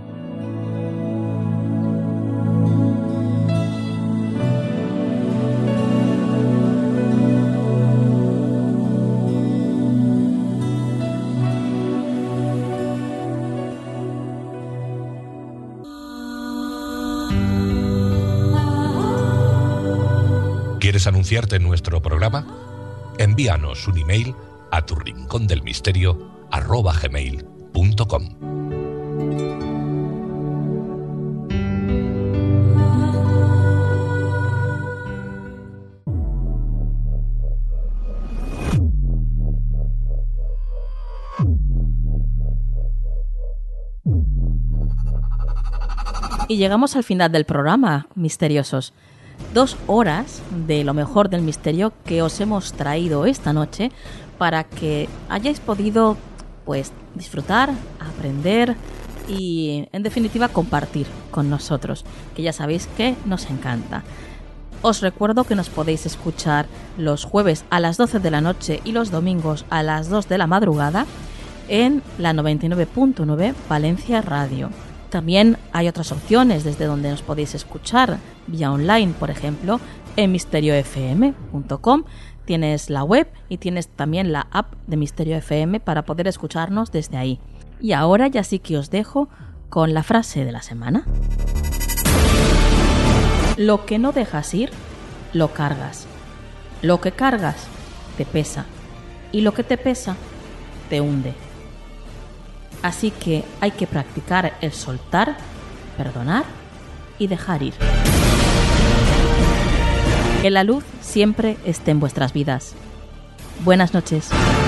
¿Quieres anunciarte en nuestro programa? Envíanos un email a turincondelmisterio@gmail.com. Y llegamos al final del programa, misteriosos. 2 horas de lo mejor del misterio que os hemos traído esta noche para que hayáis podido pues disfrutar, aprender y en definitiva compartir con nosotros, que ya sabéis que nos encanta. Os recuerdo que nos podéis escuchar los jueves a las 12 de la noche y los domingos a las 2 de la madrugada en la 99.9 Valencia Radio. También hay otras opciones desde donde nos podéis escuchar vía online, por ejemplo, en misteriofm.com. Tienes la web y tienes también la app de Misterio FM para poder escucharnos desde ahí. Y ahora ya sí que os dejo con la frase de la semana. Lo que no dejas ir, lo cargas. Lo que cargas, te pesa. Y lo que te pesa, te hunde. Así que hay que practicar el soltar, perdonar y dejar ir. Que la luz siempre esté en vuestras vidas. Buenas noches.